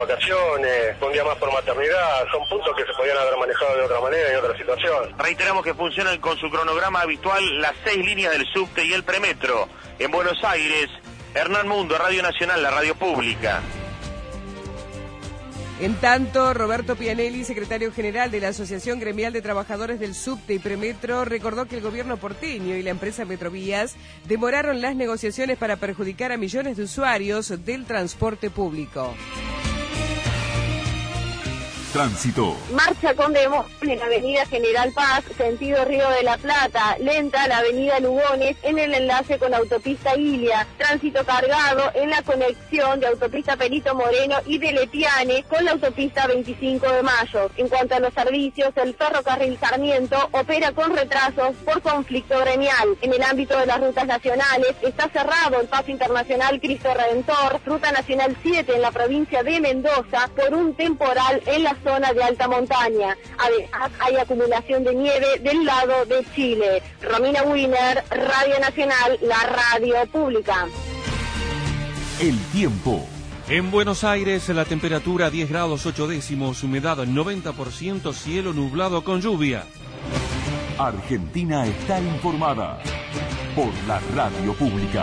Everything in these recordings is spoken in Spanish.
vacaciones, un día más por maternidad, son puntos que se podían haber manejado de otra manera y otra situación. Reiteramos que funcionan con su cronograma habitual las 6 líneas del subte y el premetro. En Buenos Aires, Hernán Mundo, Radio Nacional, la radio pública. En tanto, Roberto Pianelli, secretario general de la Asociación Gremial de Trabajadores del Subte y Premetro, recordó que el gobierno porteño y la empresa Metrovías demoraron las negociaciones para perjudicar a millones de usuarios del transporte público. Tránsito. Marcha con demo en la avenida General Paz, sentido Río de la Plata. Lenta la avenida Lugones en el enlace con autopista Ilia. Tránsito cargado en la conexión de autopista Perito Moreno y de Letiane con la autopista 25 de Mayo. En cuanto a los servicios, el ferrocarril Sarmiento opera con retrasos por conflicto gremial. En el ámbito de las rutas nacionales está cerrado el paso internacional Cristo Redentor, ruta nacional 7 en la provincia de Mendoza por un temporal en la zona de alta montaña. Además, hay acumulación de nieve del lado de Chile. Romina Wiener, Radio Nacional, la radio pública. El tiempo. En Buenos Aires, la temperatura 10 grados 8 décimos, humedad 90%, cielo nublado con lluvia. Argentina está informada por la radio pública.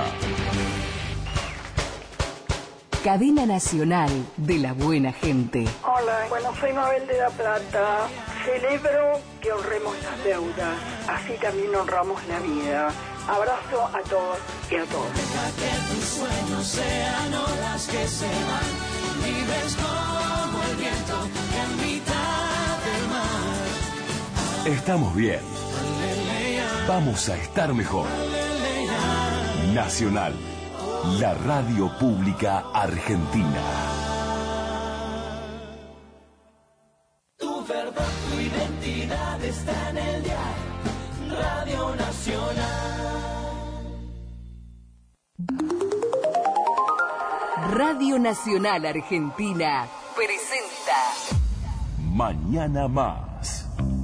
Cadena Nacional de la Buena Gente. Hola, bueno, soy Mabel de la Plata. Celebro que honremos las deudas, así también honramos la vida. Abrazo a todos y a todas. Deja que tus sueños sean olas que se van, vives como el viento en mitad del mar. Estamos bien. Vamos a estar mejor. Nacional. La radio pública argentina. Tu verdad, tu identidad está en el dial. Radio Nacional. Radio Nacional Argentina presenta Mañana Más.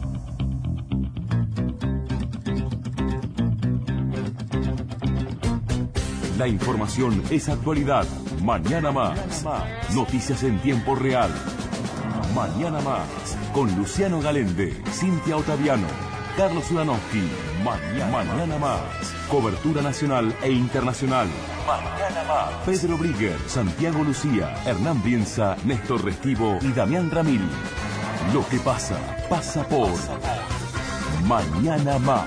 La información es actualidad. Mañana Más. Noticias en tiempo real. Mañana Más. Con Luciano Galende, Cintia Ottaviano, Carlos Ulanowski. Mañana Más. Cobertura nacional e internacional. Mañana Más. Pedro Brigger, Santiago Lucía, Hernán Bienza, Néstor Restivo y Damián Ramil. Lo que pasa, pasa por Mañana Más.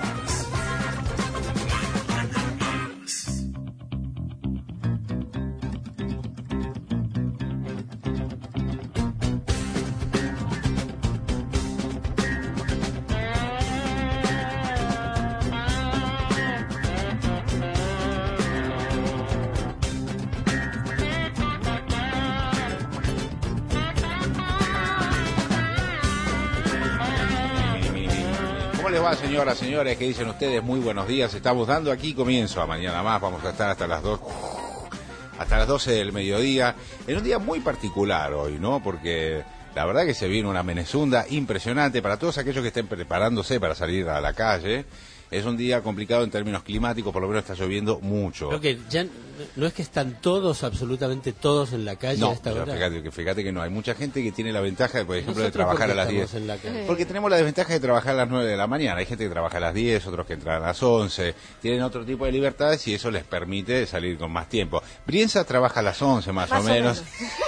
Señoras, señores, ¿qué dicen ustedes? Muy buenos días. Estamos dando aquí comienzo a Mañana Más. Vamos a estar hasta las 12 del mediodía. En un día muy particular hoy, ¿no? Porque la verdad que se viene una menezunda impresionante para todos aquellos que estén preparándose para salir a la calle. Es un día complicado en términos climáticos, por lo menos está lloviendo mucho. Creo que ya no es que están todos, absolutamente todos en la calle a esta hora. Fíjate que no. Hay mucha gente que tiene la ventaja, por ejemplo, de trabajar a las 10. Porque tenemos la desventaja de trabajar a las 9 de la mañana. Hay gente que trabaja a las 10, otros que entran a las 11. Tienen otro tipo de libertades y eso les permite salir con más tiempo. Brienza trabaja a las 11 más o menos.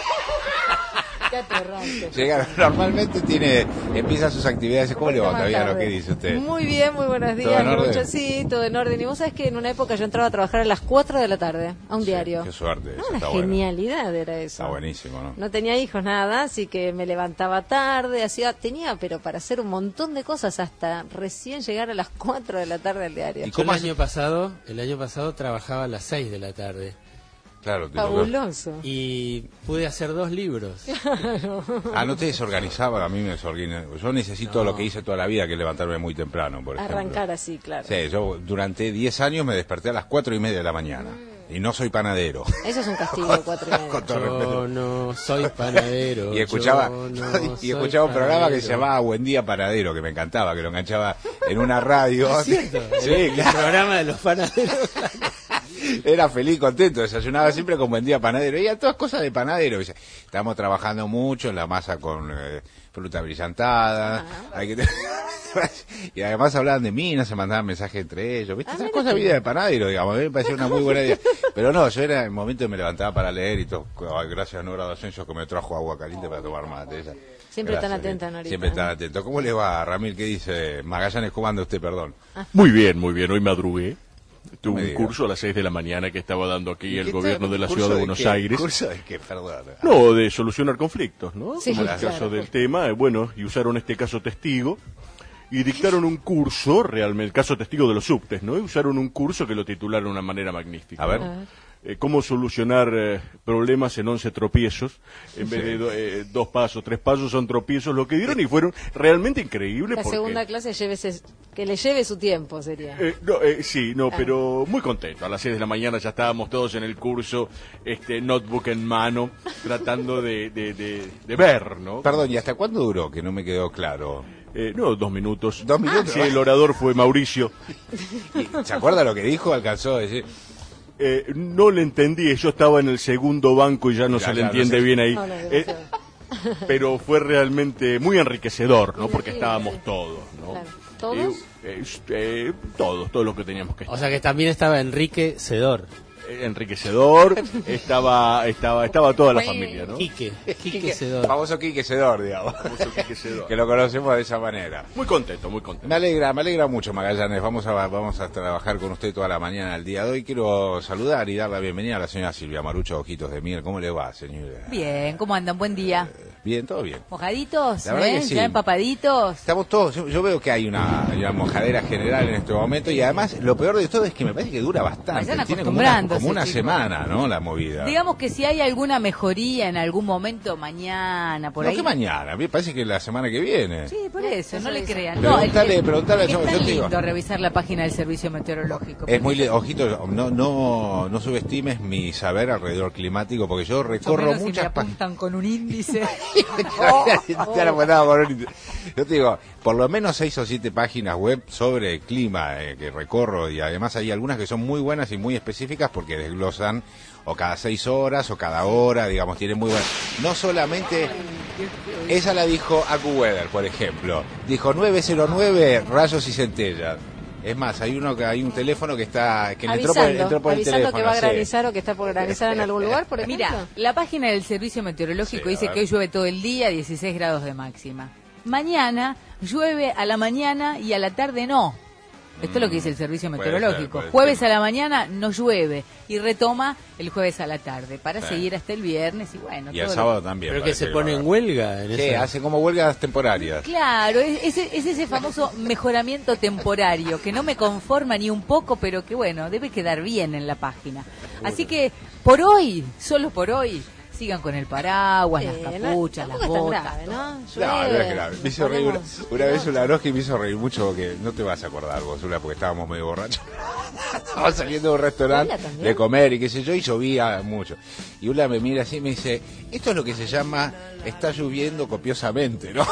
Normalmente empieza sus actividades. ¿Cómo le va, Ottaviano? ¿Qué dice usted? Muy bien, muy buenos días. Sí, todo en orden. Y vos sabés que en una época yo entraba a trabajar a las 4 de la tarde, a un diario. Qué suerte. No, una genialidad era eso. Está buenísimo, ¿no? No tenía hijos, nada, así que me levantaba tarde, pero para hacer un montón de cosas hasta recién llegar a las 4 de la tarde al diario. ¿Y cómo el año pasado trabajaba a las 6 de la tarde? Claro, fabuloso. Y pude hacer 2 libros. Claro. ¿No te desorganizaba? A mí me desorganizaba. Yo necesito lo que hice toda la vida, que es levantarme muy temprano, por ejemplo. Arrancar así, claro. Sí, yo durante 10 años me desperté a las 4:30 de la mañana. Y no soy panadero. Eso es un castigo, 4:30. Yo no soy panadero. Y escuchaba un programa que se llamaba Buen Día Panadero, que me encantaba, que lo enganchaba en una radio. ¿Es cierto? Sí, el programa de los panaderos. Era feliz, contento, desayunaba siempre con buen día panadero. Y a todas cosas de panadero. Dice, estamos trabajando mucho en la masa con fruta brillantada. Hay que y además hablaban de mí, no se mandaban mensajes entre ellos. ¿Viste? Esas cosas vida de panadero, digamos. A mí me parecía una muy buena idea. Pero no, yo era el momento que me levantaba para leer y todo. Ay, gracias a Nora Asensio que me trajo agua caliente para tomar mate. Ella. Siempre Gracias, tan atenta, Norita. Siempre tan atento. ¿Cómo le va, Ramil? ¿Qué dice? Magallanes, ¿cómo anda usted, perdón? Muy bien, muy bien. Hoy madrugué. No me Tuve un diga. curso a las 6 de la mañana que estaba dando aquí el ¿Qué gobierno tal? de la ¿Curso ciudad de de Buenos qué? Aires. ¿Curso de qué? Perdón. No, de solucionar conflictos, ¿no? Sí, Como el claro. caso del tema, bueno, y usaron este caso testigo y dictaron un curso, realmente, el caso testigo de los subtes, ¿no? Y usaron un curso que lo titularon de una manera magnífica. A ver. Cómo solucionar problemas en 11 tropiezos, en vez de 2 pasos, 3 pasos, son tropiezos lo que dieron y fueron realmente increíbles. La porque, segunda clase que le lleve su tiempo, sería. pero muy contento. A las 6 de la mañana ya estábamos todos en el curso, notebook en mano, tratando de ver, ¿no? Perdón, ¿y hasta cuándo duró? Que no me quedó claro. 2 minutos. 2 minutos. Sí, el orador fue Mauricio. ¿Se acuerda lo que dijo? Alcanzó a decir. No le entendí, yo estaba en el segundo banco y ya no se le entiende bien ahí. Pero fue realmente muy enriquecedor, ¿no? Porque estábamos todos, ¿no? Claro. ¿Todos? Todos los que teníamos que estar. O sea que también estaba Enrique Cedor. Enriquecedor, estaba toda la familia, ¿no? Quique Cedor. Famoso Quique Cedor, digamos. Que lo conocemos de esa manera. Muy contento, muy contento. Me alegra mucho, Magallanes. Vamos a trabajar con usted toda la mañana el día de hoy. Quiero saludar y dar la bienvenida a la señora Silvia Marucho, Ojitos de Miel. ¿Cómo le va, señora? Bien, ¿cómo andan? Buen día. Bien, todo bien. ¿Mojaditos? La verdad que sí. ¿Ya empapaditos? Estamos todos, yo veo que hay una mojadera general en este momento y además lo peor de todo es que me parece que dura bastante. Vayan Tiene acostumbrándose, como una chicos. semana, ¿no? La movida. Digamos que si hay alguna mejoría en algún momento, mañana, por No, ahí. que mañana, a mí me parece que la semana que viene. Sí, por eso, no le crean. Preguntale es yo tan te digo. lindo revisar la página del Servicio Meteorológico. Es muy ojito, no subestimes mi saber alrededor climático porque yo recorro Si me muchas páginas. apuntan con un índice. Yo te digo, por lo menos 6 o 7 páginas web sobre el clima que recorro y además hay algunas que son muy buenas y muy específicas porque desglosan o cada 6 horas o cada hora, digamos, tienen muy buenas. No solamente, esa la dijo AccuWeather, por ejemplo, dijo 909 rayos y centellas. Es más, hay un teléfono que está le entró por el avisando teléfono. que va a sí. granizar o que está por granizar en algún lugar, por ejemplo. Mira, la página del Servicio Meteorológico Sí, dice a ver. que hoy llueve todo el día, 16 grados de máxima. Mañana llueve a la mañana y a la tarde no. Esto es lo que dice el Servicio Puede Meteorológico. ser. Jueves a la mañana no llueve y retoma el jueves a la tarde para Sí. seguir hasta el viernes y bueno. Y el todo sábado también. Pero que parece se pone va a en huelga. En Sí, esa... hace como huelgas temporarias. Claro, es ese famoso mejoramiento temporario que no me conforma ni un poco, pero que bueno, debe quedar bien en la página. Así que por hoy, solo por hoy, sigan con el paraguas, las capuchas, las tampoco es botas. tan grave, ¿no? No, Llueve, no es grave. Me hizo reír ponemos- una vez una Ularoski me hizo reír mucho porque no te vas a acordar vos, Ula, porque estábamos medio borrachos. Estábamos saliendo de un restaurante Ula también. de comer y qué sé yo, y llovía mucho. Y Ula me mira así y me dice, esto es lo que se llama está lloviendo copiosamente, ¿no?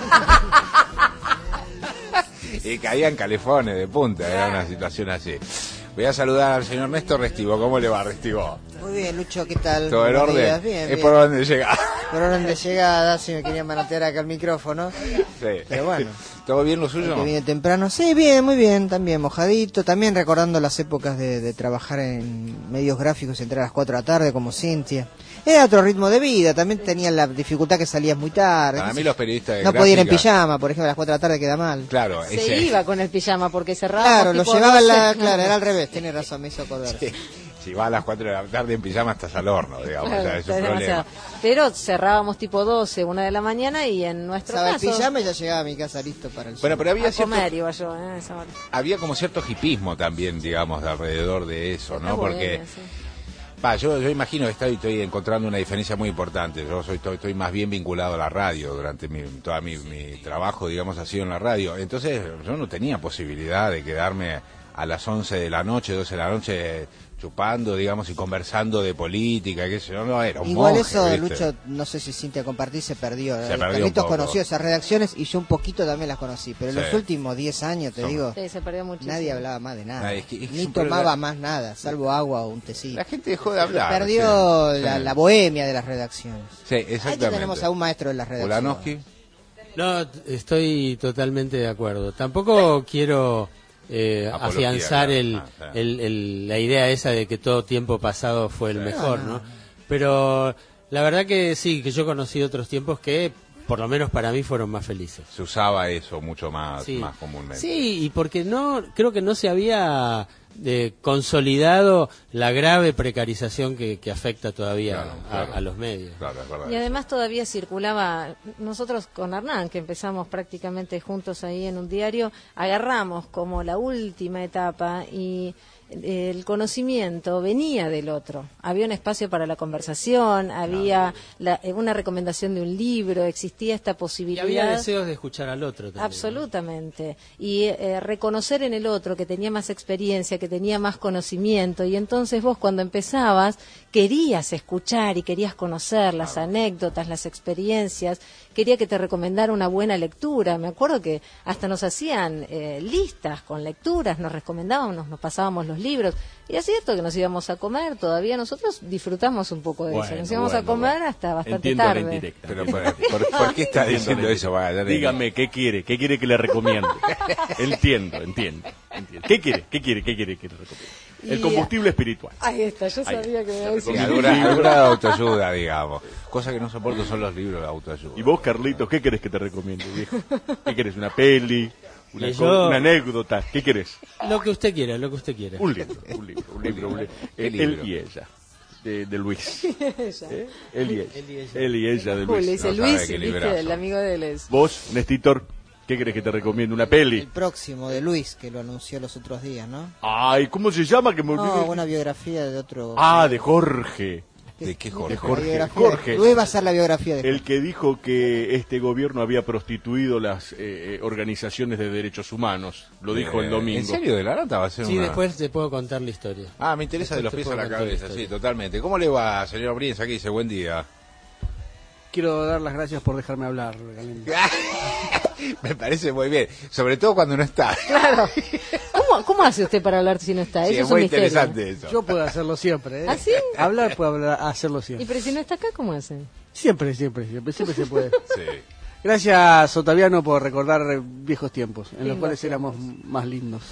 Y caían calefones de punta, era una situación así. Voy a saludar al señor Néstor Restivo. ¿Cómo le va, Restivo? Muy bien, Lucho, ¿qué tal? ¿Todo en Buenos orden? días, bien, Es bien. por donde llega. Por orden de llegada, si me querían manotear acá el micrófono. Sí. Pero bueno. ¿Todo bien lo suyo? Que viene temprano. Sí, bien, muy bien, también mojadito. También recordando las épocas de trabajar en medios gráficos y entrar a las 4 de la tarde como Cintia. Era otro ritmo de vida, también tenía la dificultad que salías muy tarde. Para mí los periodistas de No podía ir en gráfica- pijama, por ejemplo, a las 4 de la tarde queda mal. Claro, Se iba con el pijama porque cerraba. Claro, lo llevaba claro, era al revés, tiene razón, me hizo acordar. Sí. Si va a las 4 de la tarde en pijama estás al horno, digamos, Claro, o sea, es un es problema. demasiado. Pero cerrábamos tipo 12, 1 de la mañana y en nuestro Estaba en caso... pijama y ya llegaba a mi casa listo para el Bueno, pero había a cierto, comer iba yo, esa hora. había como cierto hipismo también, digamos, de alrededor de eso, Está ¿no? bueno, Porque sí. yo imagino que estoy encontrando una diferencia muy importante. Yo estoy más bien vinculado a la radio durante todo mi trabajo, digamos, ha sido en la radio. Entonces yo no tenía posibilidad de quedarme a las 11 de la noche, 12 de la noche, chupando, digamos, y conversando de política, qué sé yo, no era un igual monje, eso, ¿viste? Lucho, no sé si Cintia compartí, se perdió. Se perdió un Carlitos poco. conoció esas redacciones y yo un poquito también las conocí, pero en Sí. los últimos 10 años, te digo, Sí, se perdió muchísimo. nadie hablaba más de nada. Nadie, es que es Ni un tomaba problema. más nada, salvo agua o un tecito. La gente dejó de hablar. Se perdió sí. la bohemia de las redacciones. Sí, Ahí exactamente. tenemos a un maestro de las redacciones. Ulanowski. No, estoy totalmente de acuerdo. Tampoco quiero Apología, afianzar claro. la idea esa de que todo tiempo pasado fue el mejor, ¿no? Pero la verdad que sí, que yo conocí otros tiempos que, por lo menos para mí, fueron más felices. Se usaba eso mucho más, Sí. más comúnmente. Sí, y porque creo que no se había consolidado la grave precarización que afecta todavía Claro. a los medios. Claro, es verdad. Y además todavía circulaba, nosotros con Hernán, que empezamos prácticamente juntos ahí en un diario, agarramos como la última etapa y el conocimiento venía del otro. Había un espacio para la conversación, había una recomendación de un libro, existía esta Y posibilidad. había deseos de escuchar al otro también. Absolutamente. Y reconocer en el otro que tenía más experiencia, que tenía más conocimiento. Y entonces vos cuando empezabas querías escuchar y querías conocer las anécdotas, las experiencias. Quería que te recomendara una buena lectura. Me acuerdo que hasta nos hacían listas con lecturas, nos recomendábamos, nos pasábamos los libros. Y es cierto que nos íbamos a comer, todavía nosotros disfrutamos un poco de eso. Nos íbamos a comer hasta bastante Entiendo la tarde. indirecta. Pero ¿por qué está diciendo eso? Vaya, Dígame, ¿qué quiere? ¿Qué quiere que le recomiende? Entiendo. ¿Qué quiere que le recomiende? El combustible espiritual. Ahí está, yo sabía que me iba a decir. Sí, alguna de autoayuda, digamos. Cosa que no soporto son los libros de autoayuda. ¿Y vos, Carlitos, qué querés que te recomiende, viejo? ¿Qué querés? ¿Una peli? Y yo- ¿Una anécdota? ¿Qué querés? Lo que usted quiera. Un libro. ¿Qué Él libro? y ella, de Luis. Ella. Él y ella de Uy, le Luis. dice No sabe Luis, qué viste, librazo. el amigo de él es. Vos, Nestor, ¿qué querés que te recomiende? ¿Una peli? El próximo de Luis, que lo anunció los otros días, ¿no? Ay, ¿cómo se llama? Que me No, olvidé. una biografía de otro... Ah, de Jorge. ¿De qué De Jorge? La Jorge. biografía Jorge. Luis va a ser la biografía de El que dijo que este gobierno había prostituido las organizaciones de derechos humanos. Lo dijo el domingo. ¿En serio? ¿De la nota va a ser Sí, una...? después te puedo contar la historia. Ah, me interesa de los Después pies te a la puedo contar cabeza, historia. sí, totalmente. ¿Cómo le va, señor Brienza? Aquí dice, buen día. Quiero dar las gracias por dejarme hablar, Galindo. Me parece muy bien, sobre todo cuando no está. Claro. ¿Cómo hace usted para hablar si no está? Sí, Eso es es un muy misterio. interesante eso. Yo puedo hacerlo siempre, ¿eh? ¿Ah, sí? Hablar puedo hacerlo ¿Y siempre. pero si no está acá, cómo hace? Siempre se puede. Sí. Gracias, Otaviano, por recordar viejos tiempos, en los Lindos cuales tiempos. éramos más lindos.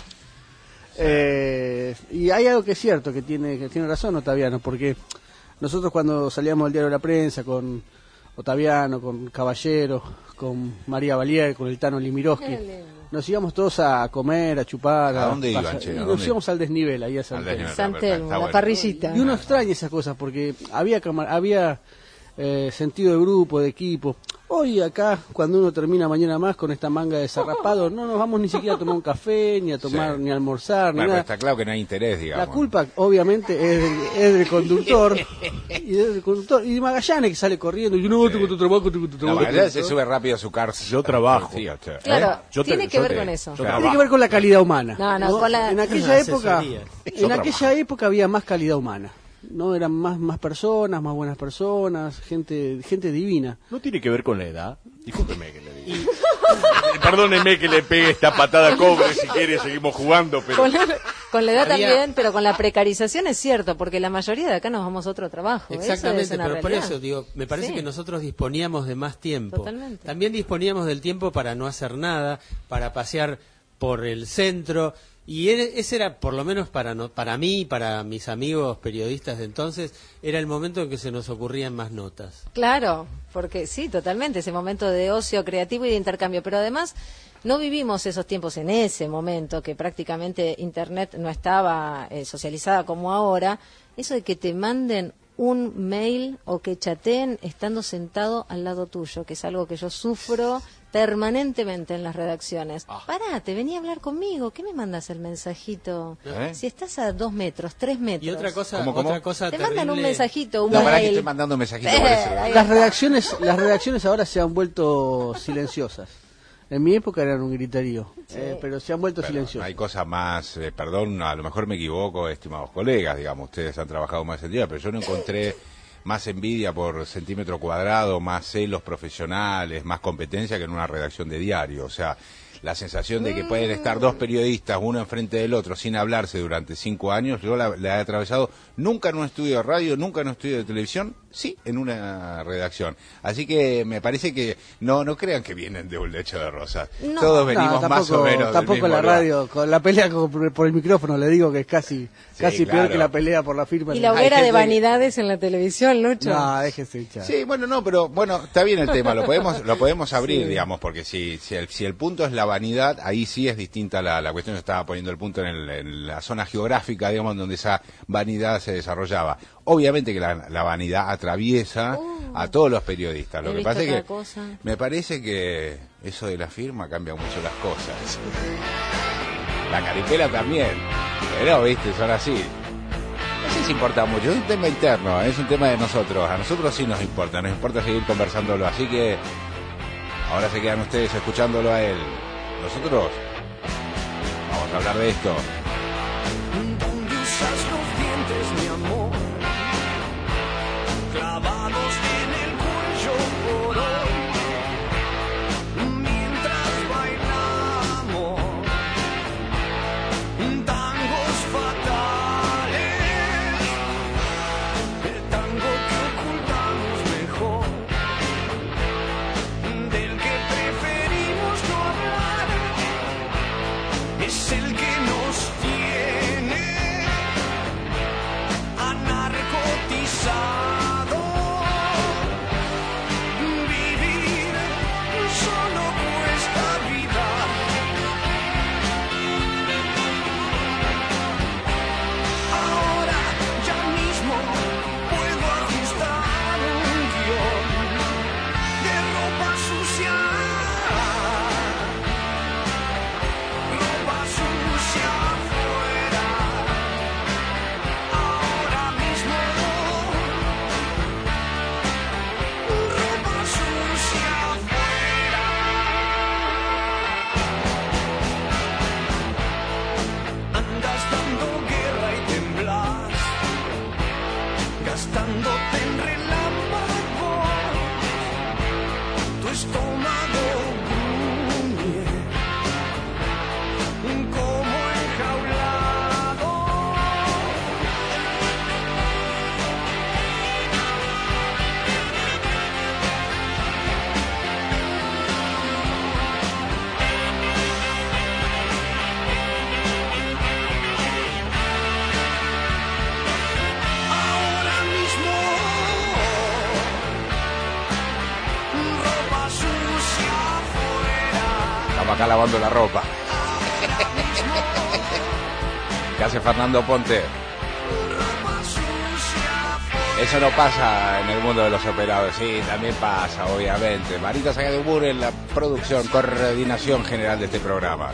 Y hay algo que es cierto, que tiene razón Otaviano, porque nosotros cuando salíamos del diario de la prensa con Otaviano, con Caballero, con María Valier, con el Tano Limiroski, nos íbamos todos a comer, a chupar. ¿A dónde iban, pasar- che? ¿A y dónde? nos íbamos al desnivel, ahí a San Al Telmo. desnivel. San Telmo, Está la bueno. parrillita. Y uno extraña esas cosas porque había sentido de grupo, de equipo. Hoy acá, cuando uno termina mañana más con esta manga de zarrapado, no nos vamos ni siquiera a tomar un café, ni a tomar, Sí. ni a almorzar, ni Bueno, pero nada. está claro que no hay interés, digamos. La culpa, obviamente, es del conductor. Y de Magallanes que sale corriendo. Y no, tengo tu trabajo, tengo tu No, trabajo. Magallanes se sube rápido a su cárcel. Yo trabajo. Sí, o sea, Claro, Yo tiene que ver con eso. Tiene que ver con la calidad humana. No, con la- En aquella época, asesoría. época había más calidad humana. No eran más personas, más buenas personas, gente divina. ¿No tiene que ver con la edad? Discúlpeme que le diga. Perdóneme que le pegue esta patada cobre, si quiere seguimos jugando, pero... Con la edad Había- también, pero con la precarización es cierto, porque la mayoría de acá nos vamos a otro trabajo. Eso es Exactamente, una pero por realidad. eso digo, me parece Sí. que nosotros disponíamos de más tiempo. Totalmente. También disponíamos del tiempo para no hacer nada, para pasear por el centro, y ese era, por lo menos para mí, para mis amigos periodistas de entonces, era el momento en que se nos ocurrían más notas. Claro, porque sí, totalmente, ese momento de ocio creativo y de intercambio, pero además no vivimos esos tiempos en ese momento, que prácticamente Internet no estaba socializada como ahora, eso de que te manden un mail o que chateen estando sentado al lado tuyo, que es algo que yo sufro permanentemente en las redacciones. Parate, vení a hablar conmigo, ¿qué me mandas el mensajito? ¿Eh? Si estás a 2 metros, 3 metros. Y otra cosa, ¿Cómo? otra cosa Te mandan un terrible- mensajito, un No, para que mail. estoy mandando un mensajito por ahí ese. Las redacciones ahora se han vuelto silenciosas. En mi época eran un griterío, pero se han vuelto Pero silenciosos. hay cosas más, perdón, a lo mejor me equivoco, estimados colegas, digamos, ustedes han trabajado más en día, pero yo no encontré más envidia por centímetro cuadrado, más celos profesionales, más competencia que en una redacción de diario. O sea, la sensación de que pueden estar dos periodistas, uno enfrente del otro, sin hablarse durante 5 años, yo la he atravesado nunca en un estudio de radio, nunca en un estudio de televisión, sí, en una redacción. Así que me parece que no crean que vienen de un lecho de rosas. No, todos venimos tampoco, más o menos tampoco del mismo la lugar. radio, con la pelea por el micrófono, le digo que es casi claro. peor que la pelea por la firma. Y la hoguera de vanidades en la televisión, Lucho. No, déjese hinchar. Sí, pero está bien el tema, lo podemos abrir, digamos, porque si el punto es la vanidad, ahí sí es distinta la cuestión. Yo estaba poniendo el punto en la zona geográfica, digamos, donde esa vanidad se desarrollaba. Obviamente que la vanidad atraviesa a todos los periodistas. Lo que pasa es que me parece que eso de la firma cambia mucho las cosas. La caripela también, pero viste, son así. No sé si importa mucho, es un tema interno, es un tema de nosotros. A nosotros sí nos importa seguir conversándolo. Así que ahora se quedan ustedes escuchándolo a él. Nosotros vamos a hablar de esto. ¿Dónde usas los dientes, mi amor? Clavados en el cuello por hoy, mientras bailamos tangos fatales, el tango que ocultamos mejor, del que preferimos no hablar, es el que nos tiene anarcotizado. Vivir solo cuesta vida. Ahora ya mismo puedo ajustar un guión de ropa sucia. Ropa sucia afuera. Ahora mismo ropa sucia afuera. Andas dando guerra y temblas, gastándote en relámpagos. Tu estómago gruñe como enjaulado. Ahora mismo ropa sucia afuera. Estamos acá lavando la ropa. ¿Qué hace Fernando Ponte? Eso no pasa en el mundo de los operados. Sí, también pasa, obviamente. Marita Zagadebur en la producción, coordinación general de este programa.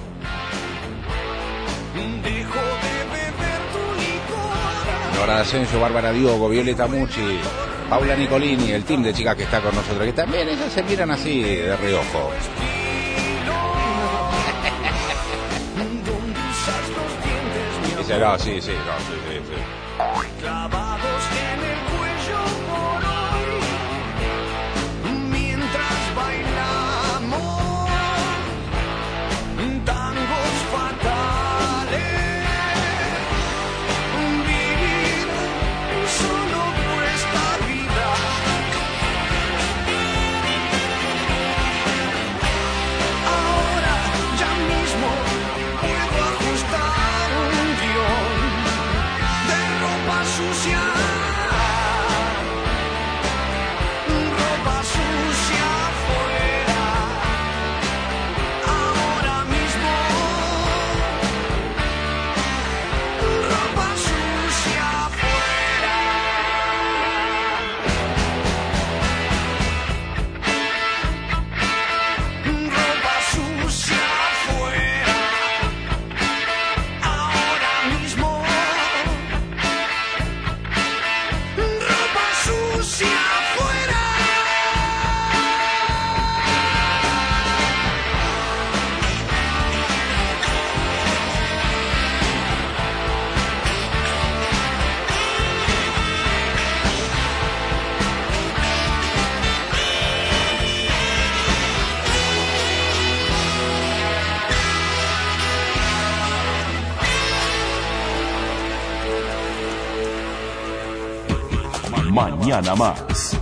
Dejo de beber tu licor. Nora Asensio, Bárbara Diogo, Violeta Mucci, Paula Nicolini, el team de chicas que está con nosotros, que también ellas se miran así de reojo. Donde usas los dientes, mi amor. Dice, no, sí. Clavados en el cuello por hoy, mientras bailamos tangos fatales. Vivir solo cuesta vida. Ahora ya mismo puedo ajustar un guión de ropa Mañana Más.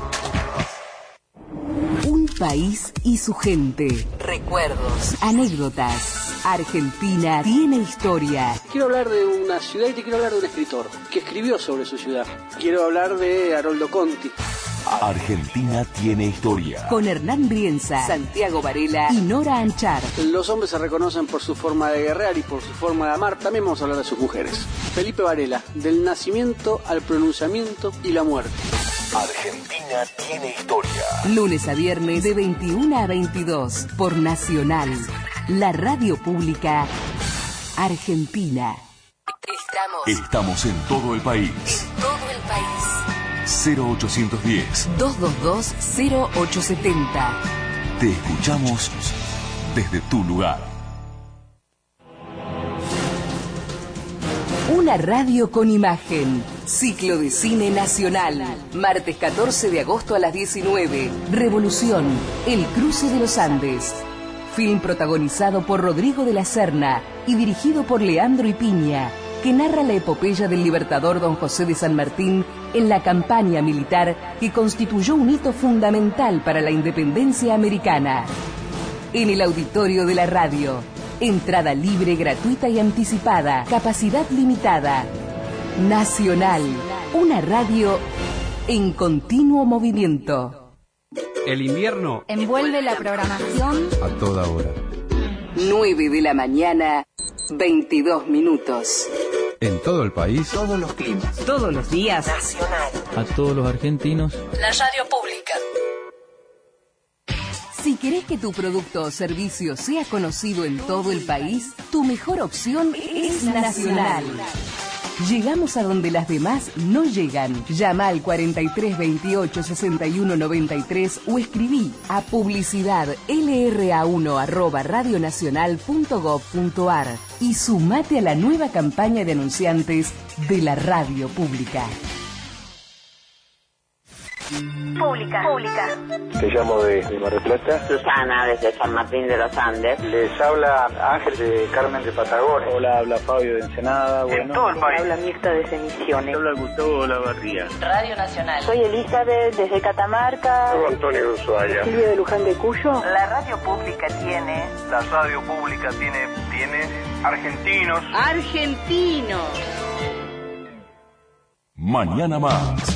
Un país y su gente. Recuerdos, anécdotas. Argentina tiene historia. Quiero hablar de una ciudad y te quiero hablar de un escritor que escribió sobre su ciudad. Quiero hablar de Haroldo Conti. Argentina tiene historia. Con Hernán Brienza, Santiago Varela y Nora Anchar. Los hombres se reconocen por su forma de guerrear y por su forma de amar. También vamos a hablar de sus mujeres. Felipe Varela, del nacimiento al pronunciamiento y la muerte. Argentina tiene historia. Lunes a viernes de 21 a 22 por Nacional, la radio pública argentina. Estamos en todo el país. En todo el país. 0810-222-0870. Te escuchamos desde tu lugar. Una radio con imagen. Ciclo de cine nacional. Martes 14 de agosto a las 19. Revolución. El cruce de los Andes. Film protagonizado por Rodrigo de la Serna y dirigido por Leandro Ipiña, que narra la epopeya del libertador Don José de San Martín en la campaña militar que constituyó un hito fundamental para la independencia americana. En el auditorio de la radio. Entrada libre, gratuita y anticipada. Capacidad limitada. Nacional. Una radio en continuo movimiento. El invierno envuelve la programación a toda hora. 9 de la mañana, 22 minutos. En todo el país, todos los climas, todos los días. Nacional. A todos los argentinos. La radio pública. Si querés que tu producto o servicio sea conocido en todo el país, tu mejor opción es Nacional. Llegamos a donde las demás no llegan. Llama al 43 28 61 93 o escribí a publicidadlra1@radionacional.gov.ar y sumate a la nueva campaña de anunciantes de la radio pública. Pública. Te llamo de Mar del Plata. Susana, desde San Martín de los Andes. Les habla Ángel de Carmen de Patagones. Hola, habla Fabio de Ensenada. En todo el país. Habla Mirta desde Misiones. Habla Gustavo de la Barría. Radio Nacional. Soy Elizabeth desde Catamarca. Soy Antonio de Ushuaia. Silvia de Luján de Cuyo. La radio pública tiene... La radio pública tiene argentinos. ¡Argentinos! Mañana Más.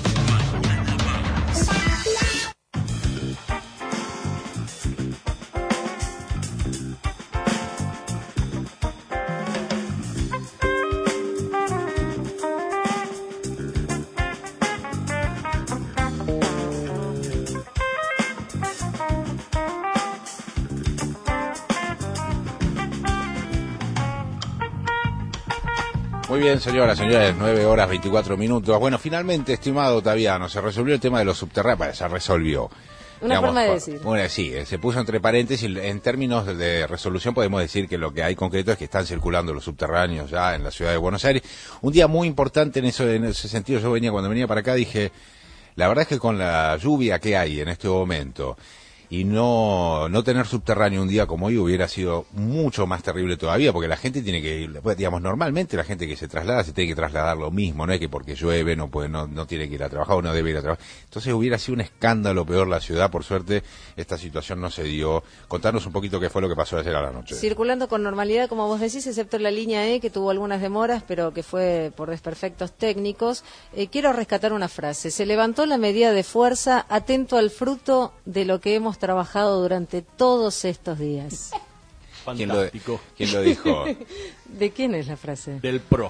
Muy bien, señoras, señores, 9 horas 24 minutos. Bueno, finalmente, estimado Otaviano, se resolvió el tema de los subterráneos. Bueno, se resolvió. Una forma de decir. Bueno, sí, se puso entre paréntesis. En términos de resolución podemos decir que lo que hay concreto es que están circulando los subterráneos ya en la ciudad de Buenos Aires. Un día muy importante en ese sentido. Yo cuando venía para acá dije, la verdad es que con la lluvia que hay en este momento y no tener subterráneo un día como hoy hubiera sido mucho más terrible todavía, porque la gente tiene que, digamos, normalmente la gente que se traslada se tiene que trasladar lo mismo, no es que porque llueve no tiene que ir a trabajar o no debe ir a trabajar. Entonces hubiera sido un escándalo peor la ciudad. Por suerte esta situación no se dio. Contanos un poquito qué fue lo que pasó ayer a la noche. Circulando con normalidad, como vos decís, excepto la línea E, que tuvo algunas demoras, pero que fue por desperfectos técnicos. Quiero rescatar una frase. Se levantó la medida de fuerza, atento al fruto de lo que hemos trabajado durante todos estos días. Fantástico. ¿Quién lo dijo? ¿De quién es la frase? Del PRO.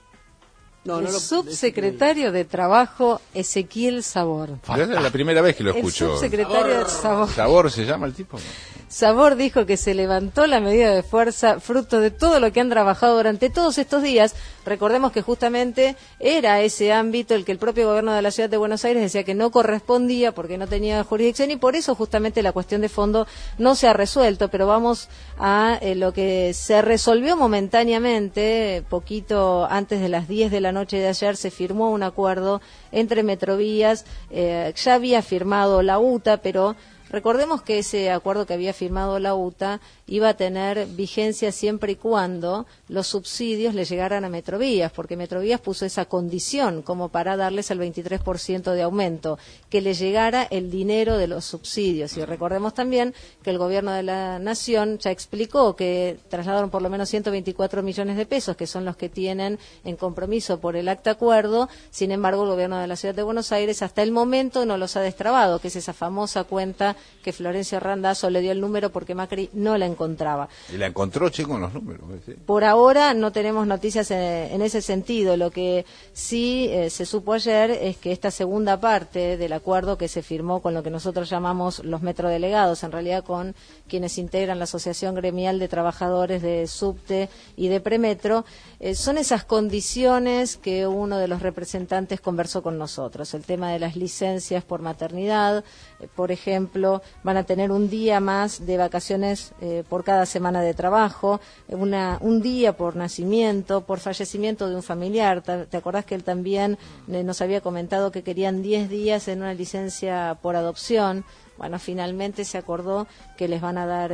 El subsecretario de Trabajo, Ezequiel Sabor. Es la primera vez que lo escucho. El subsecretario de Sabor. ¿Sabor se llama el tipo? Sabor dijo que se levantó la medida de fuerza fruto de todo lo que han trabajado durante todos estos días. Recordemos que justamente era ese ámbito el que el propio gobierno de la ciudad de Buenos Aires decía que no correspondía porque no tenía jurisdicción, y por eso justamente la cuestión de fondo no se ha resuelto. Pero vamos a lo que se resolvió momentáneamente. Poquito antes de las 10 de la noche de ayer se firmó un acuerdo entre Metrovías. Ya había firmado la UTA, pero Recordemos que ese acuerdo que había firmado la UTA iba a tener vigencia siempre y cuando los subsidios le llegaran a Metrovías, porque Metrovías puso esa condición como para darles el 23% de aumento, que le llegara el dinero de los subsidios. Y recordemos también que el gobierno de la Nación ya explicó que trasladaron por lo menos 124 millones de pesos, que son los que tienen en compromiso por el acta acuerdo. Sin embargo, el gobierno de la Ciudad de Buenos Aires hasta el momento no los ha destrabado, que es esa famosa cuenta que Florencio Randazzo le dio el número porque Macri no la encontraba. Y la encontró, che, con los números. ¿Sí? Por ahora no tenemos noticias en ese sentido. Lo que sí se supo ayer es que esta segunda parte del acuerdo que se firmó con lo que nosotros llamamos los metrodelegados, en realidad con quienes integran la Asociación Gremial de Trabajadores de Subte y de Premetro, son esas condiciones que uno de los representantes conversó con nosotros. El tema de las licencias por maternidad, por ejemplo, van a tener un día más de vacaciones por cada semana de trabajo, un día por nacimiento, por fallecimiento de un familiar. ¿Te acordás que él también nos había comentado que querían 10 días en una licencia por adopción? Bueno, finalmente se acordó que les van a dar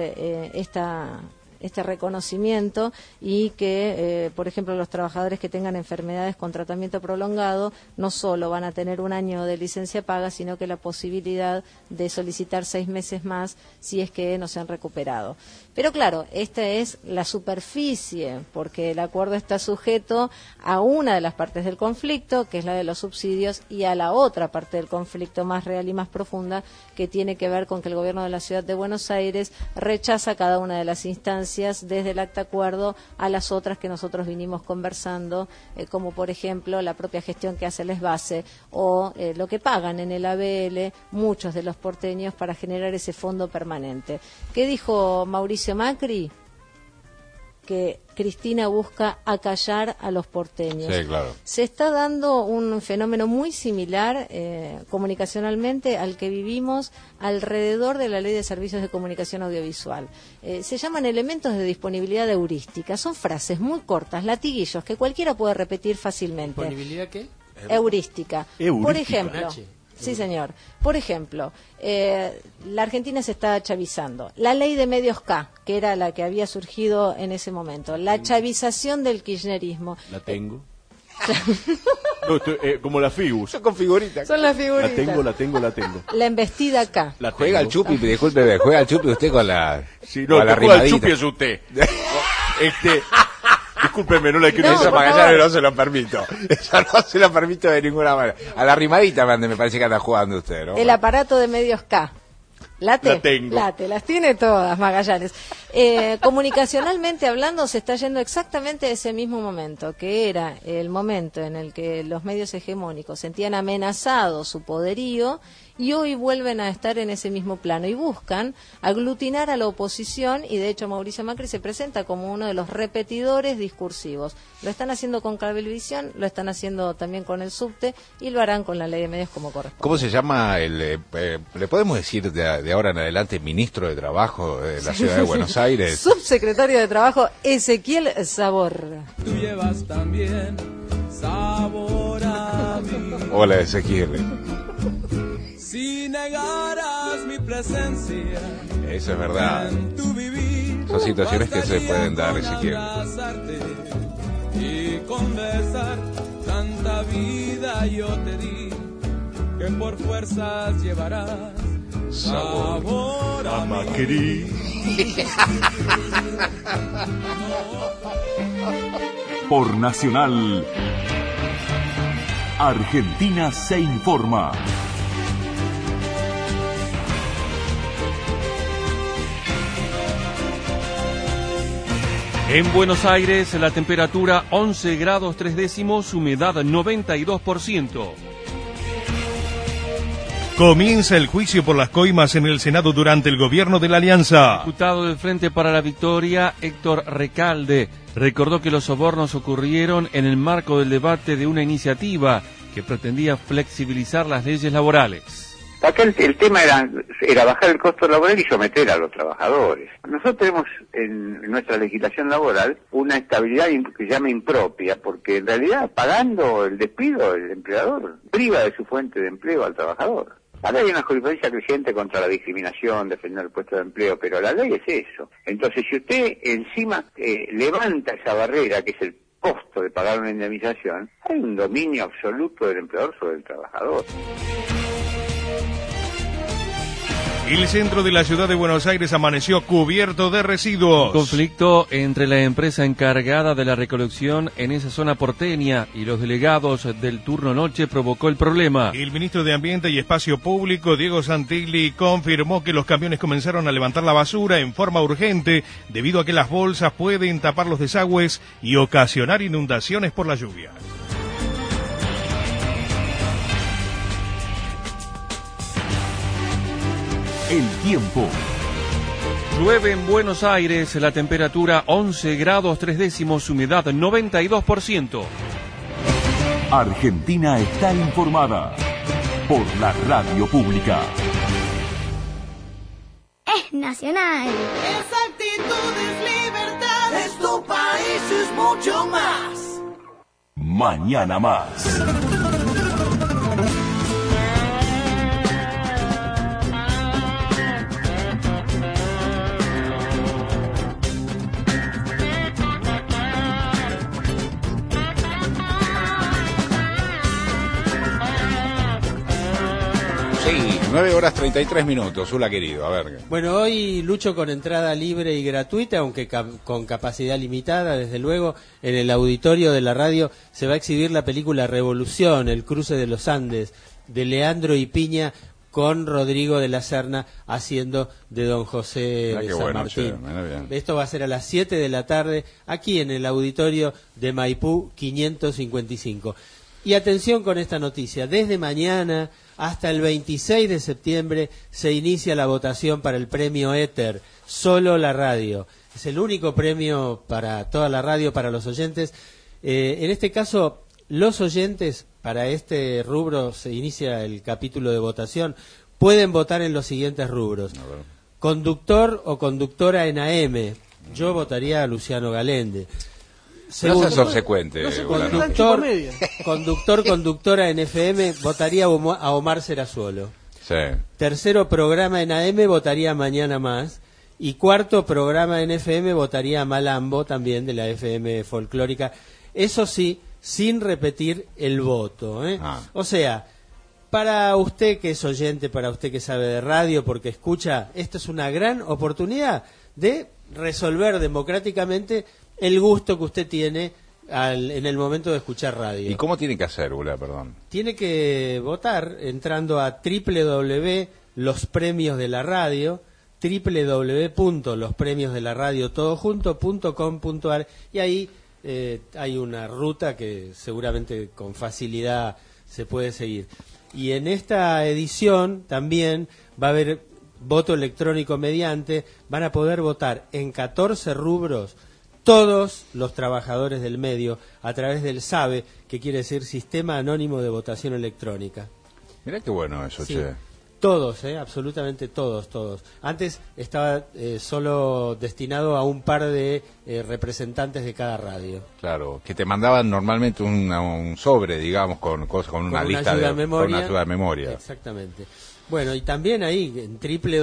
este reconocimiento y que, por ejemplo, los trabajadores que tengan enfermedades con tratamiento prolongado no solo van a tener un año de licencia paga, sino que la posibilidad de solicitar 6 meses más si es que no se han recuperado. Pero claro, esta es la superficie, porque el acuerdo está sujeto a una de las partes del conflicto, que es la de los subsidios, y a la otra parte del conflicto más real y más profunda, que tiene que ver con que el gobierno de la Ciudad de Buenos Aires rechaza cada una de las instancias desde el acta acuerdo a las otras que nosotros vinimos conversando, como por ejemplo la propia gestión que hace el ESBASE o lo que pagan en el ABL muchos de los porteños para generar ese fondo permanente. ¿Qué dijo Mauricio Macri? Que Cristina busca acallar a los porteños. Sí, claro. Se está dando un fenómeno muy similar comunicacionalmente al que vivimos alrededor de la Ley de Servicios de Comunicación Audiovisual. Se llaman elementos de disponibilidad heurística. Son frases muy cortas, latiguillos, que cualquiera puede repetir fácilmente. ¿Disponibilidad qué? Heurística. Heurística. Por ejemplo... Sí, señor. Por ejemplo, la Argentina se está chavizando. La ley de medios K, que era la que había surgido en ese momento. La chavización del kirchnerismo. La tengo. No, como la Figus. Son con figuritas. Son las figuritas. La tengo. La embestida K. La juega el Chupi, discúlpeme, juega el Chupi usted con la... Sí, no, con la juega el rimadita. Chupi es usted. Discúlpeme, no la quiero Eso Magallanes no se lo permito. Eso no se lo permito de ninguna manera. A la rimadita, me parece que anda jugando usted, ¿no? El aparato de medios K. La tengo. Las tiene todas, Magallanes. Comunicacionalmente hablando, se está yendo exactamente a ese mismo momento, que era el momento en el que los medios hegemónicos sentían amenazado su poderío, y hoy vuelven a estar en ese mismo plano y buscan aglutinar a la oposición, y de hecho Mauricio Macri se presenta como uno de los repetidores discursivos. Lo están haciendo con Cablevisión, lo están haciendo también con el subte y lo harán con la ley de medios como corresponde. ¿Cómo se llama le podemos decir de ahora en adelante ministro de Trabajo de la Ciudad de Buenos Aires? Subsecretario de Trabajo Ezequiel Sabor. Tú llevas también sabor a mí. Hola, Ezequiel. Si negaras mi presencia, eso es verdad. en tu vivir, Son situaciones que se pueden dar, Ezequiel. abrazarte y conversar. Tanta vida yo te di que por fuerzas llevarás sabor a Macri. Por Nacional, Argentina se informa. En Buenos Aires, la temperatura 11 grados 3 décimos, humedad 92%. Comienza el juicio por las coimas en el Senado durante el gobierno de la Alianza. El diputado del Frente para la Victoria, Héctor Recalde, recordó que los sobornos ocurrieron en el marco del debate de una iniciativa que pretendía flexibilizar las leyes laborales. Acá el tema era bajar el costo laboral y someter a los trabajadores. Nosotros tenemos en nuestra legislación laboral una estabilidad que se llama impropia, porque en realidad pagando el despido el empleador priva de su fuente de empleo al trabajador. Ahora hay una jurisprudencia creciente contra la discriminación, defendiendo el puesto de empleo, pero la ley es eso. Entonces, si usted encima levanta esa barrera, que es el costo de pagar una indemnización, hay un dominio absoluto del empleador sobre el trabajador. El centro de la ciudad de Buenos Aires amaneció cubierto de residuos. Conflicto entre la empresa encargada de la recolección en esa zona porteña y los delegados del turno noche provocó el problema. El ministro de Ambiente y Espacio Público, Diego Santilli, confirmó que los camiones comenzaron a levantar la basura en forma urgente debido a que las bolsas pueden tapar los desagües y ocasionar inundaciones por la lluvia. El tiempo. Llueve en Buenos Aires, la temperatura 11 grados 3 décimos, humedad 92%. Argentina está informada por la radio pública. Es nacional. Esa actitud es libertad. Es tu país, es mucho más. Mañana más. Sí, 9 horas 33 minutos, Zula querido, a ver. Bueno, hoy lucho con entrada libre y gratuita, aunque con capacidad limitada, desde luego. En el auditorio de la radio se va a exhibir la película Revolución, el cruce de los Andes, de Leandro y Piña, con Rodrigo de la Serna haciendo de Don José de San Martín. Esto va a ser a las 7 de la tarde, aquí en el auditorio de Maipú 555. Y atención con esta noticia, desde mañana hasta el 26 de septiembre se inicia la votación para el premio Éter, solo la radio. Es el único premio para toda la radio, para los oyentes. En este caso, los oyentes, para este rubro se inicia el capítulo de votación, pueden votar en los siguientes rubros. Conductor o conductora en AM, yo votaría a Luciano Galende. No seas obsecuente. Conductora en FM, votaría a Omar Serazuolo. Sí. Tercero programa en AM, votaría Mañana Más. Y cuarto programa en FM, votaría a Malambo, también de la FM folclórica. Eso sí, sin repetir el voto. O sea, para usted que es oyente, para usted que sabe de radio, porque escucha, esta es una gran oportunidad de resolver democráticamente el gusto que usted tiene en el momento de escuchar radio. ¿Y cómo tiene que hacer, Ula, perdón? Tiene que votar entrando a www.lospremiosdelaradio, www.lospremiosdelaradio.com.ar, y ahí hay una ruta que seguramente con facilidad se puede seguir. Y en esta edición también va a haber voto electrónico mediante, van a poder votar en 14 rubros todos los trabajadores del medio a través del SABE, que quiere decir Sistema Anónimo de Votación Electrónica. Mirá qué bueno eso, Sí. che. Todos, absolutamente todos. Antes estaba solo destinado a un par de representantes de cada radio. Claro, que te mandaban normalmente un sobre, digamos, con una lista ayuda de memoria. con una ayuda de memoria. Exactamente. Bueno, y también ahí en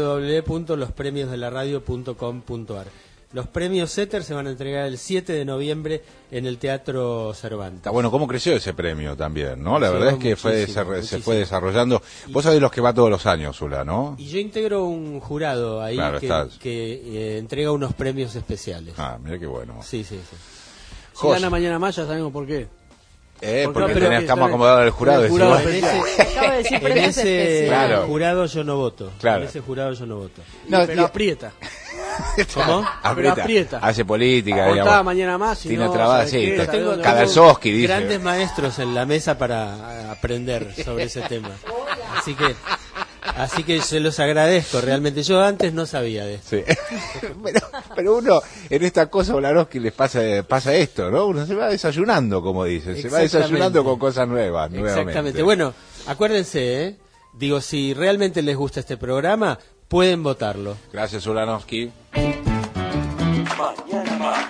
www.lospremiosdelaradio.com.ar. Los premios Éter se van a entregar el 7 de noviembre en el Teatro Cervantes. Está bueno, cómo creció ese premio también, ¿no? La Sí, verdad es que se fue desarrollando. Vos sabés los que va todos los años, Zula, ¿no? Y yo integro un jurado ahí Claro, que entrega unos premios especiales. Ah, mira qué bueno. Sí. Si José. gana mañana más, ya sabemos por qué. Porque estamos acomodados en el jurado. Acaba de decir En premios ese Claro. jurado yo no voto. Claro. En ese jurado yo no voto. No, pero aprieta. ¿Cómo? Aprieta. Hace política, Aportaba digamos. mañana más. Si Tiene no, trabada, ¿sabe sí. qué? Tengo Kadarsovsky dice. grandes maestros en la mesa para aprender sobre ese tema. Así que se los agradezco realmente. Yo antes no sabía de esto. Sí. pero uno, en esta cosa, Olarovsky, les pasa esto, ¿no? Uno se va desayunando, como dice. Se va desayunando con cosas nuevas, Exactamente. nuevamente. Bueno, acuérdense, digo, si realmente les gusta este programa, pueden votarlo. Gracias, Olarovsky. Mañana más.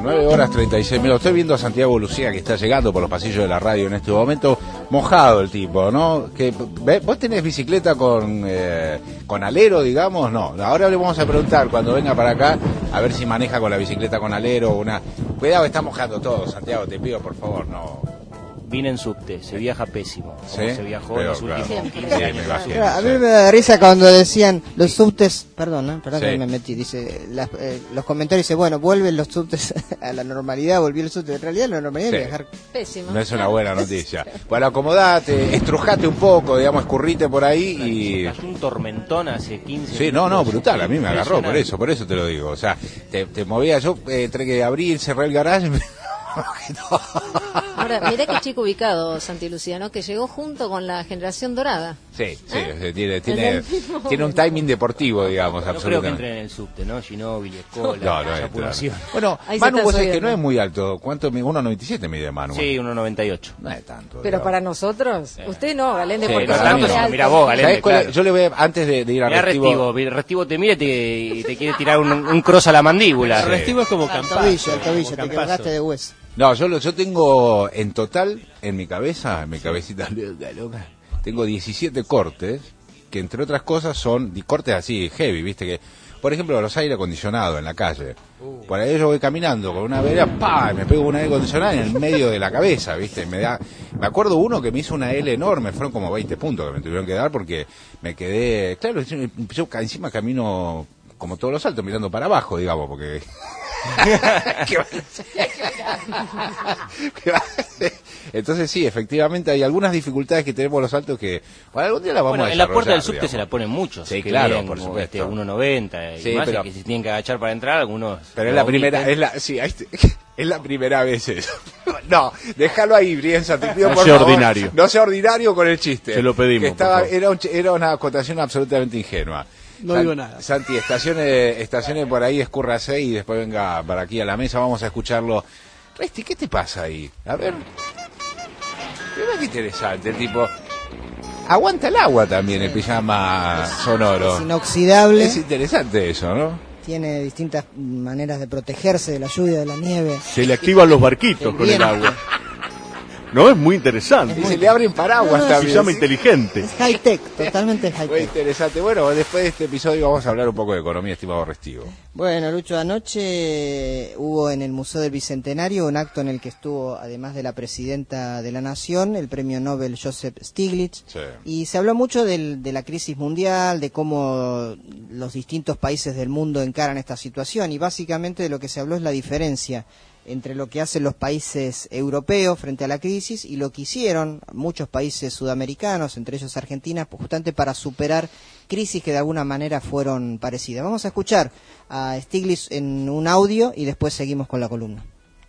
9:36. Estoy viendo a Santiago Lucía que está llegando por los pasillos de la radio en este momento, mojado el tipo, ¿no? ¿Vos tenés bicicleta con alero, digamos? No, ahora le vamos a preguntar cuando venga para acá a ver si maneja con la bicicleta con alero o una... Cuidado, está mojando todo, Santiago, te pido por favor, no... Vine en subte, se viaja pésimo, como ¿sí? Se viajó Pero, en los últimos 15 años. A mí me da risa cuando decían los subtes, perdón sí. que me metí, dice, los comentarios dice, bueno, vuelven los subtes a la normalidad, volvió el subte, en realidad la normalidad sí. es viajar pésimo. No es una buena noticia. Bueno, acomodate, estrujate un poco, digamos, escurrite por ahí y... Cayó un tormentón hace 15 Sí, minutos. no, brutal, a mí me agarró, por eso te lo digo. O sea, te movía yo, que abrí, cerré el garage... Ahora, mirá qué chico ubicado, Santi Luciano, que llegó junto con la generación dorada. Sí, tiene un timing deportivo, digamos, No absolutamente. creo que entre en el subte, ¿no? Ginóbili, Escola, Chapulación. Bueno, Manu, vos sabés que no es muy alto. ¿Cuánto? 1,97 mide Manu. Sí, 1,98. No es tanto. Pero para nosotros, usted no, Galende, Sí, porque no es tanto, muy no, alto. mira vos, Galende, claro. Yo le voy antes de ir a Restivo... Restivo te mira y te quiere tirar un cross a la mandíbula. El Restivo es como Campazo. El tobillo, te equivocaste de hueso. No, yo tengo en total, en mi cabecita loca, tengo 17 cortes, que entre otras cosas son cortes así, heavy, viste que, por ejemplo, los aire acondicionados en la calle. Por ahí yo voy caminando con una vereda, ¡pah! Me pego un aire acondicionado en el medio de la cabeza, viste, me acuerdo uno que me hizo una L enorme, fueron como 20 puntos que me tuvieron que dar porque me quedé, claro, yo encima camino como todos los saltos mirando para abajo, digamos, porque... Entonces sí, efectivamente hay algunas dificultades que tenemos los saltos que algún día las vamos a desarrollar. En la puerta del subte digamos. se la ponen muchos. Sí, que claro, vienen por como, supuesto. 1,90 Sí, y más, pero que se tienen que agachar para entrar, algunos... Pero es la primera, es la primera vez eso. No, déjalo ahí, Brienza, te pido No por sea favor. ordinario. No sea ordinario con el chiste. Se lo pedimos, Que por favor. era una acotación absolutamente ingenua. No digo nada. Santi, estacione por ahí, escúrrase y después venga para aquí a la mesa, vamos a escucharlo. Resti, ¿qué te pasa ahí? A ver. Mira qué interesante, el tipo... Aguanta el agua también, el pijama sonoro. Es inoxidable. Es interesante eso, ¿no? Tiene distintas maneras de protegerse de la lluvia, de la nieve. Se le activan los barquitos con el agua. No, es muy interesante. Y se le abren paraguas también. Se llama inteligente. Es high-tech, totalmente Muy high-tech. interesante. Bueno, después de este episodio vamos a hablar un poco de economía, estimado Restivo. Bueno, Lucho, anoche hubo en el Museo del Bicentenario un acto en el que estuvo, además de la presidenta de la Nación, el premio Nobel Joseph Stiglitz, Sí. y se habló mucho de la crisis mundial, de cómo los distintos países del mundo encaran esta situación, y básicamente de lo que se habló es la diferencia entre lo que hacen los países europeos frente a la crisis y lo que hicieron muchos países sudamericanos, entre ellos Argentina, justamente para superar crisis que de alguna manera fueron parecidas. Vamos a escuchar a Stiglitz en un audio y después seguimos con la columna.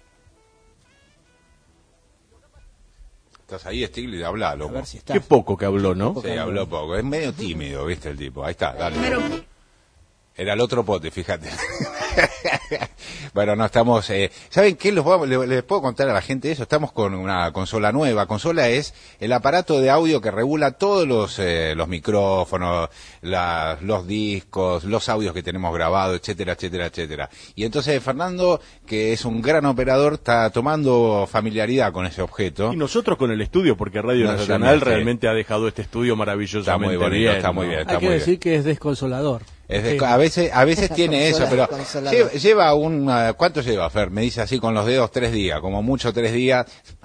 ¿Estás ahí, Stiglitz? Habla, loco. A ver si está. Qué poco que habló, ¿no? Sí, habló poco. Es medio tímido, ¿viste? El tipo. Ahí está, dale. Era el otro pote, fíjate. Bueno, no estamos... ¿Saben qué? Les puedo contar a la gente eso. Estamos con una consola nueva. Consola es el aparato de audio que regula todos los micrófonos, los discos, los audios que tenemos grabados, etcétera, etcétera, etcétera. Y entonces Fernando, que es un gran operador, está tomando familiaridad con ese objeto. Y nosotros con el estudio, porque Radio Nosotros Nacional también, sí. realmente ha dejado este estudio maravillosamente Está muy bonito, bien. está muy ¿no? bien. Hay que decir que es desconsolador. A veces tiene eso, pero lleva ¿cuánto lleva, Fer? Me dice así con los dedos 3 días, como mucho 3 días.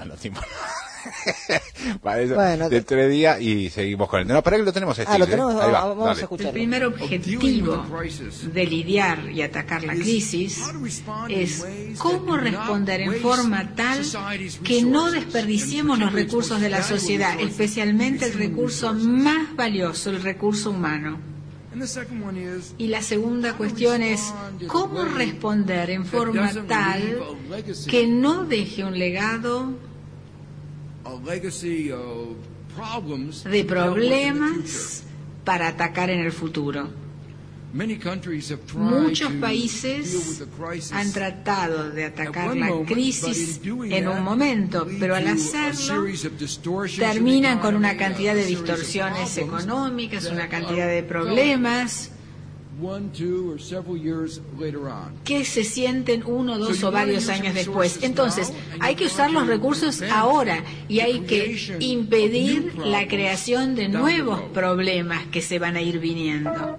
Para eso, Bueno, de 3 días y seguimos con el... No, para que lo tenemos lo tenemos, Ahí va, vamos dale. a escuchar. El primer objetivo de lidiar y atacar la crisis es cómo responder en forma tal que no desperdiciemos los recursos de la sociedad, especialmente el recurso más valioso, el recurso humano. Y la segunda cuestión es cómo responder en forma tal que no deje un legado de problemas para atacar en el futuro. Muchos países han tratado de atacar la crisis en un momento, pero al hacerlo terminan con una cantidad de distorsiones económicas, una cantidad de problemas que se sienten 1, 2 o varios años después. Entonces, hay que usar los recursos ahora y hay que impedir la creación de nuevos problemas que se van a ir viniendo.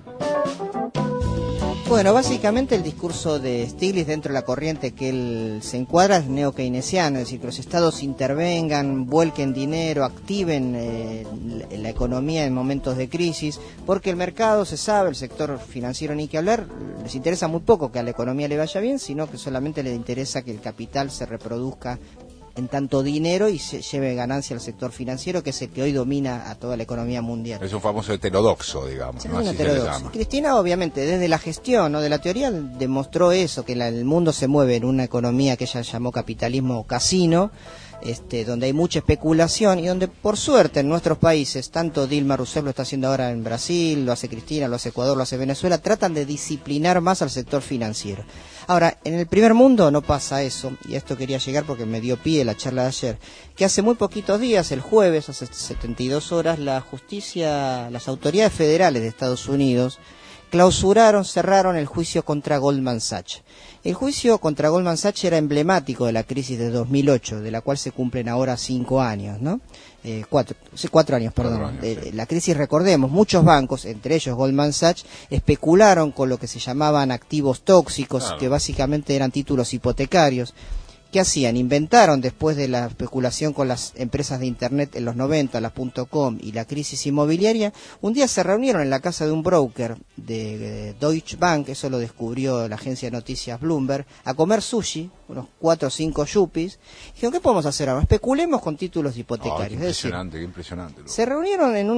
Bueno, básicamente el discurso de Stiglitz dentro de la corriente que él se encuadra es neo-keynesiano, es decir, que los estados intervengan, vuelquen dinero, activen la economía en momentos de crisis, porque el mercado se sabe, el sector financiero ni que hablar, les interesa muy poco que a la economía le vaya bien, sino que solamente les interesa que el capital se reproduzca en tanto dinero y se lleve ganancia al sector financiero, que es el que hoy domina a toda la economía mundial. Es un famoso heterodoxo, digamos, ¿no? Así se le llama. Cristina, obviamente, desde la gestión, ¿no?, de la teoría, demostró eso, que el mundo se mueve en una economía que ella llamó capitalismo casino, donde hay mucha especulación y donde, por suerte, en nuestros países, tanto Dilma Rousseff lo está haciendo ahora en Brasil, lo hace Cristina, lo hace Ecuador, lo hace Venezuela, tratan de disciplinar más al sector financiero. Ahora, en el primer mundo no pasa eso, y a esto quería llegar porque me dio pie la charla de ayer, que hace muy poquitos días, el jueves, hace 72 horas, las autoridades federales de Estados Unidos cerraron el juicio contra Goldman Sachs. El juicio contra Goldman Sachs era emblemático de la crisis de 2008, de la cual se cumplen ahora 5 años, ¿no? 4 años, perdón. La crisis, recordemos, muchos bancos, entre ellos Goldman Sachs, especularon con lo que se llamaban activos tóxicos, que básicamente eran títulos hipotecarios. ¿Qué hacían? Inventaron, después de la especulación con las empresas de Internet en los 90, las .com y la crisis inmobiliaria, un día se reunieron en la casa de un broker de Deutsche Bank, eso lo descubrió la agencia de noticias Bloomberg, a comer sushi, unos 4 o 5 yuppies. Dijeron, ¿qué podemos hacer ahora? Especulemos con títulos hipotecarios. Qué impresionante, qué impresionante. Se reunieron en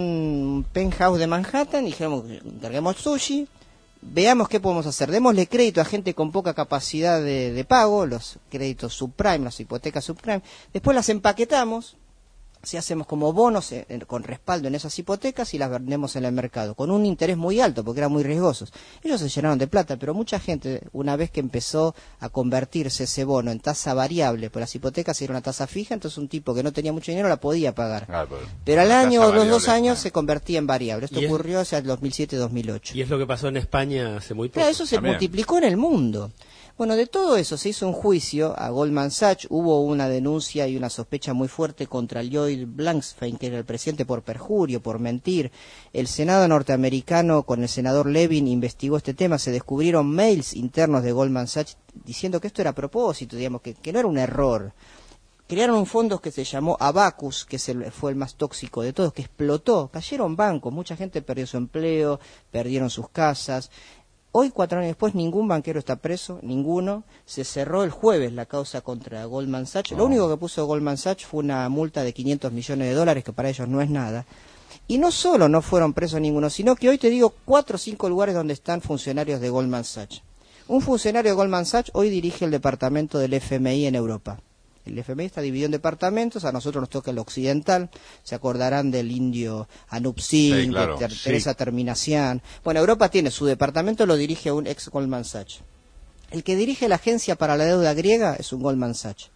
un penthouse de Manhattan y dijeron, carguemos sushi, veamos qué podemos hacer, démosle crédito a gente con poca capacidad de pago, los créditos subprime, las hipotecas subprime, después las empaquetamos, si hacemos como bonos con respaldo en esas hipotecas y las vendemos en el mercado, con un interés muy alto porque eran muy riesgosos. Ellos se llenaron de plata, pero mucha gente, una vez que empezó a convertirse ese bono en tasa variable, pues las hipotecas eran una tasa fija, entonces un tipo que no tenía mucho dinero la podía pagar. Pero al año o los 2 años se convertía en variable. Esto ocurrió hacia el 2007-2008. Y es lo que pasó en España hace muy poco. Claro, eso se multiplicó en el mundo. Bueno, de todo eso se hizo un juicio a Goldman Sachs, hubo una denuncia y una sospecha muy fuerte contra Lloyd Blankfein, que era el presidente, por perjurio, por mentir. El Senado norteamericano con el senador Levin investigó este tema, se descubrieron mails internos de Goldman Sachs diciendo que esto era a propósito, digamos, que no era un error. Crearon un fondo que se llamó Abacus, que fue el más tóxico de todos, que explotó, cayeron bancos, mucha gente perdió su empleo, perdieron sus casas. Hoy, 4 años después, ningún banquero está preso, ninguno. Se cerró el jueves la causa contra Goldman Sachs. Lo único que puso Goldman Sachs fue una multa de $500 millones, que para ellos no es nada. Y no solo no fueron presos ninguno, sino que hoy te digo 4 o 5 lugares donde están funcionarios de Goldman Sachs. Un funcionario de Goldman Sachs hoy dirige el departamento del FMI en Europa. El FMI está dividido en departamentos, a nosotros nos toca el occidental, se acordarán del indio Anup Singh, sí, claro, de Teresa Terminacián. Bueno, Europa tiene su departamento, lo dirige un ex Goldman Sachs. El que dirige la agencia para la deuda griega es un Goldman Sachs.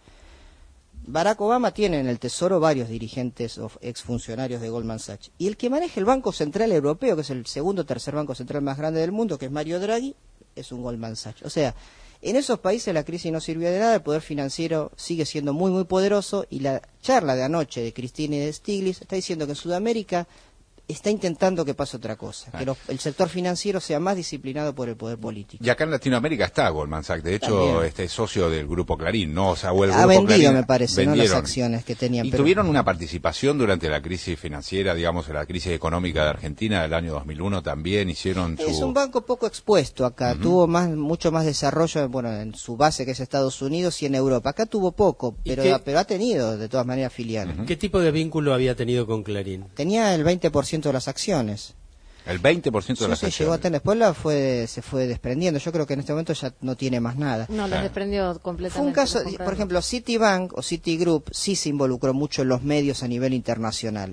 Barack Obama tiene en el Tesoro varios dirigentes o exfuncionarios de Goldman Sachs. Y el que maneja el Banco Central Europeo, que es el segundo o tercer banco central más grande del mundo, que es Mario Draghi, es un Goldman Sachs. O sea, en esos países la crisis no sirvió de nada, el poder financiero sigue siendo muy, muy poderoso, y la charla de anoche de Cristina y de Stiglitz está diciendo que en Sudamérica está intentando que pase otra cosa, que el sector financiero sea más disciplinado por el poder político. Y acá en Latinoamérica está Goldman Sachs, de hecho es socio del Grupo Clarín, ¿no? O sea, o el Grupo vendido, Clarín, me parece, ¿no?, las acciones que tenían. ¿Y tuvieron una participación durante la crisis financiera, digamos, en la crisis económica de Argentina del año 2001 también? Hicieron Es un banco poco expuesto acá, tuvo mucho más desarrollo, bueno, en su base que es Estados Unidos y en Europa. Acá tuvo poco, pero ha tenido de todas maneras filiales. ¿Qué tipo de vínculo había tenido con Clarín? Tenía el 20% de las acciones. El 20% de las acciones. Llegó a tener, después se fue desprendiendo. Yo creo que en este momento ya no tiene más nada. No, lo desprendió completamente. Fue un caso, por ejemplo, Citibank o Citigroup sí se involucró mucho en los medios a nivel internacional. El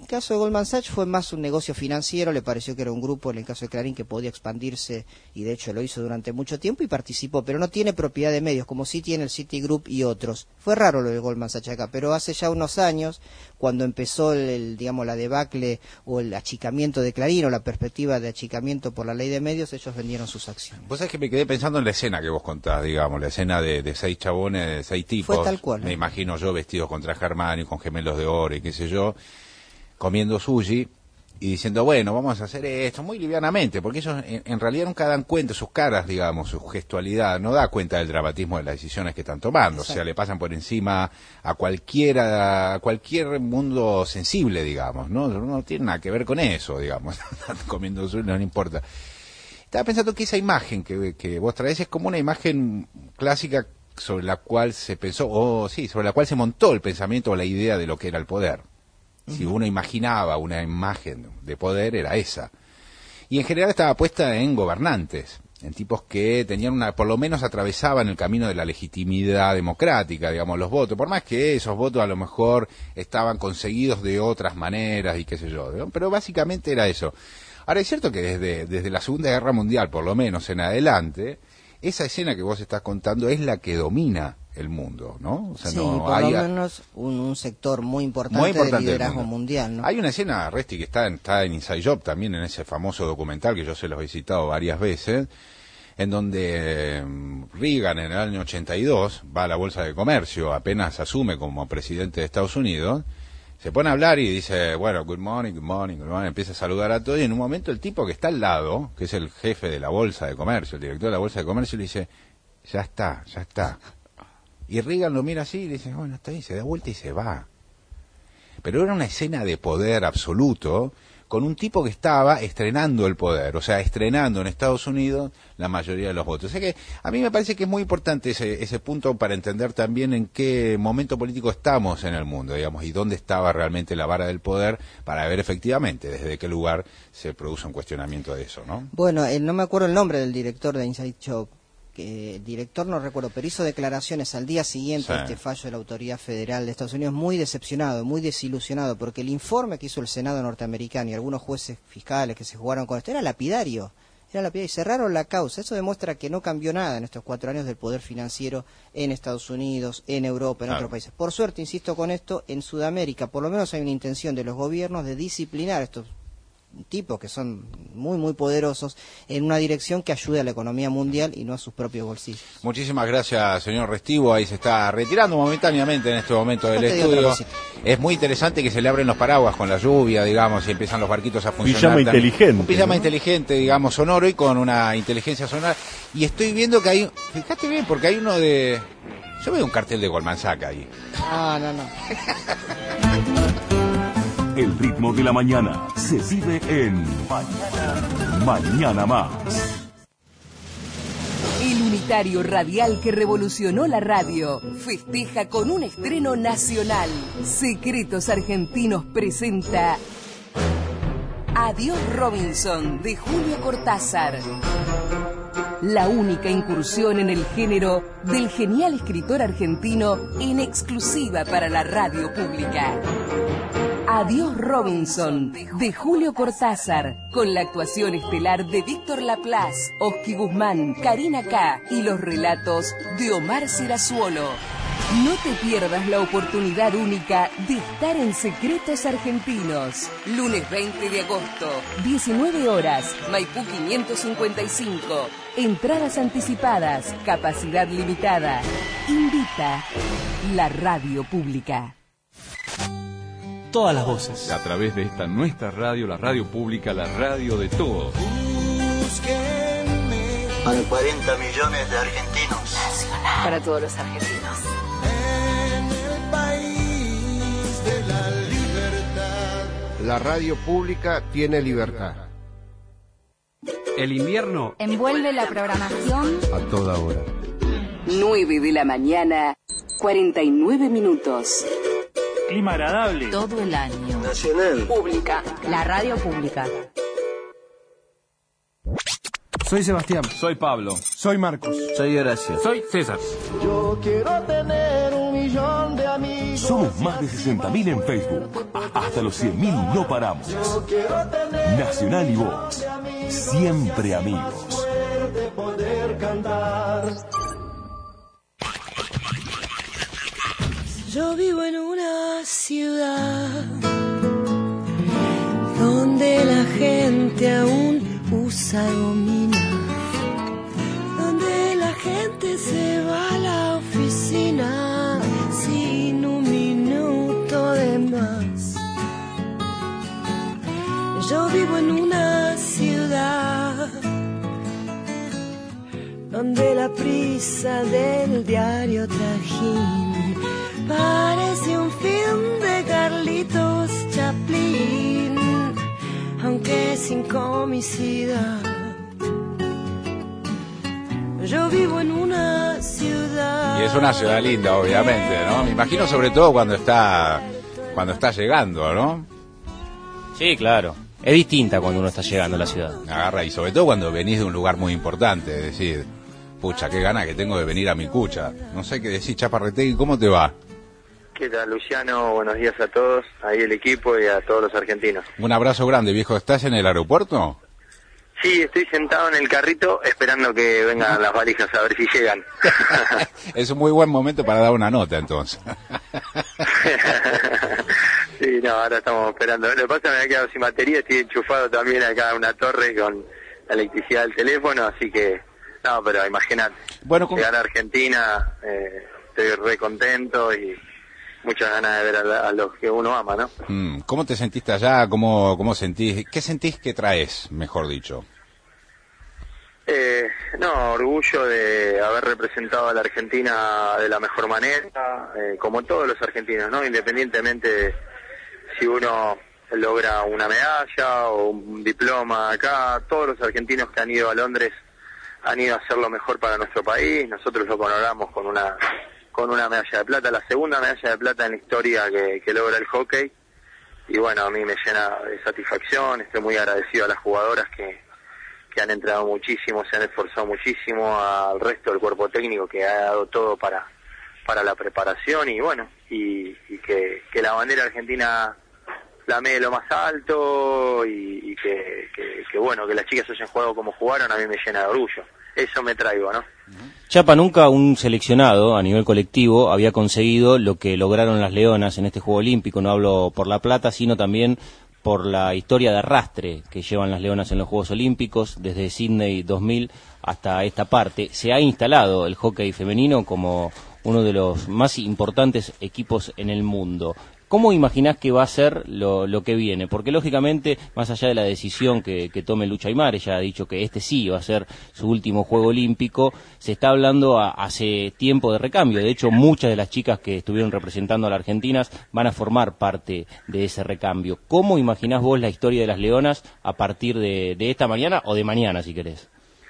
caso de Goldman Sachs fue más un negocio financiero, le pareció que era un grupo, en el caso de Clarín, que podía expandirse, y de hecho lo hizo durante mucho tiempo y participó, pero no tiene propiedad de medios, como sí tiene el Citigroup y otros. Fue raro lo de Goldman Sachs acá, pero hace ya unos años, cuando empezó digamos, la debacle o el achicamiento de Clarín, o la perspectiva de achicamiento por la ley de medios, ellos vendieron sus acciones. Vos sabés que me quedé pensando en la escena que vos contás, digamos, la escena de 6 chabones, 6 tipos. Fue tal cual. Me imagino yo vestidos con traje Armani, con gemelos de oro y qué sé yo, comiendo sushi y diciendo, bueno, vamos a hacer esto muy livianamente, porque ellos en realidad nunca dan cuenta, sus caras, digamos, su gestualidad, no da cuenta del dramatismo de las decisiones que están tomando. Exacto. O sea, le pasan por encima a cualquier mundo sensible, digamos, no tiene nada que ver con eso, digamos, comiendo sushi no le importa. Estaba pensando que esa imagen que vos traes es como una imagen clásica sobre la cual se pensó, sobre la cual se montó el pensamiento o la idea de lo que era el poder. Si uno imaginaba una imagen de poder, era esa. Y en general estaba puesta en gobernantes, en tipos que tenían por lo menos atravesaban el camino de la legitimidad democrática, digamos, los votos, por más que esos votos a lo mejor estaban conseguidos de otras maneras y qué sé yo, ¿no? Pero básicamente era eso. Ahora, es cierto que desde la Segunda Guerra Mundial, por lo menos en adelante, esa escena que vos estás contando es la que domina el mundo, ¿no? O sea, sí, no por lo menos un sector muy importante del liderazgo mundial, ¿no? Hay una escena, Resti, que está en Inside Job también, en ese famoso documental que yo se los he citado varias veces, en donde Reagan en el año 82 va a la Bolsa de Comercio, apenas asume como presidente de Estados Unidos, se pone a hablar y dice, bueno, good morning, empieza a saludar a todos, y en un momento el tipo que está al lado, que es el jefe de la Bolsa de Comercio, el director de la Bolsa de Comercio, le dice, ya está. Y Reagan lo mira así y le dice, bueno, está ahí, se da vuelta y se va. Pero era una escena de poder absoluto, con un tipo que estaba estrenando el poder, o sea, estrenando en Estados Unidos la mayoría de los votos. O sea que a mí me parece que es muy importante ese punto para entender también en qué momento político estamos en el mundo, digamos, y dónde estaba realmente la vara del poder, para ver efectivamente desde qué lugar se produce un cuestionamiento de eso, ¿no? Bueno, no me acuerdo el nombre del director de Inside Job, director no recuerdo, pero hizo declaraciones al día siguiente de este fallo de la Autoridad Federal de Estados Unidos muy decepcionado, muy desilusionado, porque el informe que hizo el Senado norteamericano y algunos jueces fiscales que se jugaron con esto era lapidario, y cerraron la causa. Eso demuestra que no cambió nada en estos 4 años del poder financiero en Estados Unidos, en Europa, en otros países. Por suerte, insisto con esto, en Sudamérica por lo menos hay una intención de los gobiernos de disciplinar estos tipos que son muy poderosos en una dirección que ayude a la economía mundial y no a sus propios bolsillos. Muchísimas gracias, señor Restivo. Ahí se está retirando momentáneamente en este momento del estudio. Es muy interesante que se le abren los paraguas con la lluvia, digamos, y empiezan los barquitos a funcionar. Pijama inteligente. Un pijama inteligente, digamos, sonoro y con una inteligencia sonora. Y estoy viendo que hay, fíjate bien, porque hay uno de... Yo veo un cartel de Goldman Sachs ahí. No. El ritmo de la mañana se vive en Mañana Más. El unitario radial que revolucionó la radio festeja con un estreno nacional. Secretos Argentinos presenta Adiós Robinson, de Julio Cortázar. La única incursión en el género del genial escritor argentino en exclusiva para la radio pública. Adiós Robinson, de Julio Cortázar, con la actuación estelar de Víctor Laplace, Oski Guzmán, Karina K. y los relatos de Omar Serazuolo. No te pierdas la oportunidad única de estar en Secretos Argentinos. Lunes 20 de agosto, 19 horas, Maipú 555. Entradas anticipadas, capacidad limitada. Invita la radio pública. Todas las voces. A través de esta nuestra radio, la radio pública, la radio de todos. Para 40 millones de argentinos. Nacional. Para todos los argentinos. En el país de la libertad. La radio pública tiene libertad. El invierno envuelve la programación a toda hora. 9 de la mañana, 49 minutos. Clima agradable. Todo el año. Nacional. Pública. La radio pública. Soy Sebastián. Soy Pablo. Soy Marcos. Soy Horacio. Soy César. Yo quiero tener 1 millón de amigos. Somos más de 60.000 en Facebook. Hasta los 100.000 no paramos. Nacional y vos, siempre amigos. Yo vivo en una ciudad donde la gente aún usa gomina, donde la gente se va a la oficina sin un minuto de más. Yo vivo en una ciudad donde la prisa del diario Trajín parece un film de Carlitos Chaplin, aunque sin comicidad. Yo vivo en una ciudad. Y es una ciudad linda, obviamente, ¿no? Me imagino sobre todo cuando está llegando, ¿no? Sí, claro. Es distinta cuando uno está llegando a la ciudad. Agarra, y sobre todo cuando venís de un lugar muy importante, es decir, pucha, qué gana que tengo de venir a mi cucha. No sé qué decir, Chaparretegui, ¿cómo te va? ¿Qué tal, Luciano? Buenos días a todos, ahí el equipo y a todos los argentinos. Un abrazo grande, viejo. ¿Estás en el aeropuerto? Sí, estoy sentado en el carrito esperando que vengan las valijas a ver si llegan. Es un muy buen momento para dar una nota, entonces. Sí, no, ahora estamos esperando. Lo que pasa es que me he quedado sin batería, estoy enchufado también acá a una torre con la electricidad del teléfono, así que, no, pero imagínate, bueno, llegar a Argentina, estoy re contento y muchas ganas de ver a los que uno ama, ¿no? ¿Cómo te sentiste allá? ¿Cómo sentís? ¿Qué sentís que traes, mejor dicho? No, orgullo de haber representado a la Argentina de la mejor manera, como todos los argentinos, ¿no? Independientemente de si uno logra una medalla o un diploma acá, todos los argentinos que han ido a Londres han ido a hacer lo mejor para nuestro país. Nosotros lo coronamos con una medalla de plata, la segunda medalla de plata en la historia que logra el hockey, y bueno, a mí me llena de satisfacción. Estoy muy agradecido a las jugadoras que han entrenado muchísimo, se han esforzado muchísimo, al resto del cuerpo técnico que ha dado todo para la preparación, y bueno, y que la bandera argentina flamee de lo más alto, y que bueno, que las chicas hayan jugado como jugaron, a mí me llena de orgullo. Eso me traigo, ¿no? Chapa, nunca un seleccionado a nivel colectivo había conseguido lo que lograron las Leonas en este Juego Olímpico. No hablo por la plata, sino también por la historia de arrastre que llevan las Leonas en los Juegos Olímpicos, desde Sydney 2000 hasta esta parte. Se ha instalado el hockey femenino como uno de los más importantes equipos en el mundo. ¿Cómo imaginás que va a ser lo que viene? Porque lógicamente, más allá de la decisión que tome Lucha Aymar, ella ha dicho que este sí va a ser su último Juego Olímpico, se está hablando hace tiempo de recambio. De hecho, muchas de las chicas que estuvieron representando a la Argentina van a formar parte de ese recambio. ¿Cómo imaginás vos la historia de las Leonas a partir de esta mañana o de mañana, si querés?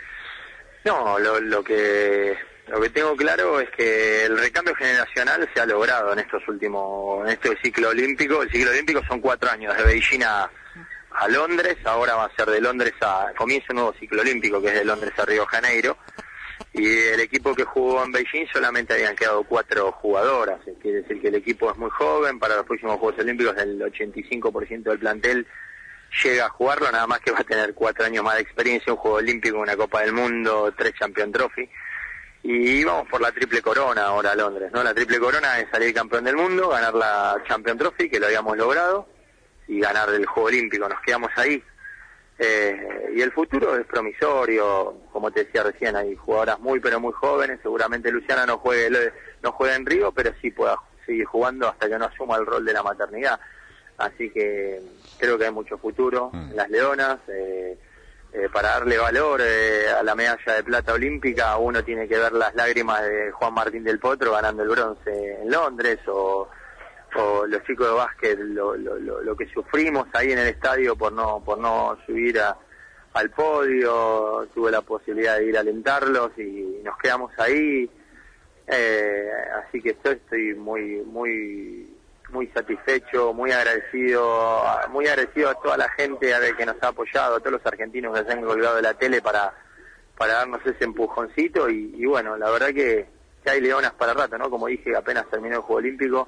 No, lo que tengo claro es que el recambio generacional se ha logrado en este ciclo olímpico. El ciclo olímpico son 4 años, de Beijing a Londres. Ahora va a ser de Londres comienza un nuevo ciclo olímpico que es de Londres a Río de Janeiro, y el equipo que jugó en Beijing solamente habían quedado 4 jugadoras. Quiere decir que el equipo es muy joven. Para los próximos Juegos Olímpicos el 85% del plantel llega a jugarlo, nada más que va a tener 4 años más de experiencia, un Juego Olímpico, una Copa del Mundo, 3 Champions Trophy. Y vamos por la triple corona ahora a Londres, ¿no? La triple corona es salir campeón del mundo, ganar la Champions Trophy, que lo habíamos logrado, y ganar el Juego Olímpico. Nos quedamos ahí. Y el futuro es promisorio, como te decía recién, hay jugadoras muy pero muy jóvenes. Seguramente Luciana no juegue en Río, pero sí pueda seguir jugando hasta que no asuma el rol de la maternidad. Así que creo que hay mucho futuro en las Leonas. Para darle valor a la medalla de plata olímpica, uno tiene que ver las lágrimas de Juan Martín del Potro ganando el bronce en Londres, o los chicos de básquet, lo que sufrimos ahí en el estadio por no subir al podio. Tuve la posibilidad de ir a alentarlos y nos quedamos ahí, así que estoy muy satisfecho, muy agradecido a toda la gente que nos ha apoyado, a todos los argentinos que se han colgado de la tele para darnos ese empujoncito, y bueno, la verdad que hay leonas para rato, ¿no? Como dije, apenas terminó el Juego Olímpico,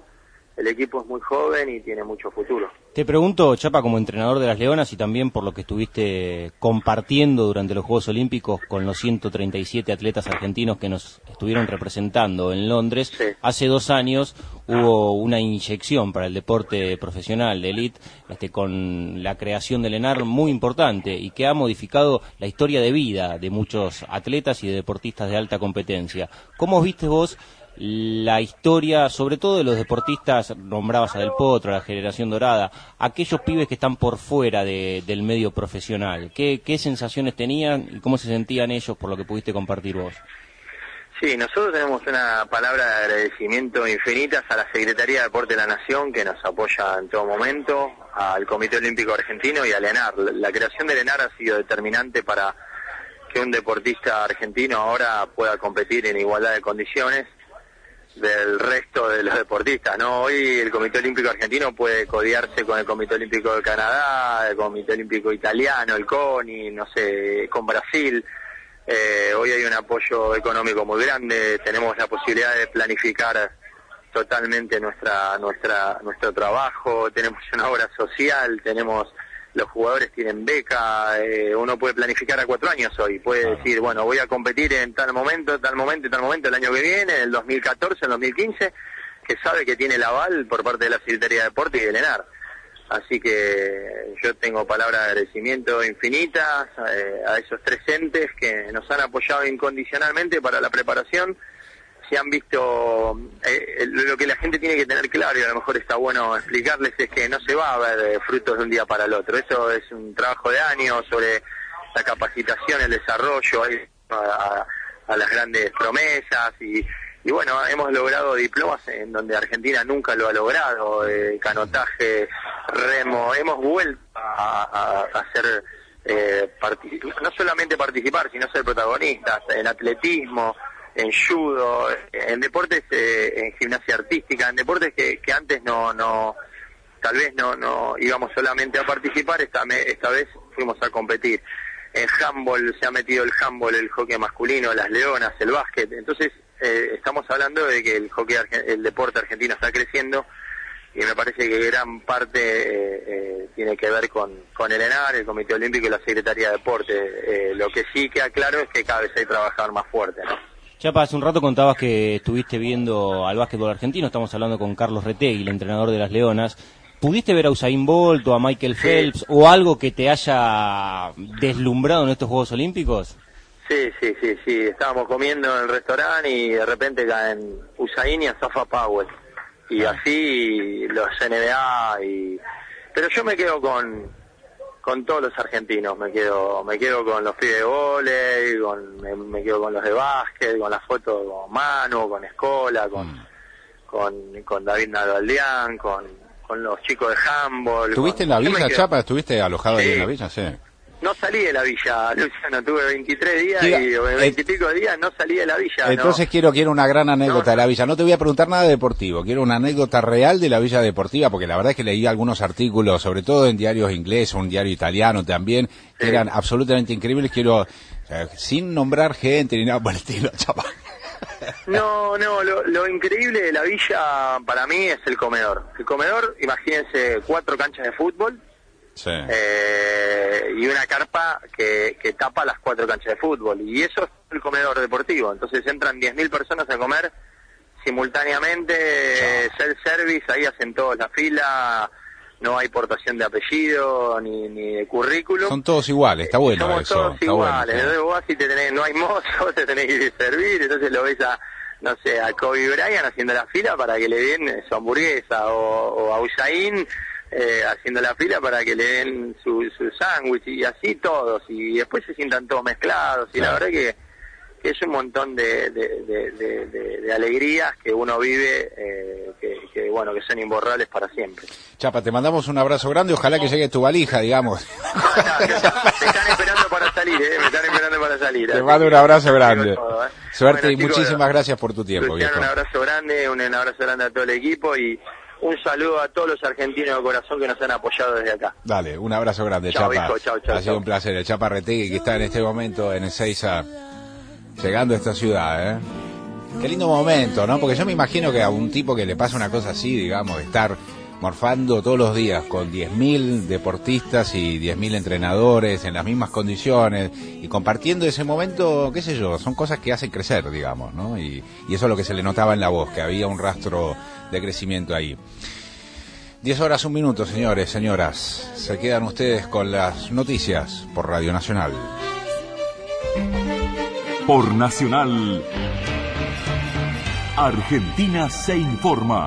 el equipo es muy joven y tiene mucho futuro. Te pregunto, Chapa, como entrenador de las Leonas y también por lo que estuviste compartiendo durante los Juegos Olímpicos con los 137 atletas argentinos que nos estuvieron representando en Londres, sí. Hace 2 años hubo una inyección para el deporte profesional de élite con la creación del ENAR muy importante y que ha modificado la historia de vida de muchos atletas y de deportistas de alta competencia. ¿Cómo viste vos la historia, sobre todo de los deportistas, nombrabas a Del Potro, a la generación dorada, aquellos pibes que están por fuera del medio profesional? ¿Qué sensaciones tenían y cómo se sentían ellos por lo que pudiste compartir vos? Sí, nosotros tenemos una palabra de agradecimiento infinitas a la Secretaría de Deporte de la Nación, que nos apoya en todo momento, al Comité Olímpico Argentino y al ENAR. La creación del ENAR ha sido determinante para que un deportista argentino ahora pueda competir en igualdad de condiciones del resto de los deportistas, ¿no? Hoy el Comité Olímpico Argentino puede codearse con el Comité Olímpico de Canadá, el Comité Olímpico Italiano, el CONI, no sé, con Brasil. Hoy hay un apoyo económico muy grande, tenemos la posibilidad de planificar totalmente nuestro trabajo, tenemos una obra social, los jugadores tienen beca, uno puede planificar a 4 años hoy, puede decir, bueno, voy a competir en tal momento, el año que viene, en el 2014, en el 2015, que sabe que tiene el aval por parte de la Secretaría de Deporte y del ENAR. Así que yo tengo palabras de agradecimiento infinitas a esos 3 entes que nos han apoyado incondicionalmente para la preparación. Si han visto, lo que la gente tiene que tener claro, y a lo mejor está bueno explicarles, es que no se va a ver frutos de un día para el otro. Eso es un trabajo de años sobre la capacitación, el desarrollo, a las grandes promesas y bueno, hemos logrado diplomas en donde Argentina nunca lo ha logrado, canotaje, remo, hemos vuelto a hacer, no solamente participar, sino ser protagonistas en atletismo, en judo, en deportes, en gimnasia artística, en deportes que antes tal vez no íbamos solamente a participar, esta vez fuimos a competir. En handball se ha metido el handball, el hockey masculino, las leonas, el básquet. Entonces estamos hablando de que el deporte argentino está creciendo y me parece que gran parte tiene que ver con el ENAR, el Comité Olímpico y la Secretaría de Deporte. Lo que sí queda claro es que cada vez hay que trabajar más fuerte, ¿no? Chapa, hace un rato contabas que estuviste viendo al básquetbol argentino, estamos hablando con Carlos Retegui, el entrenador de las Leonas. ¿Pudiste ver a Usain Bolt o a Michael Phelps o algo que te haya deslumbrado en estos Juegos Olímpicos? Sí. Estábamos comiendo en el restaurante y de repente caen Usain y Asafa Powell. Y así los NBA Pero yo me quedo con todos los argentinos, me quedo con los pibes de vóley, me quedo con los de básquet, con las fotos con Manu, con Escola, con David Nalbaldián, con los chicos de handball. ¿Estuviste en la villa, Chapa? ¿Estuviste alojado ahí en la villa? Sí. No salí de la villa, Luciano, tuve 23 días y 20 y pico días no salí de la villa. Entonces quiero una gran anécdota de la villa. No te voy a preguntar nada de deportivo, quiero una anécdota real de la villa deportiva, porque la verdad es que leí algunos artículos, sobre todo en diarios ingleses, un diario italiano también, que eran absolutamente increíbles. Quiero, sin nombrar gente ni nada por el estilo, Chapa. No, lo increíble de la villa para mí es el comedor. El comedor, imagínense 4 canchas de fútbol. Sí. Y una carpa que tapa las 4 canchas de fútbol, y eso es el comedor deportivo. Entonces entran 10.000 personas a comer simultáneamente, self-service, ahí hacen todos la fila, no hay portación de apellido ni de currículum. Son todos iguales, está bueno. Somos eso. Todos está iguales, bueno, entonces vos si no hay mozo, te tenés que servir, entonces lo ves a Kobe Bryant haciendo la fila para que le den su hamburguesa, o a Usain haciendo la fila para que le den su sándwich, y así todos, y después se sientan todos mezclados, y la verdad que es un montón de alegrías que uno vive, que bueno, que son imborrables para siempre. Chapa, te mandamos un abrazo grande, ojalá que llegue tu valija, digamos. Me están esperando para salir, Te mando un abrazo grande. Suerte, bueno, y chicos, muchísimas gracias por tu tiempo, Luciano, viejo. un abrazo grande a todo el equipo, y un saludo a todos los argentinos de corazón que nos han apoyado desde acá. Dale, un abrazo grande, Chau, Chapa. hijo, chau, ha sido un placer. El Chapa Retegui, que está en este momento en Ezeiza, llegando a esta ciudad, Qué lindo momento, ¿no? Porque yo me imagino que a un tipo que le pasa una cosa así, digamos, de estar morfando todos los días con 10.000 deportistas y 10.000 entrenadores en las mismas condiciones y compartiendo ese momento, qué sé yo, son cosas que hacen crecer, digamos, ¿no? Y eso es lo que se le notaba en la voz, que había un rastro de crecimiento ahí. 10 horas, 1 minuto, señores, señoras. Se quedan ustedes con las noticias por Radio Nacional. Por Nacional, Argentina se informa.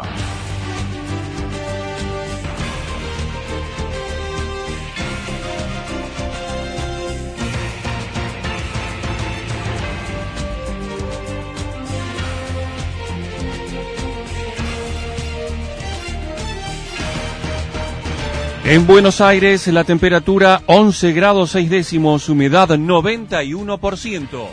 En Buenos Aires, la temperatura 11 grados 6 décimos, humedad 91%.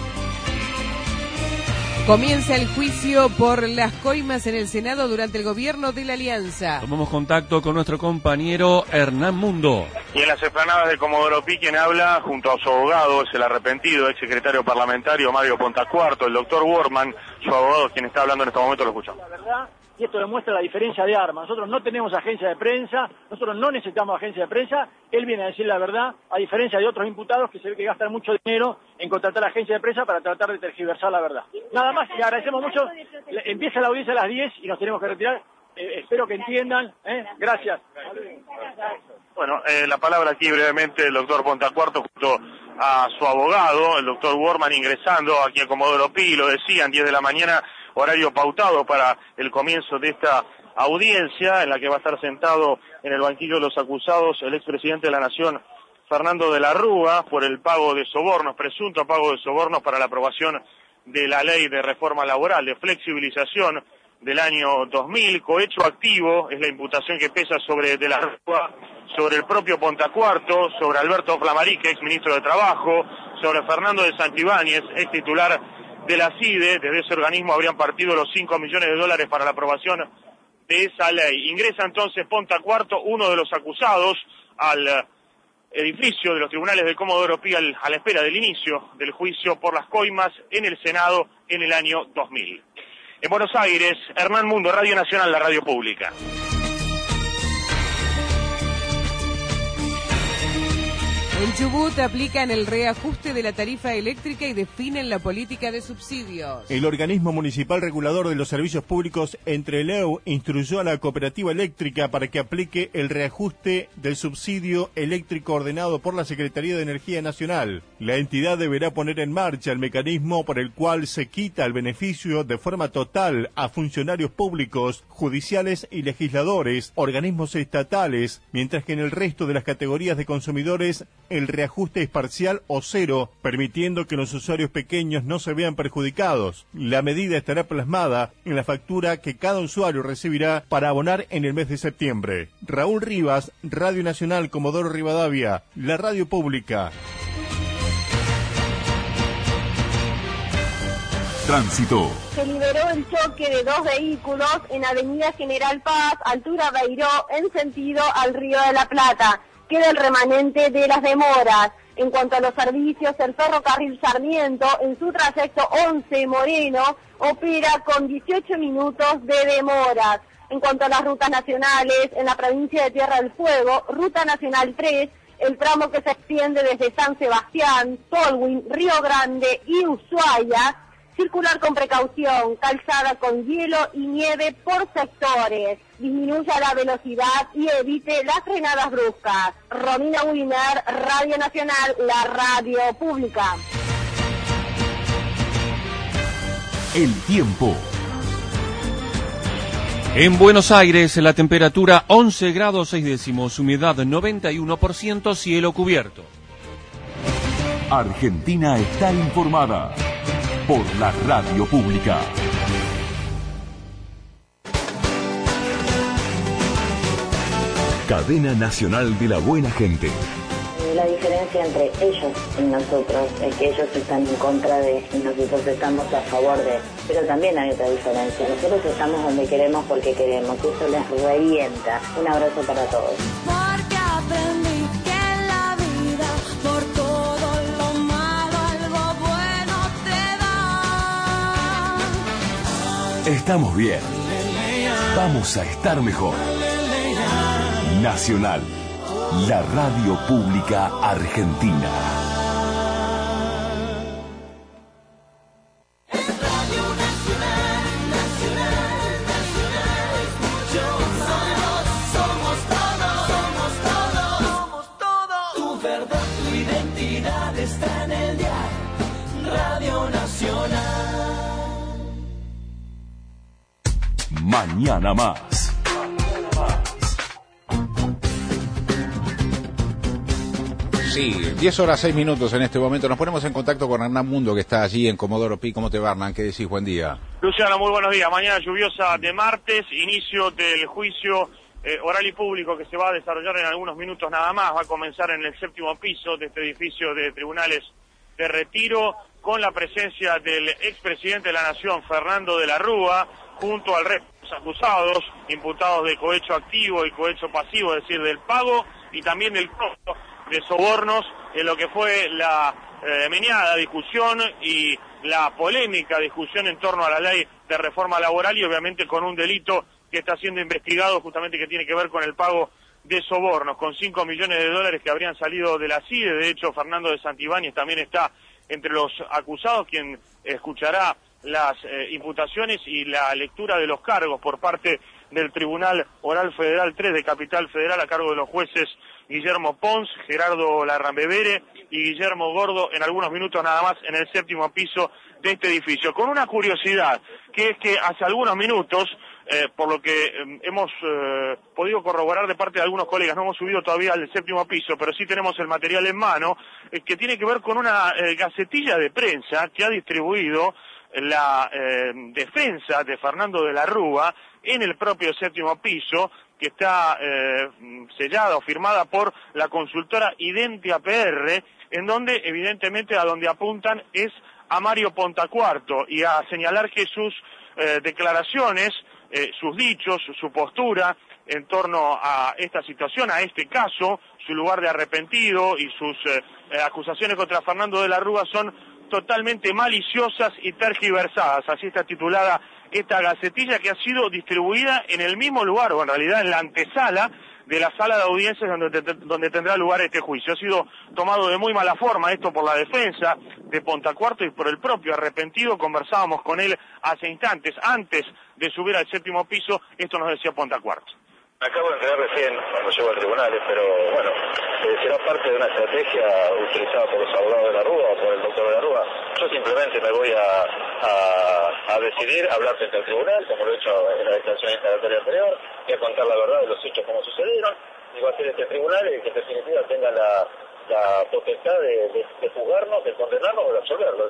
Comienza el juicio por las coimas en el Senado durante el gobierno de la Alianza. Tomamos contacto con nuestro compañero Hernán Mundo. Y en las explanadas de Comodoro Pi, quien habla junto a su abogado es el arrepentido exsecretario parlamentario Mario Pontacuarto, el doctor Worman, su abogado, quien está hablando en este momento, lo escuchamos. La verdad, y esto demuestra la diferencia de armas. Nosotros no tenemos agencia de prensa, nosotros no necesitamos agencia de prensa. Él viene a decir la verdad, a diferencia de otros imputados que se ve que gastan mucho dinero en contratar agencia de prensa para tratar de tergiversar la verdad. Nada más, le agradecemos mucho. Empieza la audiencia a las 10 y nos tenemos que retirar. Espero que entiendan. Gracias. Bueno, la palabra aquí brevemente el doctor Pontacuarto junto a su abogado, el doctor Worman, ingresando aquí a Comodoro Pi, lo decían, 10 de la mañana, horario pautado para el comienzo de esta audiencia, en la que va a estar sentado en el banquillo de los acusados el expresidente de la Nación, Fernando de la Rúa, por el pago de sobornos, presunto pago de sobornos para la aprobación de la ley de reforma laboral, de flexibilización del año 2000, cohecho activo, es la imputación que pesa sobre de la Rúa, sobre el propio Pontacuarto, sobre Alberto Flamarique, ex ministro de Trabajo, sobre Fernando de Santibáñez, ex titular de la CIDE. Desde ese organismo habrían partido los 5 millones de dólares para la aprobación de esa ley. Ingresa entonces Pontacuarto, uno de los acusados, al edificio de los tribunales de Comodoro Pi a la espera del inicio del juicio por las coimas en el Senado en el año 2000. En Buenos Aires, Hernán Mundo, Radio Nacional, la radio pública. En Chubut aplican el reajuste de la tarifa eléctrica y definen la política de subsidios. El organismo municipal regulador de los servicios públicos, Entreleu, instruyó a la cooperativa eléctrica para que aplique el reajuste del subsidio eléctrico ordenado por la Secretaría de Energía Nacional. La entidad deberá poner en marcha el mecanismo por el cual se quita el beneficio de forma total a funcionarios públicos, judiciales y legisladores, organismos estatales, mientras que en el resto de las categorías de consumidores el reajuste es parcial o cero, permitiendo que los usuarios pequeños no se vean perjudicados. La medida estará plasmada en la factura que cada usuario recibirá para abonar en el mes de septiembre. Raúl Rivas, Radio Nacional, Comodoro Rivadavia, la radio pública. Tránsito. Se liberó el choque de 2 vehículos en Avenida General Paz, altura Beiró, en sentido al Río de la Plata. Queda el remanente de las demoras. En cuanto a los servicios, el ferrocarril Sarmiento, en su trayecto 11 Moreno, opera con 18 minutos de demoras. En cuanto a las rutas nacionales, en la provincia de Tierra del Fuego, Ruta Nacional 3, el tramo que se extiende desde San Sebastián, Tolwyn, Río Grande y Ushuaia, circular con precaución, calzada con hielo y nieve por sectores. Disminuya la velocidad y evite las frenadas bruscas. Romina Wiener, Radio Nacional, la radio pública. El tiempo. En Buenos Aires, la temperatura 11 grados 6 décimos, humedad 91%, cielo cubierto. Argentina está informada por la radio pública. Cadena Nacional de la Buena Gente. La diferencia entre ellos y nosotros es que ellos están en contra de y nosotros estamos a favor de. Pero también hay otra diferencia. Nosotros estamos donde queremos porque queremos. Y eso les revienta. Un abrazo para todos. Porque aprendí que en la vida, por todo lo malo, algo bueno te da. estamos bien. Vamos a estar mejor. Nacional, la radio pública argentina. Está en el dial, Radio Nacional. Mañana más. Sí, 10 horas 6 minutos en este momento. Nos ponemos en contacto con Hernán Mundo, que está allí en Comodoro Pi. ¿Cómo te va, Hernán? ¿Qué decís? Buen día. Luciano, muy buenos días. Mañana lluviosa de martes, inicio del juicio oral y público que se va a desarrollar en algunos minutos nada más. Va a comenzar en el 7º piso de este edificio de tribunales de Retiro, con la presencia del expresidente de la Nación, Fernando de la Rúa, junto al resto de los acusados, imputados de cohecho activo y cohecho pasivo, es decir, del pago y también del costo de sobornos, en lo que fue la meneada discusión y la polémica discusión en torno a la ley de reforma laboral, y obviamente con un delito que está siendo investigado, justamente que tiene que ver con el pago de sobornos, con 5 millones de dólares que habrían salido de la CIDE. De hecho, Fernando de Santibáñez también está entre los acusados, quien escuchará las imputaciones y la lectura de los cargos por parte del Tribunal Oral Federal 3 de Capital Federal, a cargo de los jueces Guillermo Pons, Gerardo Larrambevere y Guillermo Gordo, en algunos minutos nada más, en el 7º piso de este edificio. Con una curiosidad, que es que hace algunos minutos, por lo que hemos podido corroborar de parte de algunos colegas, no hemos subido todavía al 7º piso, pero sí tenemos el material en mano, que tiene que ver con una gacetilla de prensa que ha distribuido la defensa de Fernando de la Rúa en el propio 7º piso, que está sellada o firmada por la consultora Identia PR, en donde evidentemente a donde apuntan es a Mario Pontacuarto, y a señalar que sus declaraciones, sus dichos, su postura en torno a esta situación, a este caso, su lugar de arrepentido y sus acusaciones contra Fernando de la Rúa son totalmente maliciosas y tergiversadas. Así está titulada esta gacetilla, que ha sido distribuida en el mismo lugar, o en realidad en la antesala de la sala de audiencias donde tendrá lugar este juicio. Ha sido tomado de muy mala forma esto por la defensa de Pontacuarto y por el propio arrepentido. Conversábamos con él hace instantes, antes de subir al 7º piso. Esto nos decía Pontacuarto. Me acabo de enterar recién cuando llego al tribunal, pero bueno, será parte de una estrategia utilizada por los abogados de la Rúa o por el doctor de la Rúa. Yo simplemente me voy a decidir hablar frente al tribunal, como lo he hecho en la declaración instauratoria anterior, y a contar la verdad de los hechos como sucedieron, y va a ser este tribunal el que en definitiva tenga la potestad de juzgarnos, de condenarnos o de absolverlo.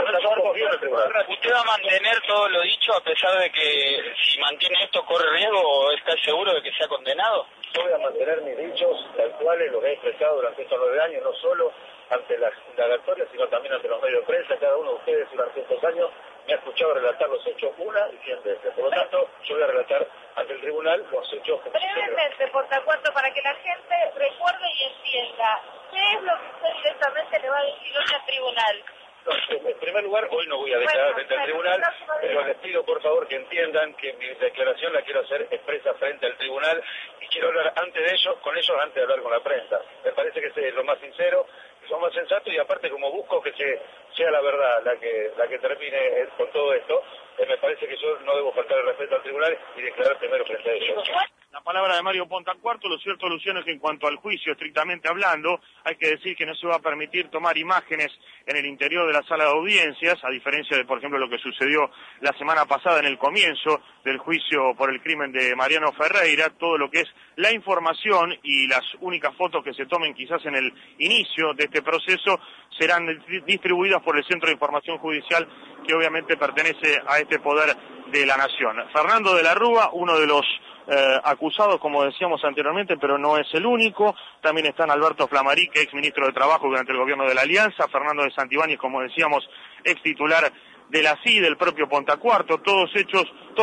¿Usted va a mantener todo lo dicho a pesar de que si mantiene esto corre riesgo o está seguro de que sea condenado? Yo voy a mantener mis dichos tal cuales, lo que he expresado durante estos 9 años, no solo ante las indagatorias, sino también ante los medios de prensa. Cada uno de ustedes durante estos años me ha escuchado relatar los hechos una y 100 veces. Por lo tanto, yo voy a relatar ante el tribunal los hechos. Brevemente, Pontacuarto, para que la gente recuerde y entienda, ¿qué es lo que usted directamente le va a decir hoy al tribunal? En primer lugar, hoy no voy a declarar frente al tribunal, pero les pido por favor que entiendan que mi declaración la quiero hacer expresa frente al tribunal y quiero hablar antes de ellos, con ellos antes de hablar con la prensa. Me parece que es lo más sincero, lo más sensato, y aparte como busco que sea la verdad la que termine con todo esto, me parece que yo no debo faltar el respeto al tribunal y declarar primero frente a ellos. La palabra de Mario Pontacuarto. Lo cierto, Luciano, es que en cuanto al juicio, estrictamente hablando, hay que decir que no se va a permitir tomar imágenes en el interior de la sala de audiencias, a diferencia de, por ejemplo, lo que sucedió la semana pasada en el comienzo del juicio por el crimen de Mariano Ferreira. Todo lo que es la información y las únicas fotos que se tomen quizás en el inicio de este proceso serán distribuidas por el Centro de Información Judicial, que obviamente pertenece a este poder de la Nación. Fernando de la Rúa, uno de los acusados, como decíamos anteriormente, pero no es el único. También están Alberto Flamarique, ex ministro de Trabajo durante el gobierno de la Alianza, Fernando de Santibáñez, como decíamos, ex titular de la CIDE, el propio Pontacuarto, todos ellos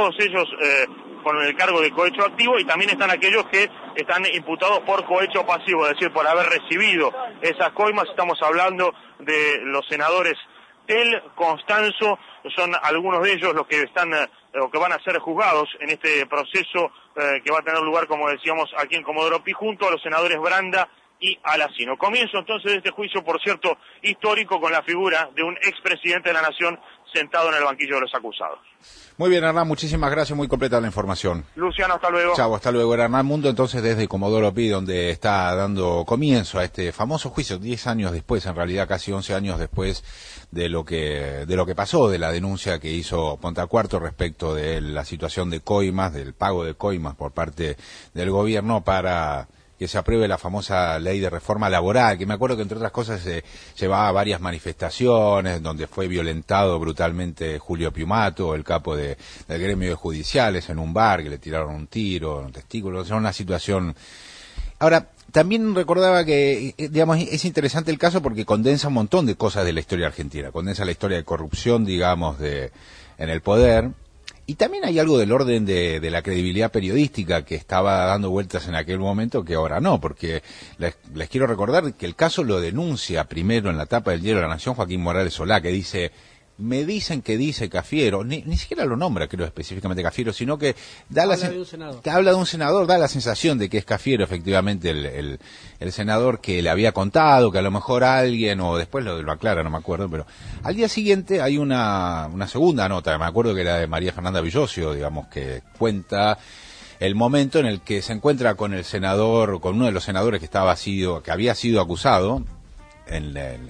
con el cargo de cohecho activo, y también están aquellos que están imputados por cohecho pasivo, es decir, por haber recibido esas coimas. Estamos hablando de los senadores Tel, Constanzo, son algunos de ellos los que están o que van a ser juzgados en este proceso que va a tener lugar, como decíamos, aquí en Comodoro Pi, junto a los senadores Branda y Alacino. Comienzo entonces de este juicio, por cierto, histórico, con la figura de un expresidente de la Nación sentado en el banquillo de los acusados. Muy bien, Hernán, muchísimas gracias, muy completa la información. Luciano, hasta luego. Chau, hasta luego. Era Hernán Mundo, entonces, desde Comodoro Pi, donde está dando comienzo a este famoso juicio, 10 años después, en realidad casi 11 años después de lo que pasó, de la denuncia que hizo Pontacuarto respecto de la situación de coimas, del pago de coimas por parte del gobierno para que se apruebe la famosa ley de reforma laboral, que me acuerdo que entre otras cosas se llevaba a varias manifestaciones, donde fue violentado brutalmente Julio Piumato, el capo del gremio de judiciales, en un bar, que le tiraron un tiro, un testículo, o sea, una situación. Ahora, también recordaba que, digamos, es interesante el caso porque condensa un montón de cosas de la historia argentina, condensa la historia de corrupción, digamos, en el poder. Y también hay algo del orden de la credibilidad periodística que estaba dando vueltas en aquel momento que ahora no, porque les quiero recordar que el caso lo denuncia primero en la tapa del Diario de la Nación Joaquín Morales Solá, que dice: me dicen que dice Cafiero, ni siquiera lo nombra, creo, específicamente Cafiero, sino que habla de un senador, da la sensación de que es Cafiero efectivamente el senador que le había contado, que a lo mejor alguien, o después lo aclara, no me acuerdo, pero al día siguiente hay una segunda nota, me acuerdo que era de María Fernanda Villosio, digamos, que cuenta el momento en el que se encuentra con el senador, con uno de los senadores que había sido acusado en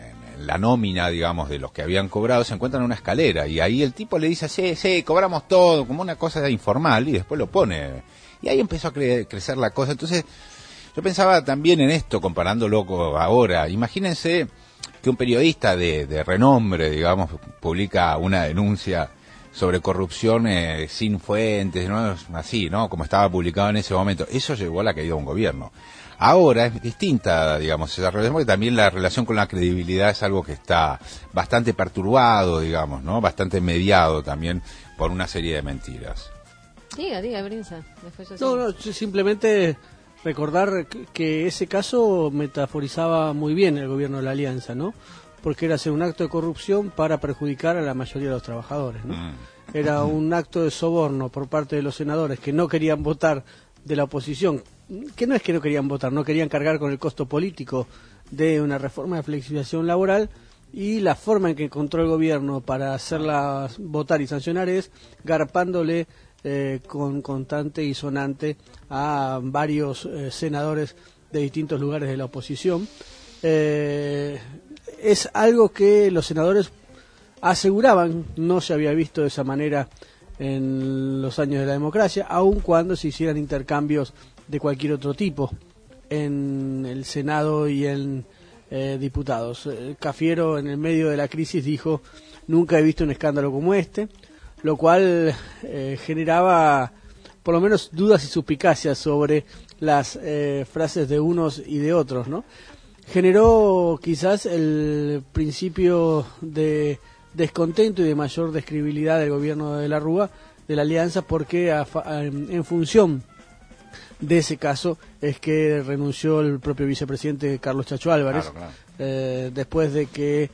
la nómina, digamos, de los que habían cobrado, se encuentran en una escalera y ahí el tipo le dice: sí, cobramos todo, como una cosa informal, y después lo pone. Y ahí empezó a crecer la cosa. Entonces, yo pensaba también en esto, comparándolo ahora. Imagínense que un periodista de renombre, digamos, publica una denuncia sobre corrupción sin fuentes, ¿no? Así, ¿no? Como estaba publicado en ese momento. Eso llevó a la caída de un gobierno. Ahora es distinta, digamos, esa relación, porque también la relación con la credibilidad es algo que está bastante perturbado, digamos, ¿no? Bastante mediado también por una serie de mentiras. Diga, Brinza. No, simplemente recordar que ese caso metaforizaba muy bien el gobierno de la Alianza, ¿no? Porque era hacer un acto de corrupción para perjudicar a la mayoría de los trabajadores, ¿no? Era un acto de soborno por parte de los senadores que no querían votar, de la oposición, que no es que no querían votar, no querían cargar con el costo político de una reforma de flexibilización laboral, y la forma en que encontró el gobierno para hacerla votar y sancionar es garpándole con constante y sonante a varios senadores de distintos lugares de la oposición. Es algo que los senadores aseguraban no se había visto de esa manera en los años de la democracia, aun cuando se hicieran intercambios de cualquier otro tipo en el Senado y en diputados. Cafiero, en el medio de la crisis, dijo: nunca he visto un escándalo como este, lo cual generaba por lo menos dudas y suspicacias sobre las frases de unos y de otros, ¿no? Generó quizás el principio de descontento y de mayor descredibilidad del gobierno de la Rúa, de la Alianza, porque en función de ese caso es que renunció el propio vicepresidente Carlos Chacho Álvarez, claro. Después de que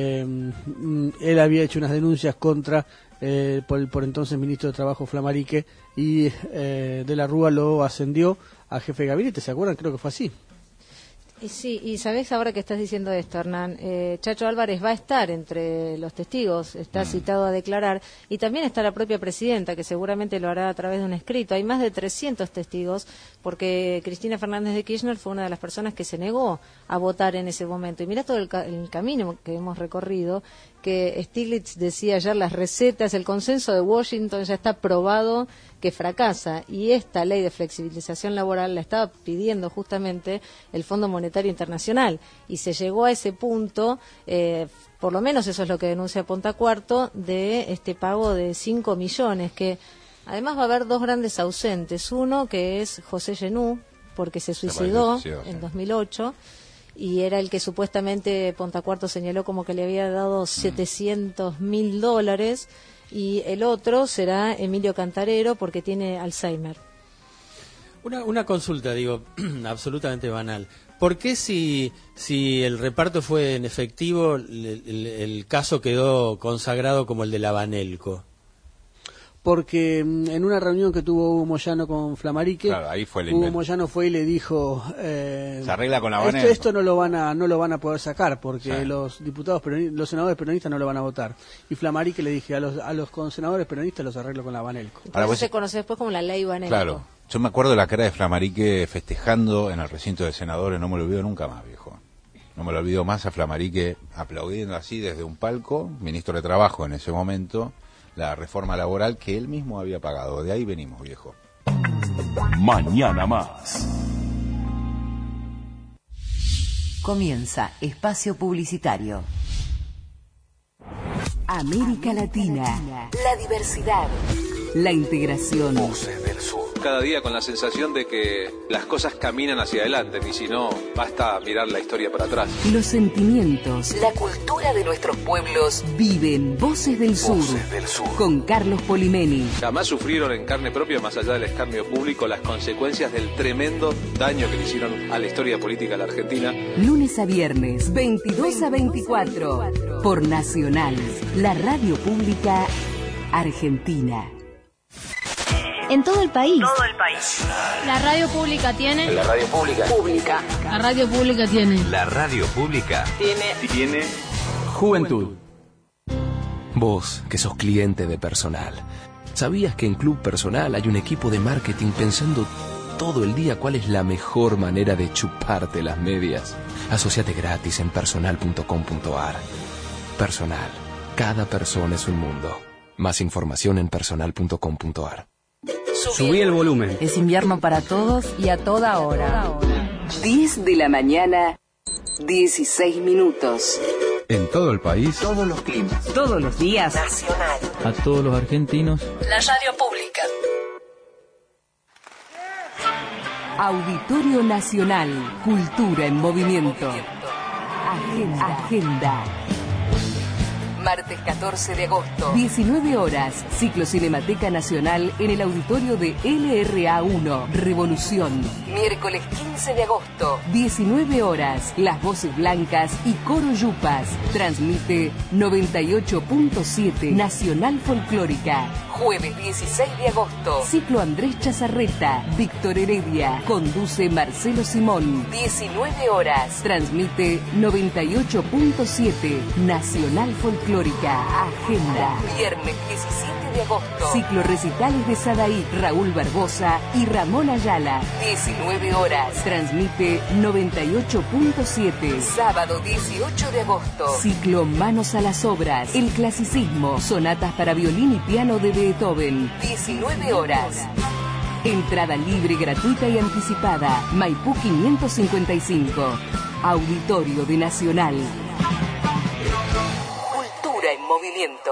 él había hecho unas denuncias contra por entonces ministro de Trabajo Flamarique, y de la Rúa lo ascendió a jefe de gabinete. ¿Se acuerdan? Creo que fue así. Sí, y sabés, ahora que estás diciendo esto, Hernán, Chacho Álvarez va a estar entre los testigos, está citado a declarar, y también está la propia presidenta, que seguramente lo hará a través de un escrito. Hay más de 300 testigos, porque Cristina Fernández de Kirchner fue una de las personas que se negó a votar en ese momento. Y mirá todo el camino que hemos recorrido, que Stiglitz decía ayer: las recetas, el consenso de Washington ya está probado que fracasa, y esta ley de flexibilización laboral la estaba pidiendo justamente el Fondo Monetario Internacional, y se llegó a ese punto, por lo menos eso es lo que denuncia Pontacuarto, de este pago de 5 millones, que además va a haber dos grandes ausentes. Uno, que es José Genú, porque se suicidó en 2008, y era el que supuestamente Pontacuarto señaló como que le había dado $700.000, y el otro será Emilio Cantarero, porque tiene Alzheimer. Una consulta, digo, absolutamente banal. ¿Por qué si el reparto fue en efectivo, el caso quedó consagrado como el de la Banelco? porque en una reunión que tuvo Hugo Moyano con Flamarique, claro, ahí fue el Hugo invento. Moyano fue y le dijo, se arregla con la Banel. esto no lo van a poder sacar porque Sí. los diputados los senadores peronistas no lo van a votar. Y Flamarique le dije, a los senadores peronistas los arreglo con la Banelco. Por eso se conoce después como la ley Banelco. Claro, yo me acuerdo de la cara de Flamarique festejando en el recinto de senadores, no me lo olvido nunca más, viejo. No me lo olvido más a Flamarique aplaudiendo así desde un palco, ministro de Trabajo en ese momento, la reforma laboral que él mismo había pagado. De ahí venimos, viejo. Mañana más. Comienza Espacio Publicitario. América Latina. La diversidad. La integración. Voces del Sur. Cada día con la sensación de que las cosas caminan hacia adelante y si no, basta mirar la historia para atrás. Los sentimientos. La cultura de nuestros pueblos viven. Voces del Sur. Voces del Sur. Con Carlos Polimeni. Jamás sufrieron en carne propia, más allá del escarnio público, las consecuencias del tremendo daño que le hicieron a la historia política de la Argentina. Lunes a viernes, 22 a 24. Por Nacional, la radio pública argentina. En todo el país. Todo el país. La radio pública tiene. La radio pública. La radio pública tiene. La radio pública tiene Juventud. Vos, que sos cliente de Personal, ¿sabías que en Club Personal hay un equipo de marketing pensando todo el día cuál es la mejor manera de chuparte las medias? Asociate gratis en personal.com.ar. Personal. Cada persona es un mundo. Más información en personal.com.ar. Subí el volumen. Es invierno para todos y a toda hora. 10 de la mañana, 16 minutos. En todo el país. Todos los climas. Todos los días. Nacional. A todos los argentinos. La radio pública. Auditorio Nacional. Cultura en movimiento. Agenda. Martes 14 de agosto, 19 horas, ciclo Cinemateca Nacional en el auditorio de LRA1, Revolución. Miércoles 15 de agosto, 19 horas, Las Voces Blancas y Coro Yupas. Transmite 98.7 Nacional Folclórica. Jueves 16 de agosto, ciclo Andrés Chazarreta, Víctor Heredia. Conduce Marcelo Simón. 19 horas, transmite 98.7 Nacional Folclórica. Agenda. Viernes 17 de agosto. Ciclo recitales de Sadaí, Raúl Barbosa y Ramón Ayala. 19 horas. Transmite 98.7. Sábado 18 de agosto. Ciclo Manos a las Obras. El clasicismo. Sonatas para violín y piano de Beethoven. 19 horas. Entrada libre, gratuita y anticipada. Maipú 555. Auditorio de Nacional. En movimiento.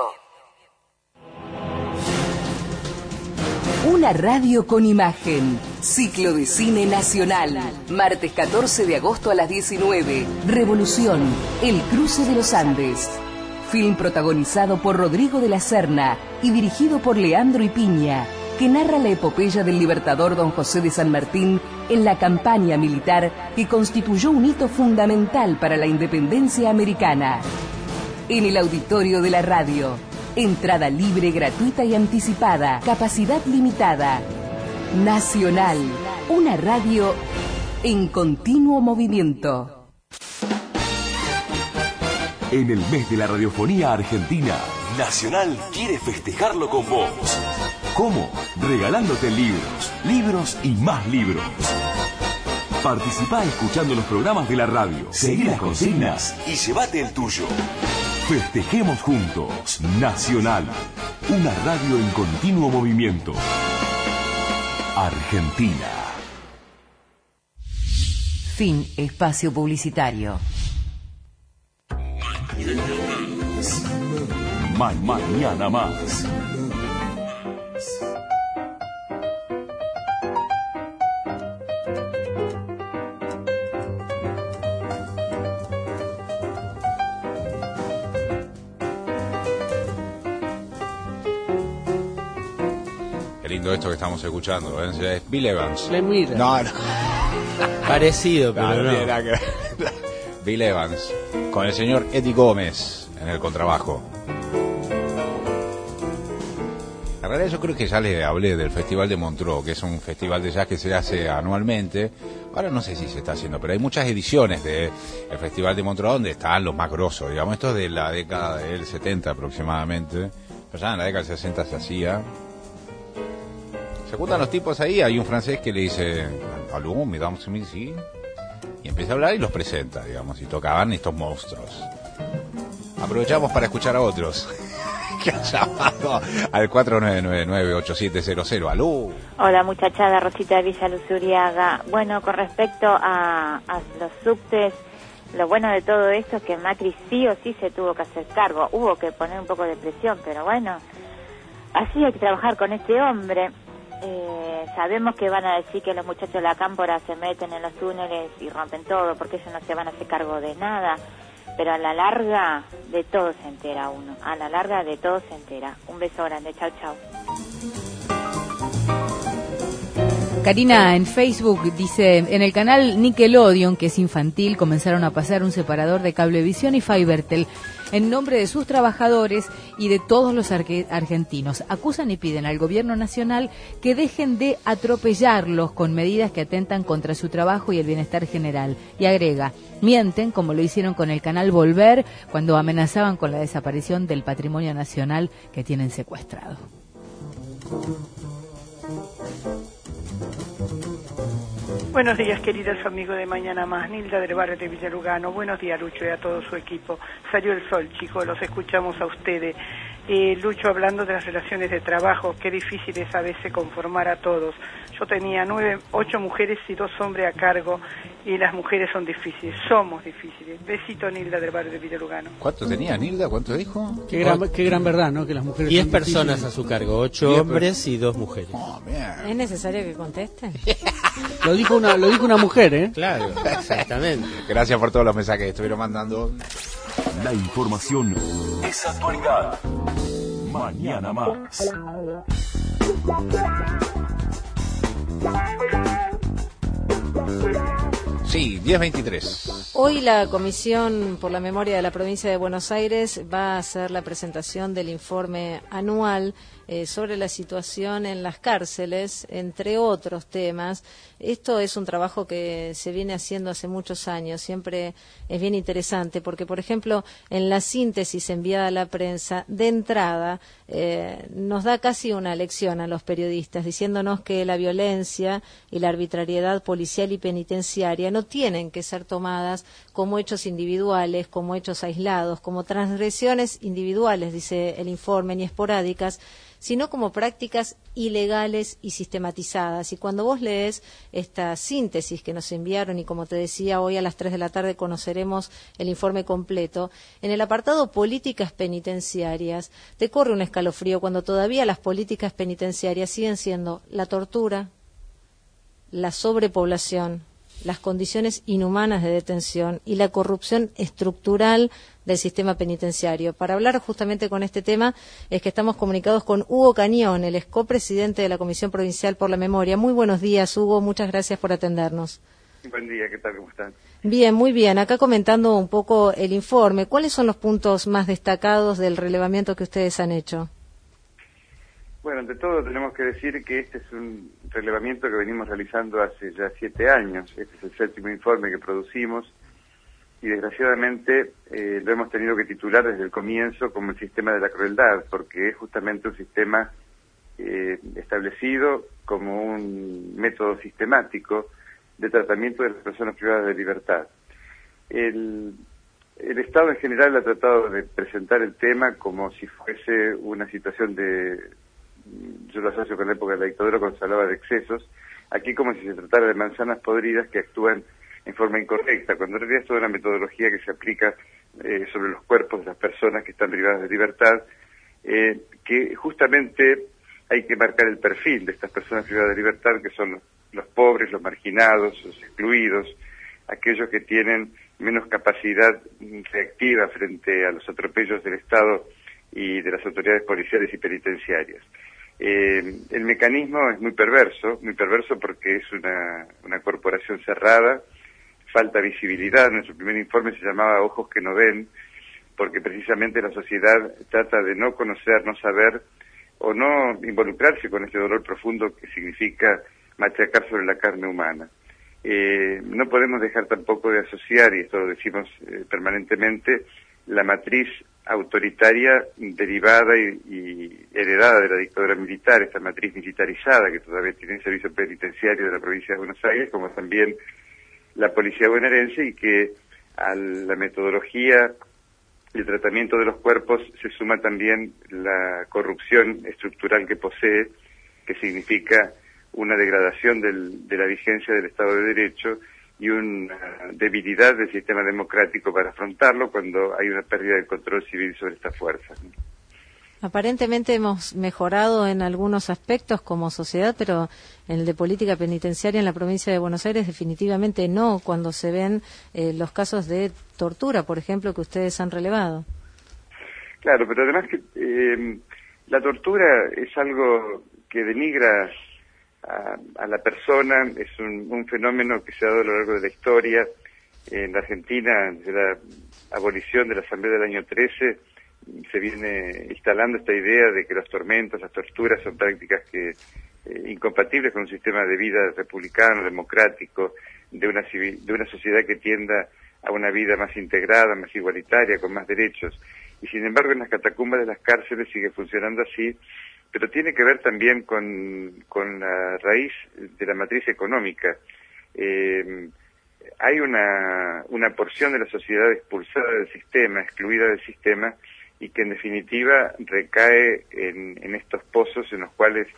Una radio con imagen. Ciclo de cine nacional. Martes 14 de agosto a las 19. Revolución. El cruce de los Andes. Film protagonizado por Rodrigo de la Serna y dirigido por Leandro Ipiña, que narra la epopeya del libertador Don José de San Martín en la campaña militar que constituyó un hito fundamental para la independencia americana. En el auditorio de la radio. Entrada libre, gratuita y anticipada. Capacidad limitada. Nacional. Una radio en continuo movimiento. En el mes de la radiofonía argentina, Nacional quiere festejarlo con vos. ¿Cómo? Regalándote libros y más libros. Participá escuchando los programas de la radio. Seguí las consignas y llévate el tuyo. Festejemos juntos. Nacional. Una radio en continuo movimiento. Argentina. Fin espacio publicitario. Mañana más. Esto que estamos escuchando, ¿eh? Es Bill Evans. No. Parecido, pero no. tiene nada que ver. Bill Evans, con el señor Eddie Gómez en el contrabajo. En realidad yo creo que ya le hablé del Festival de Montreux, que es un festival de jazz que se hace anualmente. Ahora no sé si se está haciendo, pero hay muchas ediciones del Festival de Montreux donde están los más grosos, digamos. Esto es de la década del 70 aproximadamente. Pero ya en la década del 60 se hacía. Se juntan los tipos ahí, hay un francés que le dice, aló, mesdames et messieurs, y empieza a hablar y los presenta, digamos, y tocaban estos monstruos. Aprovechamos para escuchar a otros que han llamado al 4999-8700. ¡Aló! Hola, muchachada, Rosita de Villa Luzuriaga. Bueno, con respecto a los subtes, lo bueno de todo esto es que Macri sí o sí se tuvo que hacer cargo. Hubo que poner un poco de presión, pero bueno, así hay que trabajar con este hombre. Sabemos que van a decir que los muchachos de la Cámpora se meten en los túneles y rompen todo, porque ellos no se van a hacer cargo de nada. Pero a la larga de todo se entera uno. A la larga de todo se entera. Un beso grande. Chau, chau. Karina en Facebook dice, en el canal Nickelodeon, que es infantil, comenzaron a pasar un separador de Cablevisión y Fibertel en nombre de sus trabajadores y de todos los argentinos. Acusan y piden al gobierno nacional que dejen de atropellarlos con medidas que atentan contra su trabajo y el bienestar general. Y agrega, mienten como lo hicieron con el canal Volver cuando amenazaban con la desaparición del patrimonio nacional que tienen secuestrado. Buenos días, queridos amigos de Mañana Más. Nilda del barrio de Villalugano. Buenos días, Lucho, y a todo su equipo. Salió el sol, chicos, los escuchamos a ustedes. Lucho, hablando de las relaciones de trabajo, qué difícil es a veces conformar a todos. Yo tenía 8 mujeres y 2 hombres a cargo, y las mujeres son difíciles, somos difíciles. Besito, Nilda del barrio de Villalugano. ¿Cuánto tenía Nilda? ¿Cuánto dijo? Qué gran verdad, ¿no? Que las mujeres 10 son personas difíciles. a su cargo, 8 hombres y 2 mujeres. ¿Es necesario que conteste? Lo dijo una mujer, ¿eh? Claro, exactamente. Gracias por todos los mensajes que estuvieron mandando. La información es actualidad. Mañana más. Sí, 10:23. Hoy la Comisión por la Memoria de la Provincia de Buenos Aires va a hacer la presentación del informe anual sobre la situación en las cárceles, entre otros temas. Esto es un trabajo que se viene haciendo hace muchos años, siempre es bien interesante, porque, por ejemplo, en la síntesis enviada a la prensa, de entrada, nos da casi una lección a los periodistas, diciéndonos que la violencia y la arbitrariedad policial y penitenciaria no tienen que ser tomadas como hechos individuales, como hechos aislados, como transgresiones individuales, dice el informe, ni esporádicas, sino como prácticas ilegales y sistematizadas. Y cuando vos lees esta síntesis que nos enviaron, y como te decía, hoy a las 3 de la tarde conoceremos el informe completo, en el apartado políticas penitenciarias, te corre un escalofrío cuando todavía las políticas penitenciarias siguen siendo la tortura, la sobrepoblación, las condiciones inhumanas de detención y la corrupción estructural del sistema penitenciario. Para hablar justamente con este tema es que estamos comunicados con Hugo Cañón, el ex copresidente de la Comisión Provincial por la Memoria. Muy buenos días, Hugo, muchas gracias por atendernos. Buen día, ¿qué tal? ¿Cómo están? Bien, muy bien. Acá comentando un poco el informe, ¿cuáles son los puntos más destacados del relevamiento que ustedes han hecho? Bueno, ante todo tenemos que decir que este es un relevamiento que venimos realizando hace ya 7 años. Este es el 7º informe que producimos y desgraciadamente lo hemos tenido que titular desde el comienzo como el sistema de la crueldad, porque es justamente un sistema establecido como un método sistemático de tratamiento de las personas privadas de libertad. El Estado en general ha tratado de presentar el tema como si fuese una situación yo lo asocio con la época de la dictadura cuando se hablaba de excesos, aquí como si se tratara de manzanas podridas que actúan en forma incorrecta, cuando en realidad es toda una metodología que se aplica sobre los cuerpos de las personas que están privadas de libertad, que justamente hay que marcar el perfil de estas personas privadas de libertad, que son los pobres, los marginados, los excluidos, aquellos que tienen menos capacidad reactiva frente a los atropellos del Estado y de las autoridades policiales y penitenciarias. El mecanismo es muy perverso porque es una corporación cerrada, falta visibilidad. Nuestro primer informe se llamaba Ojos que no ven, porque precisamente la sociedad trata de no conocer, no saber o no involucrarse con ese dolor profundo que significa machacar sobre la carne humana. No podemos dejar tampoco de asociar, y esto lo decimos permanentemente, la matriz autoritaria derivada y heredada de la dictadura militar, esta matriz militarizada que todavía tiene el servicio penitenciario de la provincia de Buenos Aires, como también la policía bonaerense, y que a la metodología y el tratamiento de los cuerpos se suma también la corrupción estructural que posee, que significa una degradación de la vigencia del Estado de Derecho y una debilidad del sistema democrático para afrontarlo cuando hay una pérdida del control civil sobre estas fuerzas. Aparentemente hemos mejorado en algunos aspectos como sociedad, pero en el de política penitenciaria en la provincia de Buenos Aires definitivamente no, cuando se ven los casos de tortura, por ejemplo, que ustedes han relevado. Claro, pero además que la tortura es algo que denigra a la persona, es un fenómeno que se ha dado a lo largo de la historia. En la Argentina, desde la abolición de la Asamblea del año 13, se viene instalando esta idea de que los tormentos, las torturas son prácticas que incompatibles con un sistema de vida republicano, democrático, de una sociedad que tienda a una vida más integrada, más igualitaria, con más derechos. Y sin embargo en las catacumbas de las cárceles sigue funcionando así, pero tiene que ver también con la raíz de la matriz económica. Hay una porción de la sociedad expulsada del sistema, excluida del sistema, y que en definitiva recae en estos pozos en los cuales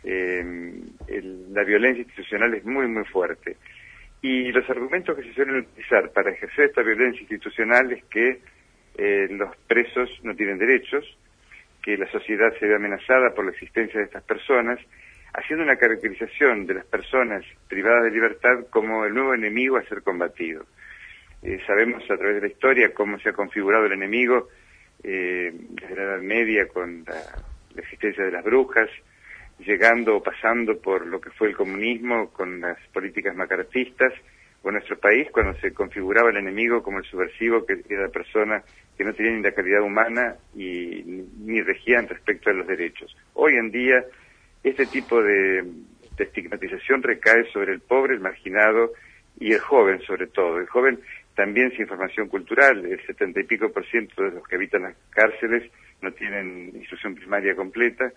la violencia institucional es muy, muy fuerte. Y los argumentos que se suelen utilizar para ejercer esta violencia institucional es que los presos no tienen derechos, que la sociedad se ve amenazada por la existencia de estas personas, haciendo una caracterización de las personas privadas de libertad como el nuevo enemigo a ser combatido. Sabemos a través de la historia cómo se ha configurado el enemigo desde la Edad Media con la existencia de las brujas, llegando o pasando por lo que fue el comunismo con las políticas macartistas, o en nuestro país cuando se configuraba el enemigo como el subversivo, que era la persona que no tenía ni la calidad humana y ni regían respecto a los derechos. Hoy en día este tipo de estigmatización recae sobre el pobre, el marginado y el joven sobre todo. El joven también sin formación cultural, el 70 y pico % de los que habitan las cárceles no tienen instrucción primaria completa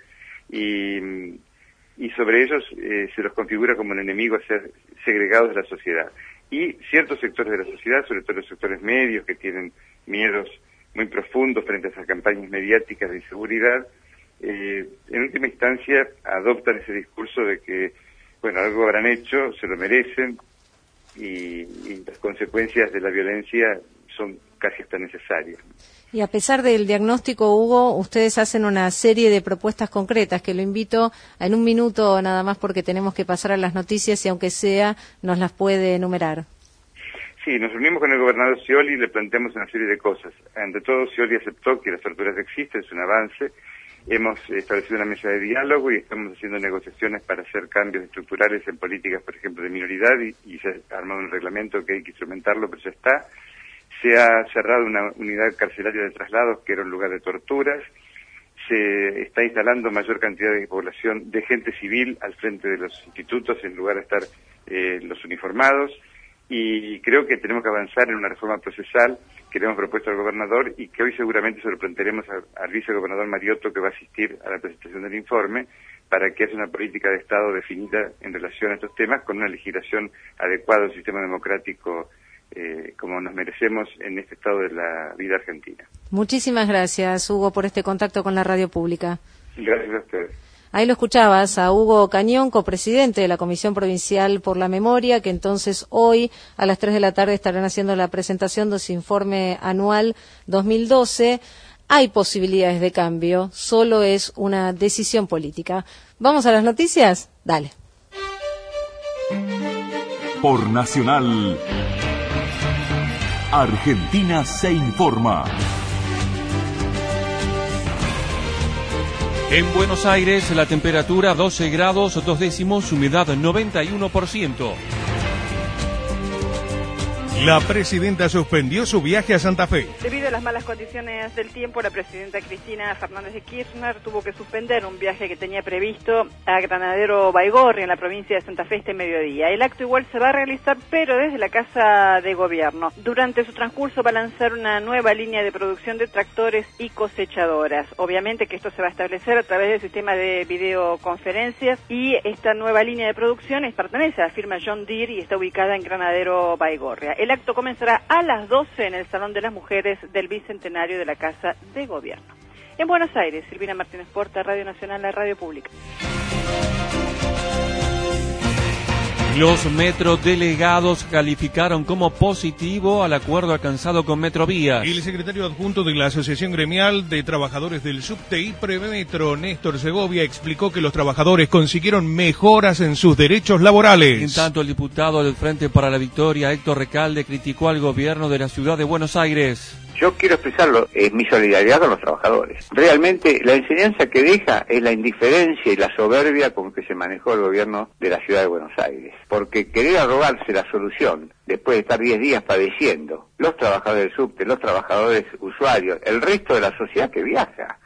y sobre ellos se los configura como el enemigo a ser segregados de la sociedad. Y ciertos sectores de la sociedad, sobre todo los sectores medios que tienen miedos muy profundos frente a esas campañas mediáticas de inseguridad, en última instancia adoptan ese discurso de que, bueno, algo habrán hecho, se lo merecen y las consecuencias de la violencia son casi hasta necesarias. Y a pesar del diagnóstico, Hugo, ustedes hacen una serie de propuestas concretas que lo invito en un minuto nada más porque tenemos que pasar a las noticias y aunque sea nos las puede enumerar. Sí, nos reunimos con el gobernador Scioli y le planteamos una serie de cosas. Ante todo, Scioli aceptó que las torturas existen, es un avance. Hemos establecido una mesa de diálogo y estamos haciendo negociaciones para hacer cambios estructurales en políticas, por ejemplo, de minoridad y se ha armado un reglamento que hay que instrumentarlo, pero ya está. Se ha cerrado una unidad carcelaria de traslados que era un lugar de torturas. Se está instalando mayor cantidad de población de gente civil al frente de los institutos en lugar de estar los uniformados. Y creo que tenemos que avanzar en una reforma procesal que le hemos propuesto al gobernador y que hoy seguramente se lo plantearemos al vicegobernador Mariotto, que va a asistir a la presentación del informe, para que haya una política de Estado definida en relación a estos temas con una legislación adecuada al sistema democrático como nos merecemos en este estado de la vida argentina. Muchísimas gracias, Hugo, por este contacto con la radio pública. Gracias a ustedes. Ahí lo escuchabas a Hugo Cañón, copresidente de la Comisión Provincial por la Memoria, que entonces hoy a las 3 de la tarde estarán haciendo la presentación de su informe anual 2012. Hay posibilidades de cambio, solo es una decisión política. ¿Vamos a las noticias? Dale. Por Nacional, Argentina se informa. En Buenos Aires, la temperatura 12 grados 2 décimos, humedad 91%. La presidenta suspendió su viaje a Santa Fe. Debido a las malas condiciones del tiempo, la presidenta Cristina Fernández de Kirchner tuvo que suspender un viaje que tenía previsto a Granadero Baigorria, en la provincia de Santa Fe, este mediodía. El acto igual se va a realizar, pero desde la Casa de Gobierno. Durante su transcurso va a lanzar una nueva línea de producción de tractores y cosechadoras. Obviamente que esto se va a establecer a través del sistema de videoconferencias, y esta nueva línea de producción pertenece a la firma John Deere y está ubicada en Granadero Baigorria. El acto comenzará a las 12 en el Salón de las Mujeres del Bicentenario de la Casa de Gobierno. En Buenos Aires, Silvina Martínez Porta, Radio Nacional, la radio pública. Los metrodelegados calificaron como positivo al acuerdo alcanzado con Metrovías. El secretario adjunto de la Asociación Gremial de Trabajadores del Subte y Premetro, Néstor Segovia, explicó que los trabajadores consiguieron mejoras en sus derechos laborales. En tanto, el diputado del Frente para la Victoria, Héctor Recalde, criticó al gobierno de la ciudad de Buenos Aires. Yo quiero expresarlo, mi solidaridad con los trabajadores. Realmente la enseñanza que deja es la indiferencia y la soberbia con que se manejó el gobierno de la ciudad de Buenos Aires. Porque querer arrogarse la solución después de estar 10 días padeciendo, los trabajadores del subte, los trabajadores usuarios, el resto de la sociedad que viaja.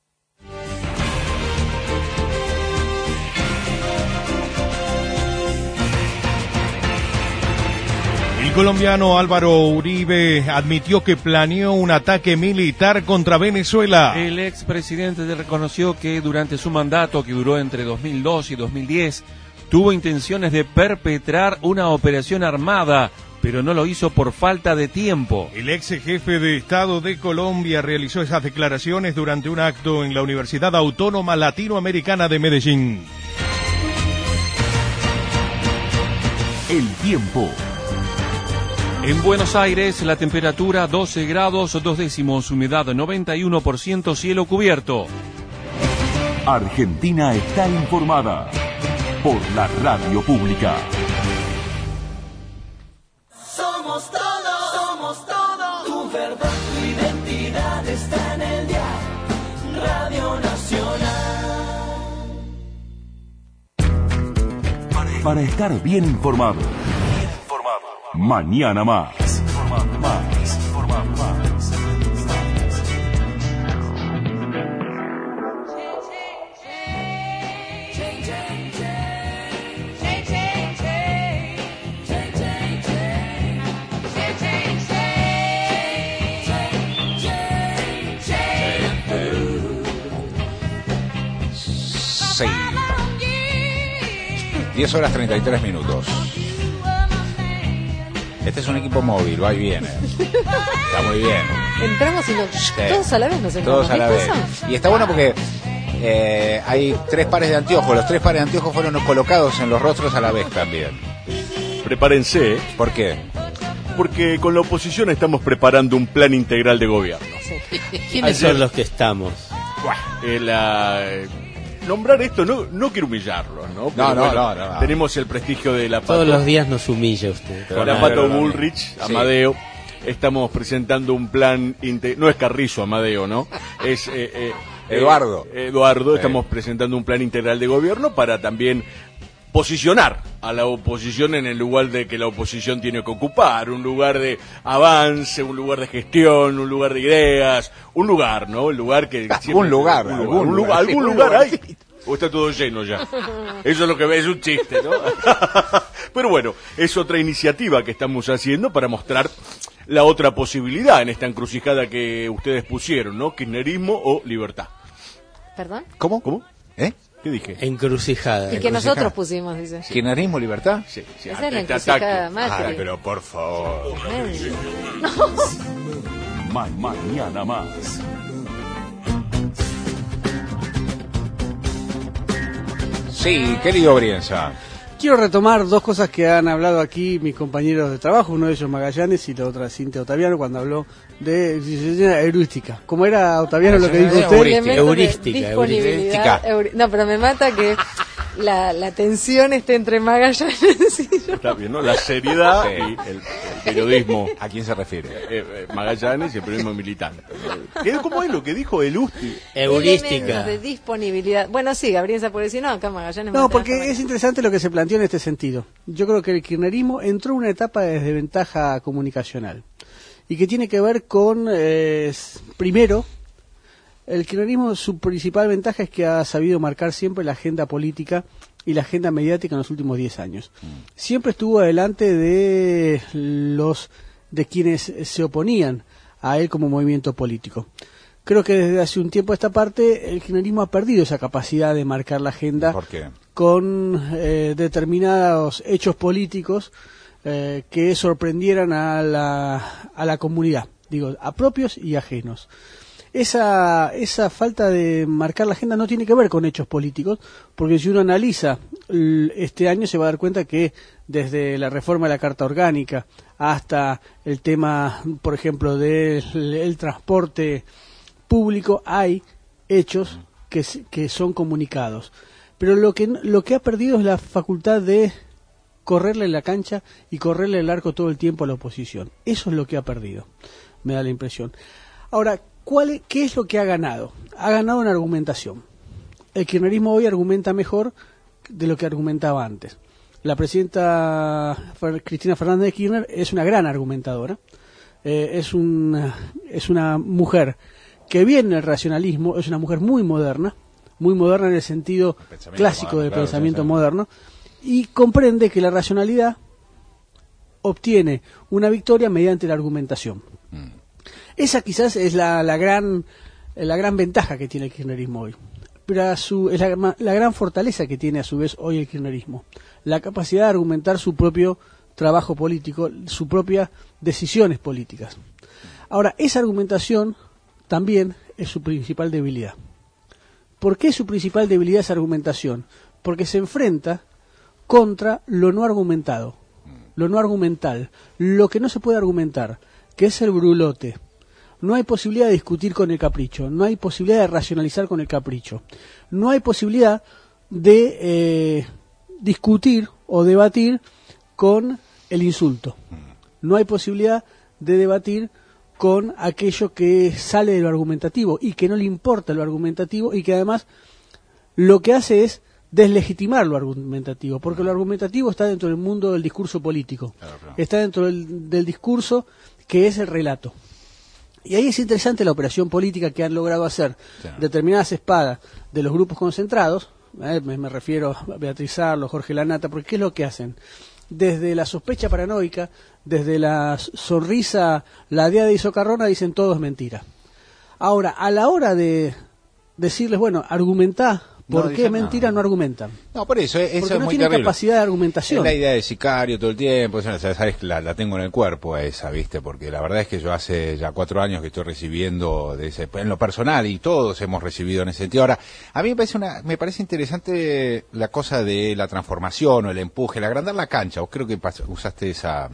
El colombiano Álvaro Uribe admitió que planeó un ataque militar contra Venezuela. El expresidente reconoció que durante su mandato, que duró entre 2002 y 2010, tuvo intenciones de perpetrar una operación armada, pero no lo hizo por falta de tiempo. El ex jefe de Estado de Colombia realizó esas declaraciones durante un acto en la Universidad Autónoma Latinoamericana de Medellín. El tiempo. En Buenos Aires, la temperatura 12 grados 2 décimos, humedad 91%, cielo cubierto. Argentina está informada por la radio pública. Somos todo, tu verdad, tu identidad está en el dial, Radio Nacional. Para estar bien informado. Mañana más. Sí. 10 horas 33 minutos. Este es un equipo móvil, va y viene. Está muy bien. Entramos y todos a la vez nos entramos. Todos a la vez. Y está bueno porque hay 3 pares de anteojos. Los 3 pares de anteojos fueron colocados en los rostros a la vez también. Prepárense. ¿Por qué? Porque con la oposición estamos preparando un plan integral de gobierno. ¿Quiénes son los que estamos? Nombrar esto, no quiero humillarlo, ¿no? Pero No. Tenemos el prestigio de la Pato. Todos los días nos humilla usted. La Pato Bullrich, Amadeo. Estamos presentando un plan no es Carrizo Amadeo, ¿no? Es Eduardo. Estamos presentando un plan integral de gobierno para también posicionar a la oposición en el lugar de que la oposición tiene que ocupar, un lugar de avance, un lugar de gestión, un lugar de ideas, un lugar, ¿no? El lugar que algún lugar hay. O está todo lleno ya. Eso es lo que ve, es un chiste, ¿no? Pero bueno, es otra iniciativa que estamos haciendo para mostrar la otra posibilidad en esta encrucijada que ustedes pusieron, ¿no? Kirchnerismo o libertad. ¿Perdón? ¿Cómo? ¿Qué dije? Encrucijada. Y que nosotros pusimos, dice. ¿Kirchnerismo, libertad? Sí. Esa es la encrucijada Macri. Pero por favor. Mañana más. Sí, querido Brienza. Quiero retomar 2 cosas que han hablado aquí mis compañeros de trabajo, uno de ellos Magallanes y la otra Cintia Otaviano, cuando habló de heurística. ¿Cómo era, Otaviano, lo que dijo usted? Heurística. No, pero me mata que la tensión entre Magallanes y yo. Está bien, ¿no? La seriedad y el periodismo. ¿A quién se refiere? Magallanes y el periodismo militante. ¿Cómo es lo que dijo el Usti? Elementos de disponibilidad. Bueno, sí, Gabriel se puede decir, no, acá Magallanes... No, porque es interesante lo que se planteó en este sentido. Yo creo que el kirchnerismo entró en una etapa de desventaja comunicacional y que tiene que ver con, primero, el kirchnerismo, su principal ventaja es que ha sabido marcar siempre la agenda política y la agenda mediática en los últimos 10 años. Siempre estuvo adelante de quienes se oponían a él como movimiento político. Creo que desde hace un tiempo a esta parte el kirchnerismo ha perdido esa capacidad de marcar la agenda. ¿Por qué? Con determinados hechos políticos que sorprendieran a la comunidad, digo, a propios y ajenos. Esa falta de marcar la agenda no tiene que ver con hechos políticos, porque si uno analiza este año se va a dar cuenta que desde la reforma de la Carta Orgánica hasta el tema, por ejemplo, del transporte público, hay hechos que son comunicados. Pero lo que ha perdido es la facultad de correrle la cancha y correrle el arco todo el tiempo a la oposición. Eso es lo que ha perdido, me da la impresión. Ahora, ¿qué es lo que ha ganado? Ha ganado en argumentación. El kirchnerismo hoy argumenta mejor de lo que argumentaba antes. La presidenta Cristina Fernández de Kirchner es una gran argumentadora. Es una mujer que viene del racionalismo, es una mujer muy moderna en el sentido clásico del pensamiento moderno, y comprende que la racionalidad obtiene una victoria mediante la argumentación. Esa quizás es la gran ventaja que tiene el kirchnerismo hoy, pero es la gran fortaleza que tiene a su vez hoy el kirchnerismo, la capacidad de argumentar su propio trabajo político, sus propias decisiones políticas. Ahora, esa argumentación también es su principal debilidad. ¿Por qué su principal debilidad es argumentación? Porque se enfrenta contra lo no argumentado, lo no argumental, lo que no se puede argumentar, que es el brulote. No hay posibilidad de discutir con el capricho, no hay posibilidad de racionalizar con el capricho, no hay posibilidad de discutir o debatir con el insulto, no hay posibilidad de debatir con aquello que sale de lo argumentativo y que no le importa lo argumentativo y que además lo que hace es deslegitimar lo argumentativo, porque lo argumentativo está dentro del mundo del discurso político, está dentro del discurso que es el relato. Y ahí es interesante la operación política que han logrado hacer determinadas espadas de los grupos concentrados, me refiero a Beatriz Arlo, Jorge Lanata, porque ¿qué es lo que hacen? Desde la sospecha paranoica, desde la sonrisa ladeada y socarrona, dicen todo es mentira. Ahora, a la hora de decirles, bueno, argumentá, ¿por qué mentira no argumentan? No, por eso, eso porque es no muy tienen terrible. Capacidad de argumentación. Es la idea de sicario todo el tiempo, sabes, la tengo en el cuerpo esa, ¿viste? Porque la verdad es que yo hace ya 4 años que estoy recibiendo en lo personal, y todos hemos recibido en ese sentido. Ahora, a mí me parece interesante la cosa de la transformación o el empuje, el agrandar la cancha. Vos creo que usaste esa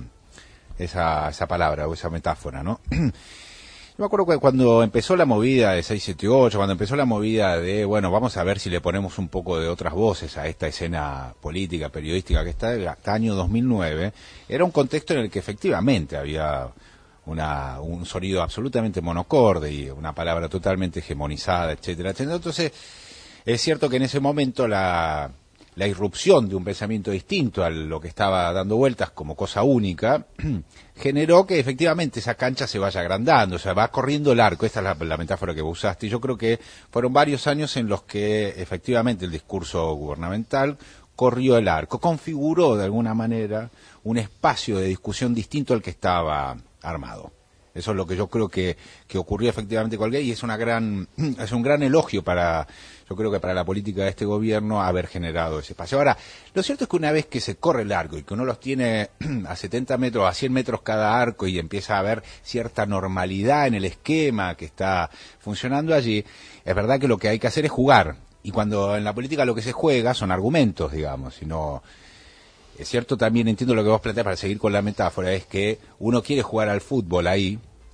palabra o esa metáfora, ¿no? Yo me acuerdo que cuando empezó la movida de 678, cuando empezó la movida de, bueno, vamos a ver si le ponemos un poco de otras voces a esta escena política, periodística que está hasta año 2009, era un contexto en el que efectivamente había un sonido absolutamente monocorde y una palabra totalmente hegemonizada, etcétera, etcétera. Entonces, es cierto que en ese momento la irrupción de un pensamiento distinto a lo que estaba dando vueltas como cosa única generó que efectivamente esa cancha se vaya agrandando, o sea, va corriendo el arco. Esta es la metáfora que vos usaste, y yo creo que fueron varios años en los que efectivamente el discurso gubernamental corrió el arco, configuró de alguna manera un espacio de discusión distinto al que estaba armado. Eso es lo que yo creo que ocurrió efectivamente con el gay, y es un gran elogio yo creo que para la política de este gobierno haber generado ese espacio. Ahora, lo cierto es que una vez que se corre el arco y que uno los tiene a 70 metros, a 100 metros cada arco, y empieza a haber cierta normalidad en el esquema que está funcionando allí, es verdad que lo que hay que hacer es jugar. Y cuando en la política lo que se juega son argumentos, digamos, y no... Es cierto, también entiendo lo que vos planteás, para seguir con la metáfora, es que uno quiere jugar al fútbol ahí,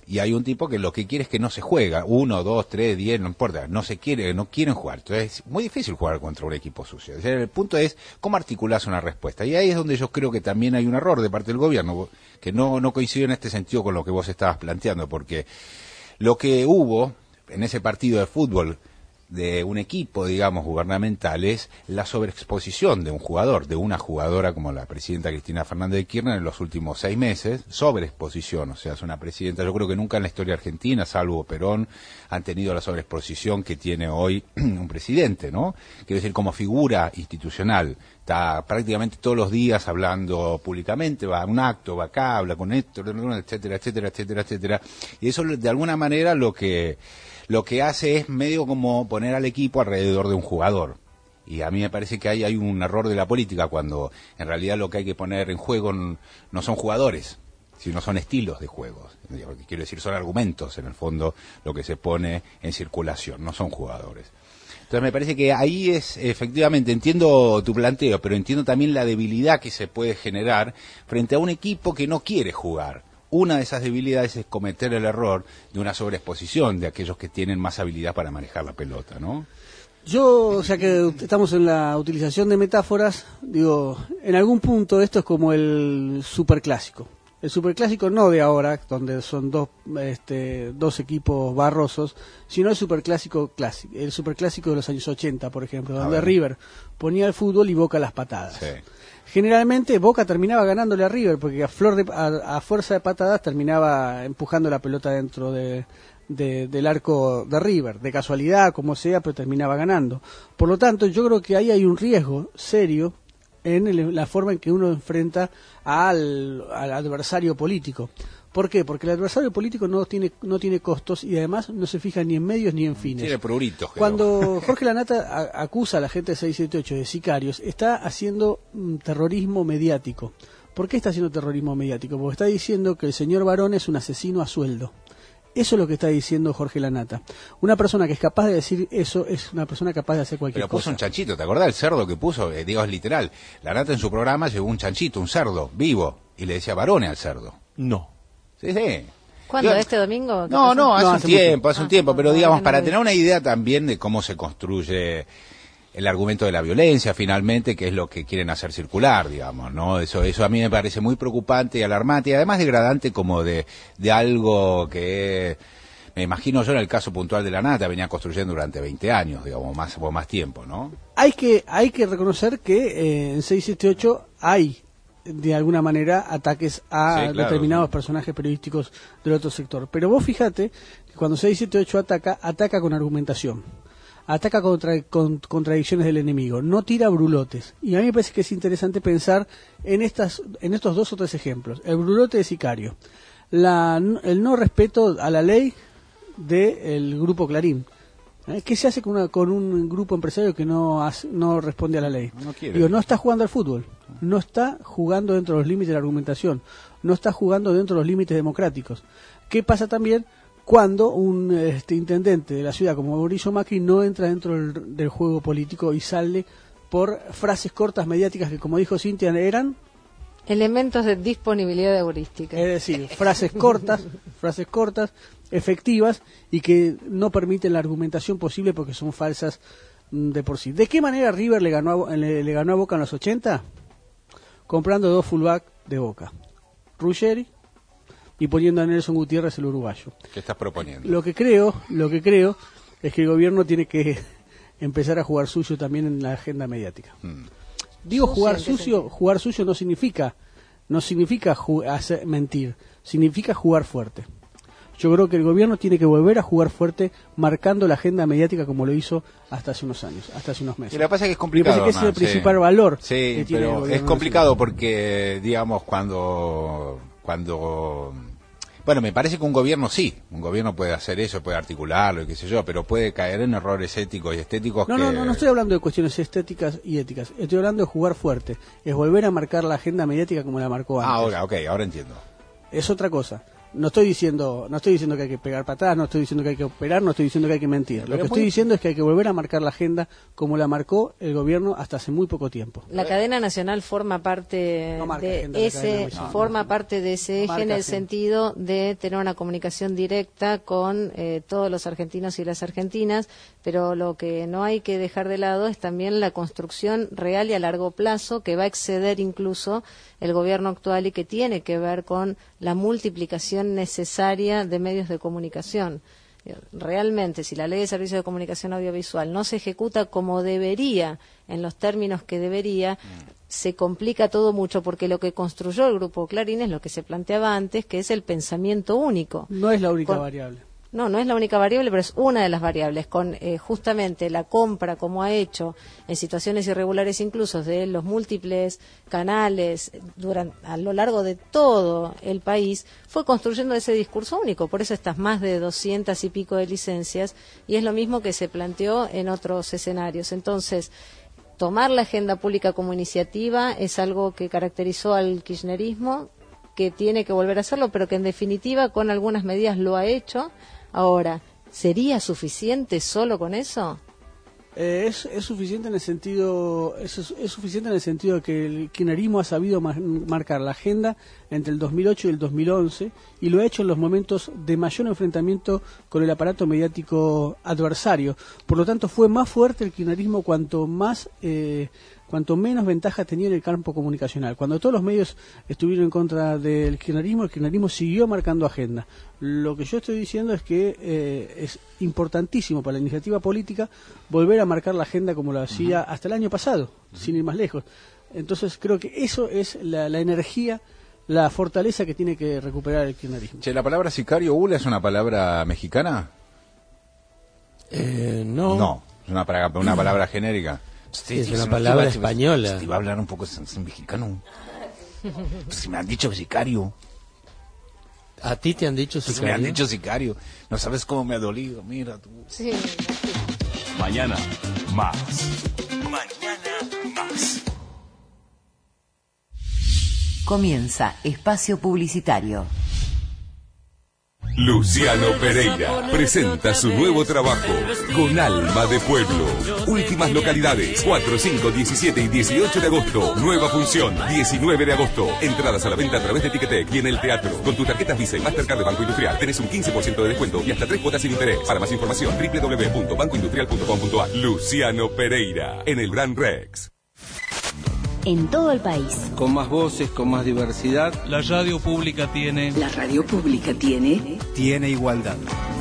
Y hay un tipo que lo que quiere es que no se juega, 1, 2, 3, 10, no importa, no quieren jugar. Entonces es muy difícil jugar contra un equipo sucio. O sea, el punto es cómo articulas una respuesta. Y ahí es donde yo creo que también hay un error de parte del gobierno, que no coincide en este sentido con lo que vos estabas planteando, porque lo que hubo en ese partido de fútbol de un equipo, digamos, gubernamental, es la sobreexposición de un jugador, de una jugadora como la presidenta Cristina Fernández de Kirchner en los últimos 6 meses, sobreexposición, o sea, es una presidenta, yo creo que nunca en la historia argentina, salvo Perón, han tenido la sobreexposición que tiene hoy un presidente, ¿no? Quiero decir, como figura institucional, está prácticamente todos los días hablando públicamente, va a un acto, va acá, habla con esto, etcétera, etcétera, etcétera, etcétera, y eso de alguna manera lo que hace es medio como poner al equipo alrededor de un jugador. Y a mí me parece que hay un error de la política cuando en realidad lo que hay que poner en juego no son jugadores, sino son estilos de juegos. Quiero decir, son argumentos en el fondo lo que se pone en circulación, no son jugadores. Entonces me parece que ahí es, efectivamente, entiendo tu planteo, pero entiendo también la debilidad que se puede generar frente a un equipo que no quiere jugar. Una de esas debilidades es cometer el error de una sobreexposición de aquellos que tienen más habilidad para manejar la pelota, ¿no? Yo, o sea que estamos en la utilización de metáforas, digo, en algún punto esto es como el superclásico. El superclásico no de ahora, donde son dos equipos barrosos, sino el superclásico de los años 80, por ejemplo, donde River ponía el fútbol y Boca las patadas. Sí. Generalmente Boca terminaba ganándole a River, porque a fuerza de patadas terminaba empujando la pelota dentro del arco de River, de casualidad, como sea, pero terminaba ganando. Por lo tanto, yo creo que ahí hay un riesgo serio en la forma en que uno enfrenta al adversario político. ¿Por qué? Porque el adversario político no tiene costos y además no se fija ni en medios ni en fines. Tiene pruritos. Cuando Jorge Lanata acusa a la gente de 678 de sicarios, está haciendo terrorismo mediático. ¿Por qué está haciendo terrorismo mediático? Porque está diciendo que el señor Barón es un asesino a sueldo. Eso es lo que está diciendo Jorge Lanata. Una persona que es capaz de decir eso es una persona capaz de hacer cualquier cosa. Pero puso un chanchito, ¿te acordás del cerdo que puso? Digo, es literal. Lanata en su programa llevó un chanchito, un cerdo, vivo, y le decía Barone al cerdo. No. Sí, sí. ¿Cuándo? ¿Este domingo? No, hace un tiempo, pero digamos, para tener una idea también de cómo se construye el argumento de la violencia, finalmente, que es lo que quieren hacer circular, digamos, ¿no? Eso a mí me parece muy preocupante y alarmante, y además degradante como de algo que me imagino yo en el caso puntual de Lanata venía construyendo durante 20 años, digamos, más tiempo, ¿no? Hay que reconocer que en 678 hay de alguna manera ataques a determinados personajes periodísticos del otro sector. Pero vos fíjate que cuando 678 ataca con argumentación, ataca con contradicciones del enemigo, no tira brulotes. Y a mí me parece que es interesante pensar en estos 2 o 3 ejemplos. El brulote de sicario, el no respeto a la ley del grupo Clarín. ¿Qué se hace con un grupo empresario que no responde a la ley? No está jugando al fútbol, no está jugando dentro de los límites de la argumentación, no está jugando dentro de los límites democráticos. ¿Qué pasa también cuando un intendente de la ciudad como Mauricio Macri no entra dentro del juego político y sale por frases cortas mediáticas que, como dijo Cintia, eran elementos de disponibilidad heurística? Es decir, frases cortas, efectivas y que no permiten la argumentación posible porque son falsas de por sí. ¿De qué manera River le ganó a Boca en los 80? Comprando 2 fullback de Boca, Ruggeri y poniendo a Nelson Gutiérrez, el uruguayo. ¿Qué estás proponiendo? Lo que creo es que el gobierno tiene que empezar a jugar sucio también en la agenda mediática. Digo, jugar sucio no significa mentir, significa jugar fuerte. Yo creo que el gobierno tiene que volver a jugar fuerte marcando la agenda mediática como lo hizo hasta hace unos años, hasta hace unos meses. Y lo que pasa es que es complicado. Me parece que ese es el principal valor que tiene el gobierno. Es complicado porque, digamos, cuando bueno, me parece que un gobierno puede hacer eso, puede articularlo y qué sé yo, pero puede caer en errores éticos y estéticos. No estoy hablando de cuestiones estéticas y éticas, estoy hablando de jugar fuerte, es volver a marcar la agenda mediática como la marcó antes. Ahora entiendo. Es otra cosa. No estoy diciendo que hay que pegar patadas, no estoy diciendo que hay que operar, no estoy diciendo que hay que mentir. Lo que estoy diciendo es que hay que volver a marcar la agenda como la marcó el gobierno hasta hace muy poco tiempo. La cadena nacional forma parte de ese eje en el sentido de tener una comunicación directa con todos los argentinos y las argentinas, pero lo que no hay que dejar de lado es también la construcción real y a largo plazo que va a exceder incluso el gobierno actual y que tiene que ver con la multiplicación necesaria de medios de comunicación. Realmente, si la Ley de Servicios de Comunicación Audiovisual no se ejecuta como debería, en los términos que debería, se complica todo mucho, porque lo que construyó el Grupo Clarín es lo que se planteaba antes, que es el pensamiento único. No es la única variable. No es la única variable, pero es una de las variables, con justamente la compra, como ha hecho en situaciones irregulares incluso, de los múltiples canales a lo largo de todo el país, fue construyendo ese discurso único. Por eso estas más de 200 y pico de licencias, y es lo mismo que se planteó en otros escenarios. Entonces, tomar la agenda pública como iniciativa es algo que caracterizó al kirchnerismo, que tiene que volver a hacerlo, pero que en definitiva con algunas medidas lo ha hecho. Ahora, ¿sería suficiente solo con eso? Es suficiente en el sentido es suficiente en el sentido de que el kirchnerismo ha sabido marcar la agenda entre el 2008 y el 2011 y lo ha hecho en los momentos de mayor enfrentamiento con el aparato mediático adversario. Por lo tanto, fue más fuerte el kirchnerismo cuanto menos ventaja tenía en el campo comunicacional. Cuando todos los medios estuvieron en contra del kirchnerismo, el kirchnerismo siguió marcando agenda. Lo que yo estoy diciendo es que es importantísimo para la iniciativa política volver a marcar la agenda como lo hacía hasta el año pasado, sin ir más lejos. Entonces creo que eso es la energía, la fortaleza que tiene que recuperar el kirchnerismo. Che, ¿la palabra sicario hula es una palabra mexicana? No. No, es una palabra genérica. Sí, es una palabra española. Te iba a hablar un poco en mexicano. Si me han dicho sicario. ¿A ti te han dicho sicario? Si me han dicho sicario. No sabes cómo me ha dolido, mira tú. Sí. Mañana más. Mañana más. Comienza Espacio Publicitario. Luciano Pereira presenta su nuevo trabajo, Con Alma de Pueblo. Últimas localidades, 4, 5, 17 y 18 de agosto. Nueva función, 19 de agosto. Entradas a la venta a través de Ticketek y en el teatro. Con tu tarjeta Visa y Mastercard de Banco Industrial tenés un 15% de descuento y hasta 3 cuotas sin interés. Para más información, www.bancoindustrial.com.ar. Luciano Pereira, en el Gran Rex. En todo el país. Con más voces, con más diversidad. La radio pública tiene... La radio pública tiene... Tiene igualdad.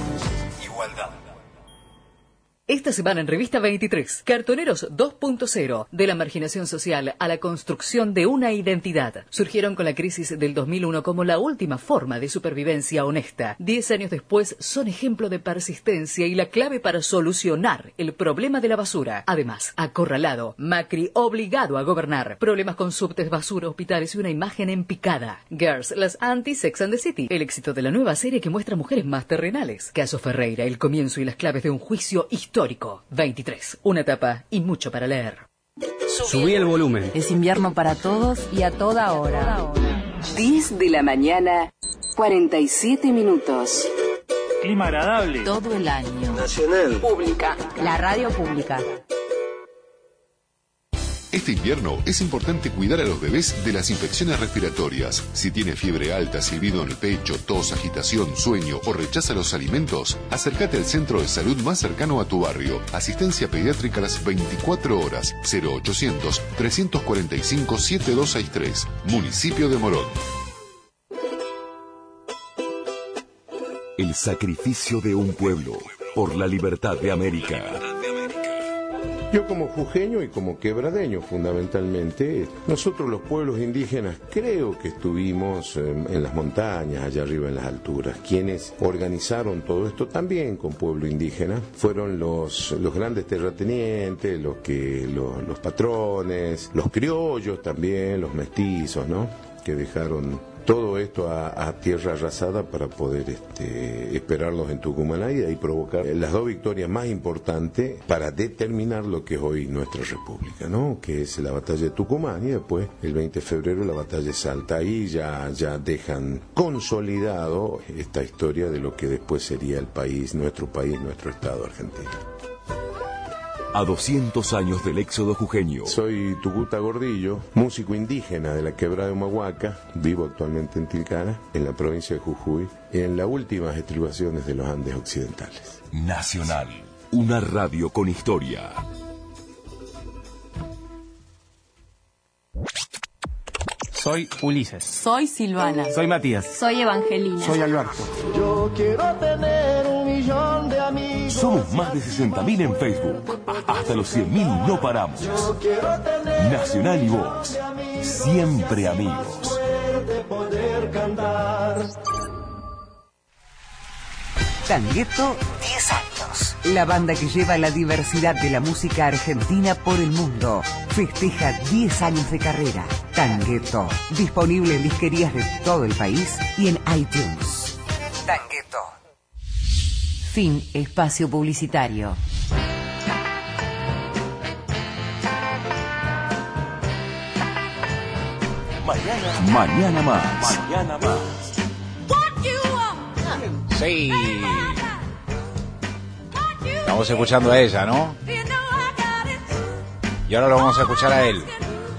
Esta semana en Revista 23, Cartoneros 2.0, de la marginación social a la construcción de una identidad. Surgieron con la crisis del 2001 como la última forma de supervivencia honesta. 10 años después son ejemplo de persistencia y la clave para solucionar el problema de la basura. Además, acorralado, Macri obligado a gobernar, problemas con subtes, basura, hospitales y una imagen en picada. Girls, las anti-Sex and the City, el éxito de la nueva serie que muestra mujeres más terrenales. Caso Ferreira, el comienzo y las claves de un juicio histórico. 23, una etapa y mucho para leer. Subí el volumen. Es invierno para todos y a toda hora. 10 de la mañana, 47 minutos. Clima agradable. Todo el año. Nacional. Pública. La radio pública. Este invierno es importante cuidar a los bebés de las infecciones respiratorias. Si tiene fiebre alta, silbido en el pecho, tos, agitación, sueño o rechaza los alimentos, acércate al centro de salud más cercano a tu barrio. Asistencia pediátrica a las 24 horas. 0800-345-7263. Municipio de Morón. El sacrificio de un pueblo por la libertad de América. Yo como jujeño y como quebradeño fundamentalmente, nosotros los pueblos indígenas creo que estuvimos en las montañas, allá arriba en las alturas. Quienes organizaron todo esto también con pueblo indígena fueron los grandes terratenientes, los patrones, los criollos también, los mestizos, ¿no? Que dejaron todo esto a tierra arrasada para poder esperarlos en Tucumán y ahí provocar las dos victorias más importantes para determinar lo que es hoy nuestra república, ¿no? Que es la batalla de Tucumán y después el 20 de febrero la batalla de Salta. Ahí ya dejan consolidado esta historia de lo que después sería el país, nuestro Estado argentino. A 200 años del éxodo jujeño. Soy Tucuta Gordillo, músico indígena de la Quebrada de Humahuaca. Vivo actualmente en Tilcara, en la provincia de Jujuy, en las últimas estribaciones de los Andes occidentales. Nacional, una radio con historia. Soy Ulises. Soy Silvana. Soy Matías. Soy Evangelina. Soy Alberto. Yo quiero tener 1.000.000 de amigos. Somos más de 60.000 en Facebook. Hasta los 100.000 no paramos. Yo quiero tener Nacional y vos, siempre amigos. suerte poder cantar. Tangueto, 10 años. La banda que lleva la diversidad de la música argentina por el mundo. Festeja 10 años de carrera. Tangueto, disponible en disquerías de todo el país y en iTunes. Tangueto. Fin espacio publicitario. Mañana más. Mañana más. Sí. Estamos escuchando a ella, ¿no? Y ahora lo vamos a escuchar a él.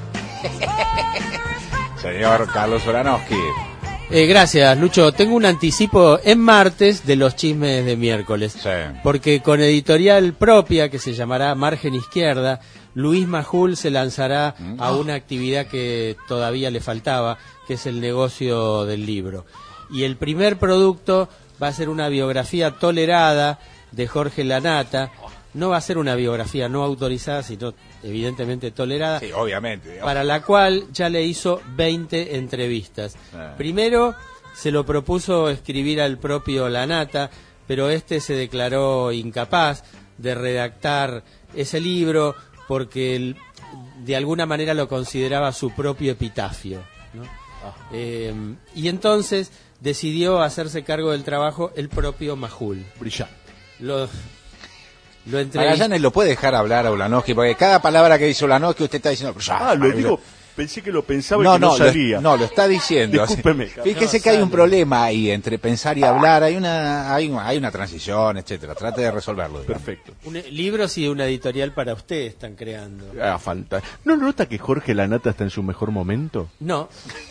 Señor Carlos Ulanowski. Gracias, Lucho. Tengo un anticipo en martes de los chismes de miércoles. Sí. Porque con editorial propia, que se llamará Margen Izquierda, Luis Majul se lanzará a una actividad que todavía le faltaba, que es el negocio del libro. Y el primer producto va a ser una biografía tolerada de Jorge Lanata. No va a ser una biografía no autorizada, sino evidentemente tolerada. Sí, obviamente. Para la cual ya le hizo 20 entrevistas. Primero se lo propuso escribir al propio Lanata, pero se declaró incapaz de redactar ese libro porque él, de alguna manera lo consideraba su propio epitafio, ¿no? Y entonces decidió hacerse cargo del trabajo el propio Majul. Brillante. Lo Magallanes lo puede dejar hablar a Ulanowski, porque cada palabra que dice Ulanowski usted está diciendo... lo digo, pensé que lo pensaba y que no salía. Lo está diciendo. Discúlpeme. Fíjese que hay un problema ahí entre pensar y hablar, hay una transición, etcétera. Trate de resolverlo. Perfecto. Libros y una editorial para usted están creando. Falta. ¿No nota que Jorge Lanata está en su mejor momento? No.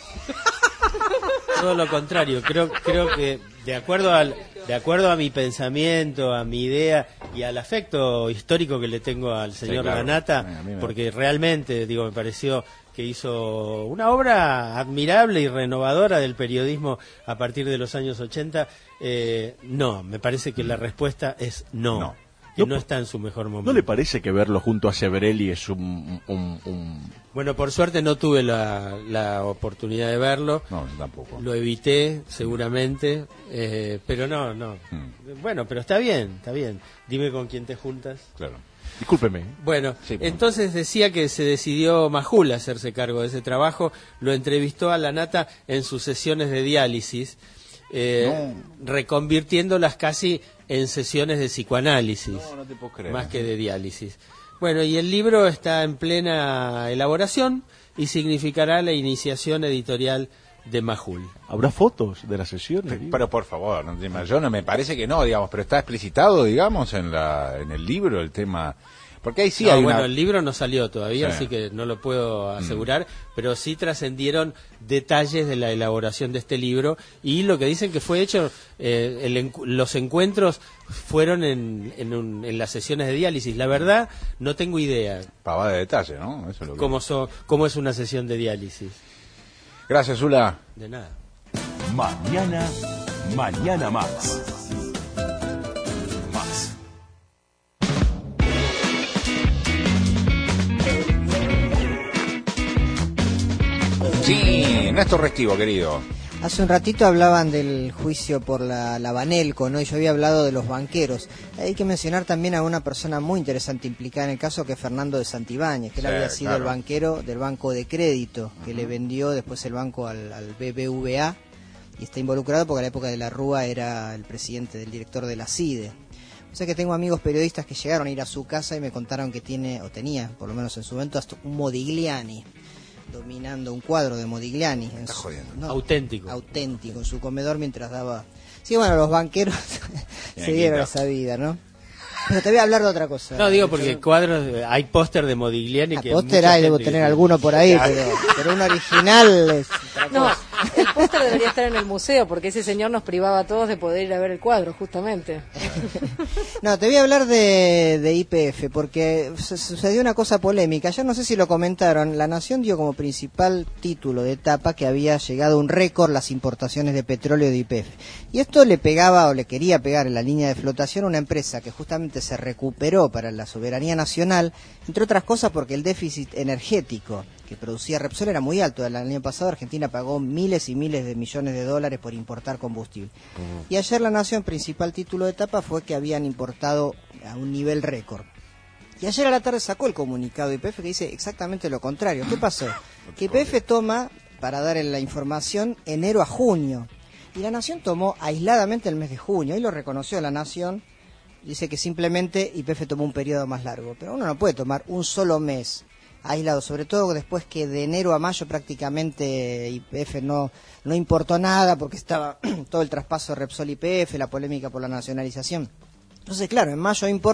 Todo lo contrario. Creo que de acuerdo a mi pensamiento, a mi idea y al afecto histórico que le tengo al señor Lanata, porque realmente, me pareció que hizo una obra admirable y renovadora del periodismo a partir de los años 80, no, me parece que la respuesta es no. Que no está en su mejor momento. ¿No le parece que verlo junto a Severelli es un... Bueno, por suerte no tuve la oportunidad de verlo. No, tampoco. Lo evité, seguramente, pero no. Bueno, pero está bien. Dime con quién te juntas. Claro. Discúlpeme. Bueno, sí, entonces decía que se decidió Majul a hacerse cargo de ese trabajo. Lo entrevistó a Lanata en sus sesiones de diálisis, reconvirtiéndolas casi en sesiones de psicoanálisis, no te puedo creer. Más que de diálisis. Bueno, y el libro está en plena elaboración y significará la iniciación editorial de Majul. ¿Habrá fotos de las sesiones? Pero por favor, yo no me parece que no, pero está explicitado, en el libro el tema... Porque ahí sí hay Bueno, el libro no salió todavía, así que no lo puedo asegurar, pero sí trascendieron detalles de la elaboración de este libro y lo que dicen que fue hecho, los encuentros fueron en las sesiones de diálisis. La verdad, no tengo idea. Pavada de detalle, ¿no? Eso es lo que... ¿Cómo es una sesión de diálisis? Gracias, Ula. De nada. Mañana más. Sí, Néstor Restivo, querido. Hace un ratito hablaban del juicio por la Banelco, ¿no? Y yo había hablado de los banqueros. Hay que mencionar también a una persona muy interesante implicada en el caso, que es Fernando de Santibáñez, que él había sido el banquero del Banco de Crédito, que le vendió después el banco al BBVA, y está involucrado porque a la época de la Rúa era el presidente del director de la CIDE. O sea que tengo amigos periodistas que llegaron a ir a su casa y me contaron que tenía, por lo menos en su momento, hasta un Modigliani, dominando un cuadro de Modigliani. Está jodiendo. No, auténtico en su comedor mientras daba... Sí, bueno, los banqueros se dieron esa vida, ¿no? Pero te voy a hablar de otra cosa. No, digo porque cuadros, hay póster de Modigliani que... Póster hay, debo tener alguno por ahí, pero un original es otra cosa. No, el póster debería estar en el museo, porque ese señor nos privaba a todos de poder ir a ver el cuadro, justamente. No, te voy a hablar de YPF, porque sucedió una cosa polémica. Yo no sé si lo comentaron. La Nación dio como principal título de etapa que había llegado un récord las importaciones de petróleo de YPF. Y esto le pegaba o le quería pegar en la línea de flotación a una empresa que justamente se recuperó para la soberanía nacional, entre otras cosas porque el déficit energético que producía Repsol era muy alto. El año pasado Argentina pagó miles y miles de millones de dólares por importar combustible. Y ayer La Nación, principal título de etapa, fue que habían importado a un nivel récord. Y ayer a la tarde sacó el comunicado de YPF que dice exactamente lo contrario. ¿Qué pasó? Que YPF toma, para dar la información, enero a junio. Y La Nación tomó aisladamente el mes de junio. Y lo reconoció La Nación. Dice que simplemente YPF tomó un periodo más largo. Pero uno no puede tomar un solo mes aislado, sobre todo después que de enero a mayo prácticamente YPF no importó nada porque estaba todo el traspaso Repsol-YPF, la polémica por la nacionalización. Entonces, claro, en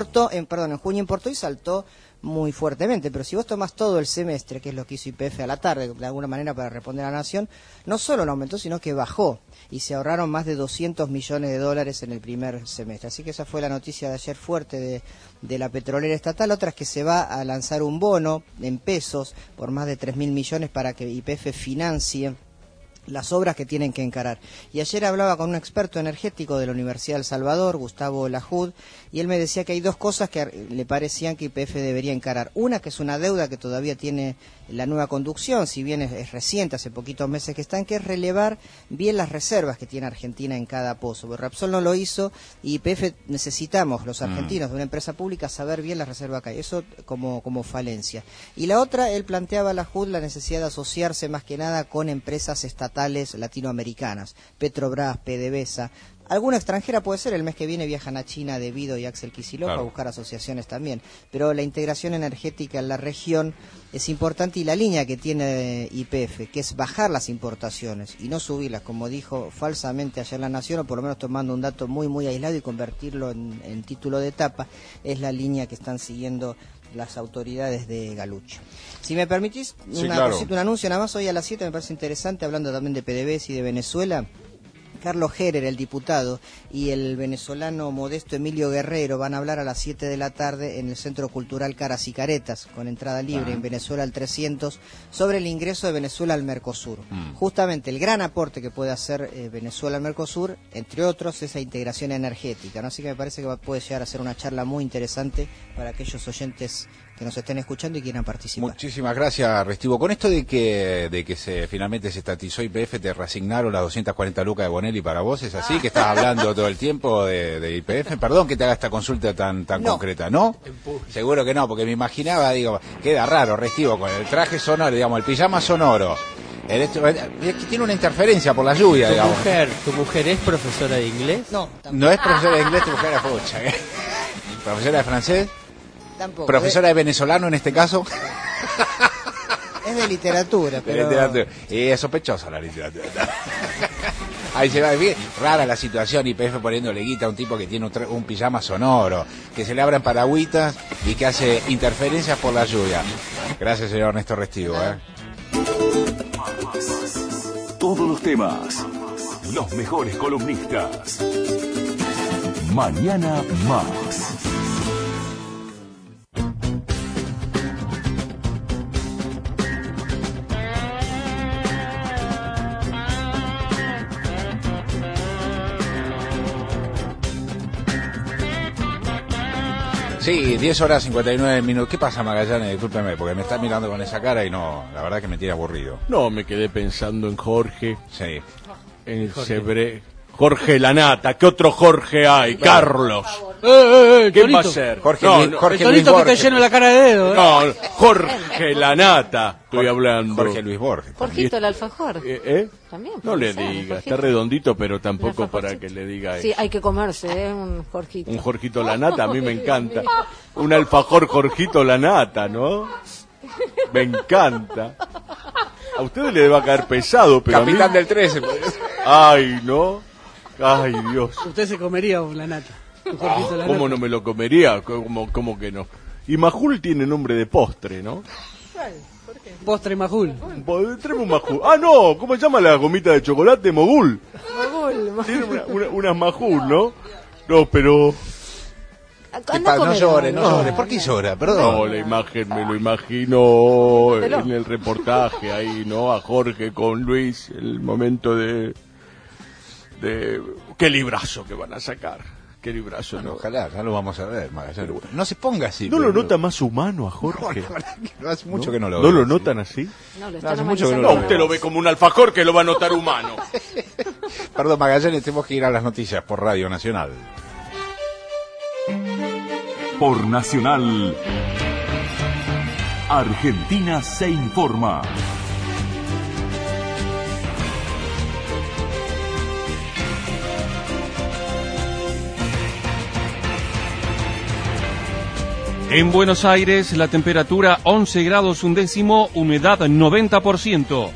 junio importó y saltó muy fuertemente, pero si vos tomás todo el semestre, que es lo que hizo YPF a la tarde, de alguna manera para responder a la Nación, no solo no aumentó, sino que bajó, y se ahorraron más de 200 millones de dólares en el primer semestre. Así que esa fue la noticia de ayer fuerte de la petrolera estatal. Otra es que se va a lanzar un bono en pesos por más de 3.000 millones para que YPF financie las obras que tienen que encarar. Y ayer hablaba con un experto energético de la Universidad de El Salvador, Gustavo Lajud, y él me decía que hay dos cosas que le parecían que YPF debería encarar. Una, que es una deuda que todavía tiene la nueva conducción, si bien es reciente, hace poquitos meses que están, que es relevar bien las reservas que tiene Argentina en cada pozo. Porque Repsol no lo hizo, y YPF necesitamos, los argentinos de una empresa pública, saber bien las reservas que hay. Eso como falencia. Y la otra, él planteaba a Lajud la necesidad de asociarse más que nada con empresas estatales latinoamericanas, Petrobras, PDVSA, alguna extranjera puede ser. El mes que viene viajan a China Devido y Axel Kicillof a buscar asociaciones también, pero la integración energética en la región es importante, y la línea que tiene YPF, que es bajar las importaciones y no subirlas, como dijo falsamente ayer La Nación, o por lo menos tomando un dato muy muy aislado y convertirlo en título de etapa, es la línea que están siguiendo las autoridades de Galucho. Si me permitís, un anuncio nada más. Hoy a las 7 me parece interesante, hablando también de PDVSA y de Venezuela. Carlos Herer, el diputado, y el venezolano Modesto Emilio Guerrero van a hablar a las 7 de la tarde en el Centro Cultural Caras y Caretas, con entrada libre en Venezuela al 300, sobre el ingreso de Venezuela al Mercosur. Justamente el gran aporte que puede hacer Venezuela al Mercosur, entre otros, es la integración energética, ¿no? Así que me parece que puede llegar a ser una charla muy interesante para aquellos oyentes que nos estén escuchando y quieran participar. Muchísimas gracias, Restivo. Con esto de que finalmente se estatizó YPF, te reasignaron las 240 lucas de Bonelli para vos, ¿es así? Que estás hablando todo el tiempo de YPF. Perdón que te haga esta consulta tan concreta, ¿no? Seguro que no, porque me imaginaba, digo, queda raro, Restivo, con el traje sonoro, digamos, el pijama sonoro. Tiene una interferencia por la lluvia, digamos. ¿Tu mujer es profesora de inglés? No, no es profesora de inglés, tu mujer es pucha. ¿Profesora de francés? Tampoco. ¿Profesora de venezolano en este caso? Es de literatura, pero... De literatura. Es sospechosa la literatura. Ahí se va bien. Rara la situación, YPF poniéndole guita a un tipo que tiene un pijama sonoro, que se le abran paragüitas y que hace interferencias por la lluvia. Gracias, señor Ernesto Restivo. Todos los temas, los mejores columnistas. Mañana más. Sí, 10 horas 59 minutos. ¿Qué pasa, Magallanes? Discúlpeme, porque me está mirando con esa cara y no, la verdad que me tiene aburrido. No, me quedé pensando en Jorge. Sí. En Jorge Lanata, ¿qué otro Jorge hay? Carlos. ¿Quién va a ser? Jorge el tonito que está lleno la cara de dedo. No, Jorge Lanata, estoy hablando. Jorge Luis Borges. Jorgito el alfajor. También. No le diga, está redondito, pero tampoco para que le diga Sí, eso. hay que comerse, un Jorgito. Un Jorgito Lanata, a mí me encanta. Un alfajor Jorgito Lanata, ¿no? Me encanta. A ustedes le va a caer pesado, pero Capitán a mí... del 13. Ay, ¿no? Ay, Dios. Usted se comería la nata. Un Jorgito la ¿Cómo nata. no me lo comería? ¿Cómo que no? Y Majul tiene nombre de postre, ¿no? Postre Majul. Traeme un Majul. Ah, no, ¿cómo se llama la gomita de chocolate? Mogul. Tiene unas Majul, ¿no? No, pero... No llore. ¿Por qué llora? Perdón. No, la imagen me lo imagino en el reportaje ahí, ¿no? A Jorge con Luis, el momento de qué librazo que van a sacar. Qué librazo, ¿no? Ojalá, ya lo vamos a ver, Magallanes. No se ponga así. ¿No lo nota más humano a Jorge? No, hace mucho que no lo ¿No veo. lo notan así? No, lo hace mucho que no No, lo veo. usted lo ve como un alfajor que lo va a notar humano. Perdón, Magallanes, tenemos que ir a las noticias por Radio Nacional. Por Nacional, Argentina se informa. En Buenos Aires, la temperatura 11 grados 1 humedad 90%.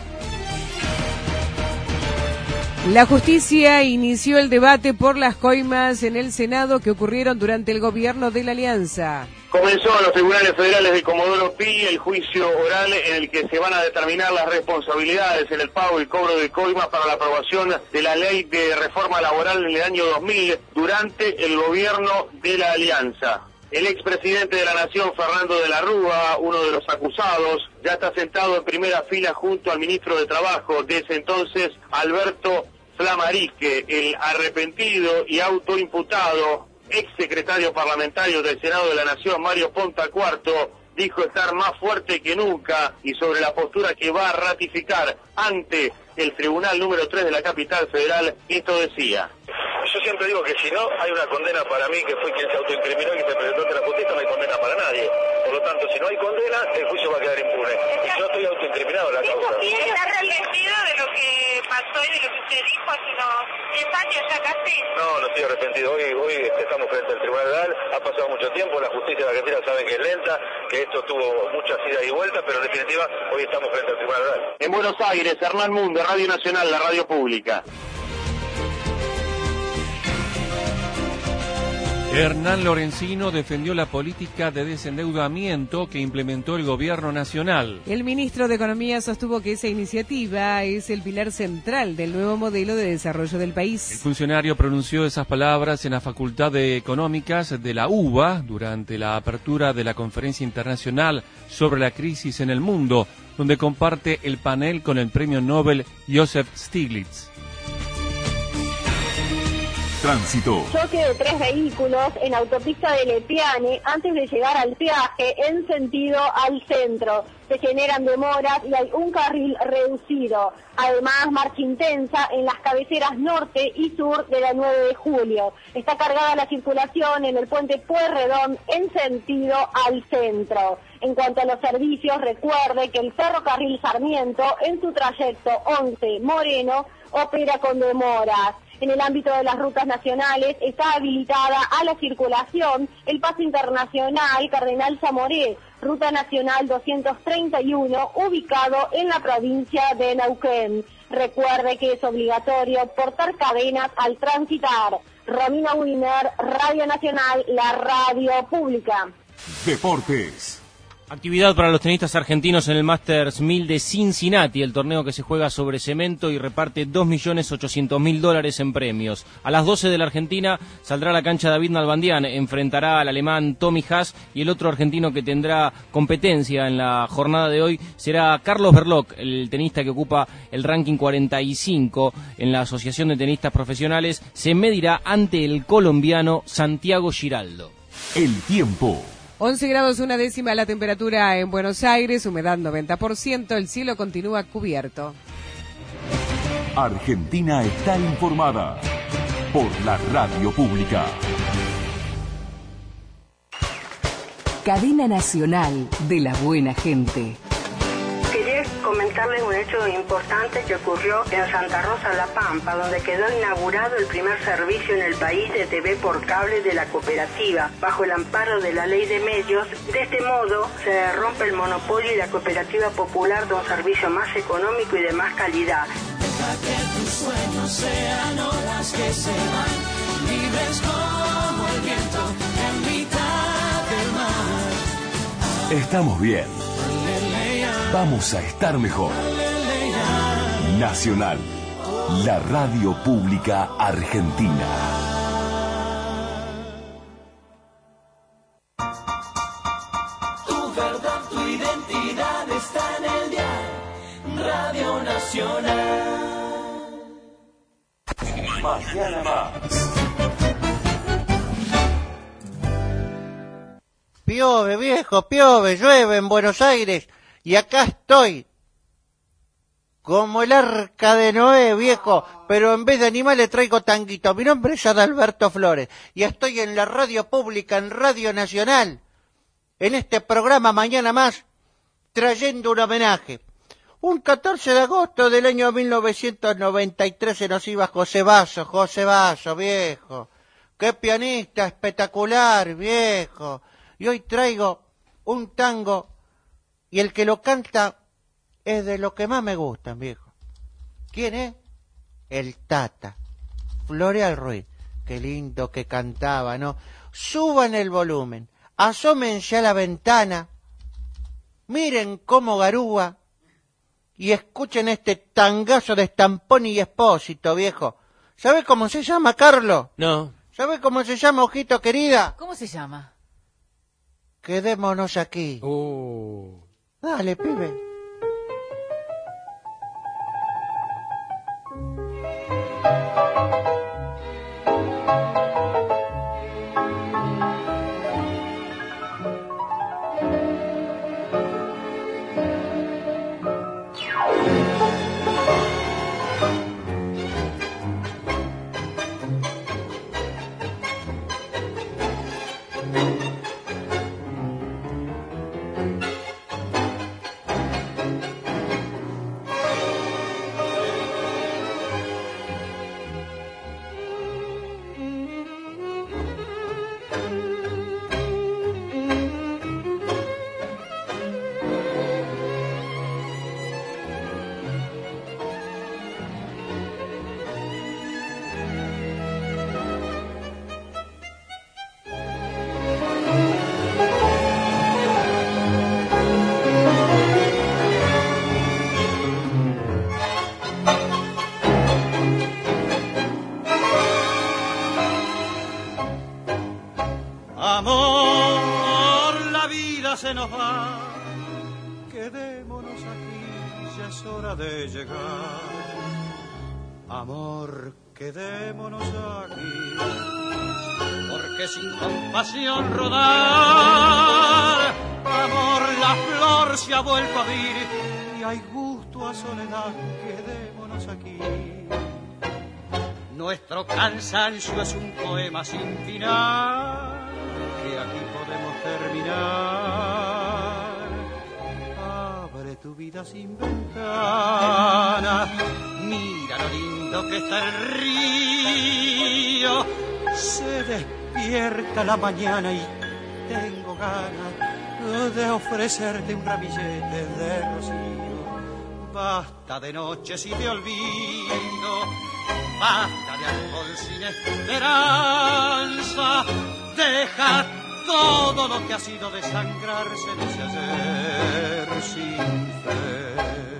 La justicia inició el debate por las coimas en el Senado que ocurrieron durante el gobierno de la Alianza. Comenzó en los tribunales federales de Comodoro Pi el juicio oral en el que se van a determinar las responsabilidades en el pago y cobro de coimas para la aprobación de la ley de reforma laboral en el año 2000 durante el gobierno de la Alianza. El expresidente de la Nación, Fernando de la Rúa, uno de los acusados, ya está sentado en primera fila junto al ministro de Trabajo de ese entonces, Alberto Flamarique, el arrepentido y autoimputado exsecretario parlamentario del Senado de la Nación, Mario Ponta Cuarto, dijo estar más fuerte que nunca y sobre la postura que va a ratificar ante el Tribunal número 3 de la capital federal, esto decía. Yo siempre digo que si no hay una condena para mí, que fue quien se autoincriminó y que se presentó ante la justicia, no hay condena para nadie. Por lo tanto, si no hay condena, el juicio va a quedar impune. Y yo estoy autoincriminado en la causa. ¿Está arrepentido de lo que pasó y de lo que usted dijo hace unos 10 años ya casi? No estoy arrepentido. Hoy estamos frente al Tribunal Legal, ha pasado mucho tiempo, la justicia de Argentina sabe que es lenta, que esto tuvo muchas idas y vueltas, pero en definitiva hoy estamos frente al Tribunal Legal. En Buenos Aires, Hernán Munde, Radio Nacional, la radio pública. Hernán Lorenzino defendió la política de desendeudamiento que implementó el gobierno nacional. El ministro de Economía sostuvo que esa iniciativa es el pilar central del nuevo modelo de desarrollo del país. El funcionario pronunció esas palabras en la Facultad de Económicas de la UBA durante la apertura de la Conferencia Internacional sobre la Crisis en el Mundo, donde comparte el panel con el premio Nobel Joseph Stiglitz. Tránsito. Choque de 3 vehículos en autopista de Lepiane antes de llegar al peaje en sentido al centro. Se generan demoras y hay un carril reducido. Además, marcha intensa en las cabeceras norte y sur de la 9 de julio. Está cargada la circulación en el puente Pueyrredón en sentido al centro. En cuanto a los servicios, recuerde que el ferrocarril Sarmiento en su trayecto 11 Moreno opera con demoras. En el ámbito de las rutas nacionales está habilitada a la circulación el paso internacional Cardenal Zamoré, ruta nacional 231, ubicado en la provincia de Neuquén. Recuerde que es obligatorio portar cadenas al transitar. Romina Wiener, Radio Nacional, la radio pública. Deportes. Actividad para los tenistas argentinos en el Masters 1000 de Cincinnati, el torneo que se juega sobre cemento y reparte $2.800.000 en premios. A las 12 de la Argentina saldrá a la cancha David Nalbandian, enfrentará al alemán Tommy Haas y el otro argentino que tendrá competencia en la jornada de hoy será Carlos Berlocq, el tenista que ocupa el ranking 45 en la Asociación de Tenistas Profesionales, se medirá ante el colombiano Santiago Giraldo. El tiempo. 11 grados 1/10 la temperatura en Buenos Aires, humedad 90%, el cielo continúa cubierto. Argentina está informada por la radio pública. Cadena Nacional de la Buena Gente. Quería comentarles un hecho importante que ocurrió en Santa Rosa, La Pampa, donde quedó inaugurado el primer servicio en el país de TV por cable de la cooperativa, bajo el amparo de la Ley de Medios. De este modo, se rompe el monopolio y la cooperativa popular da un servicio más económico y de más calidad. Deja que tus sueños sean olas que se van, libres como el viento en mitad del mar. Estamos bien. Vamos a estar mejor. Nacional, la radio pública argentina. Tu verdad, tu identidad está en el dial. Radio Nacional. Mañana más. Piove, viejo, piove, llueve en Buenos Aires y acá estoy. Como el arca de Noé, viejo, pero en vez de animales traigo tanguito. Mi nombre es Adalberto Flores y estoy en la radio pública, en Radio Nacional, en este programa Mañana Más, trayendo un homenaje. Un 14 de agosto del año 1993 se nos iba José Basso, viejo. Qué pianista espectacular, viejo. Y hoy traigo un tango y el que lo canta es de lo que más me gustan, viejo. ¿Quién es? El Tata. Floreal Ruiz. Qué lindo que cantaba, ¿no? Suban el volumen, asómense a la ventana, miren cómo garúa y escuchen este tangazo de Stamponi y Espósito, viejo. ¿Sabe cómo se llama, Carlos? No. ¿Sabe cómo se llama, ojito querida? ¿Cómo se llama? Quedémonos aquí. Dale, pibe. Amor, la vida se nos va, quedémonos aquí, ya es hora de llegar. Amor, quedémonos aquí, porque sin compasión rodar. Amor, la flor se ha vuelto a abrir y hay gusto a soledad, quedémonos aquí. Nuestro cansancio es un poema sin final, que aquí podemos terminar. Abre tu vida sin ventana, mira lo lindo que está el río. Se despierta la mañana y tengo ganas de ofrecerte un ramillete de rocío. Basta de noches y de olvido, basta de alcohol sin esperanza. Deja todo lo que ha sido desangrarse desde ayer sin fe.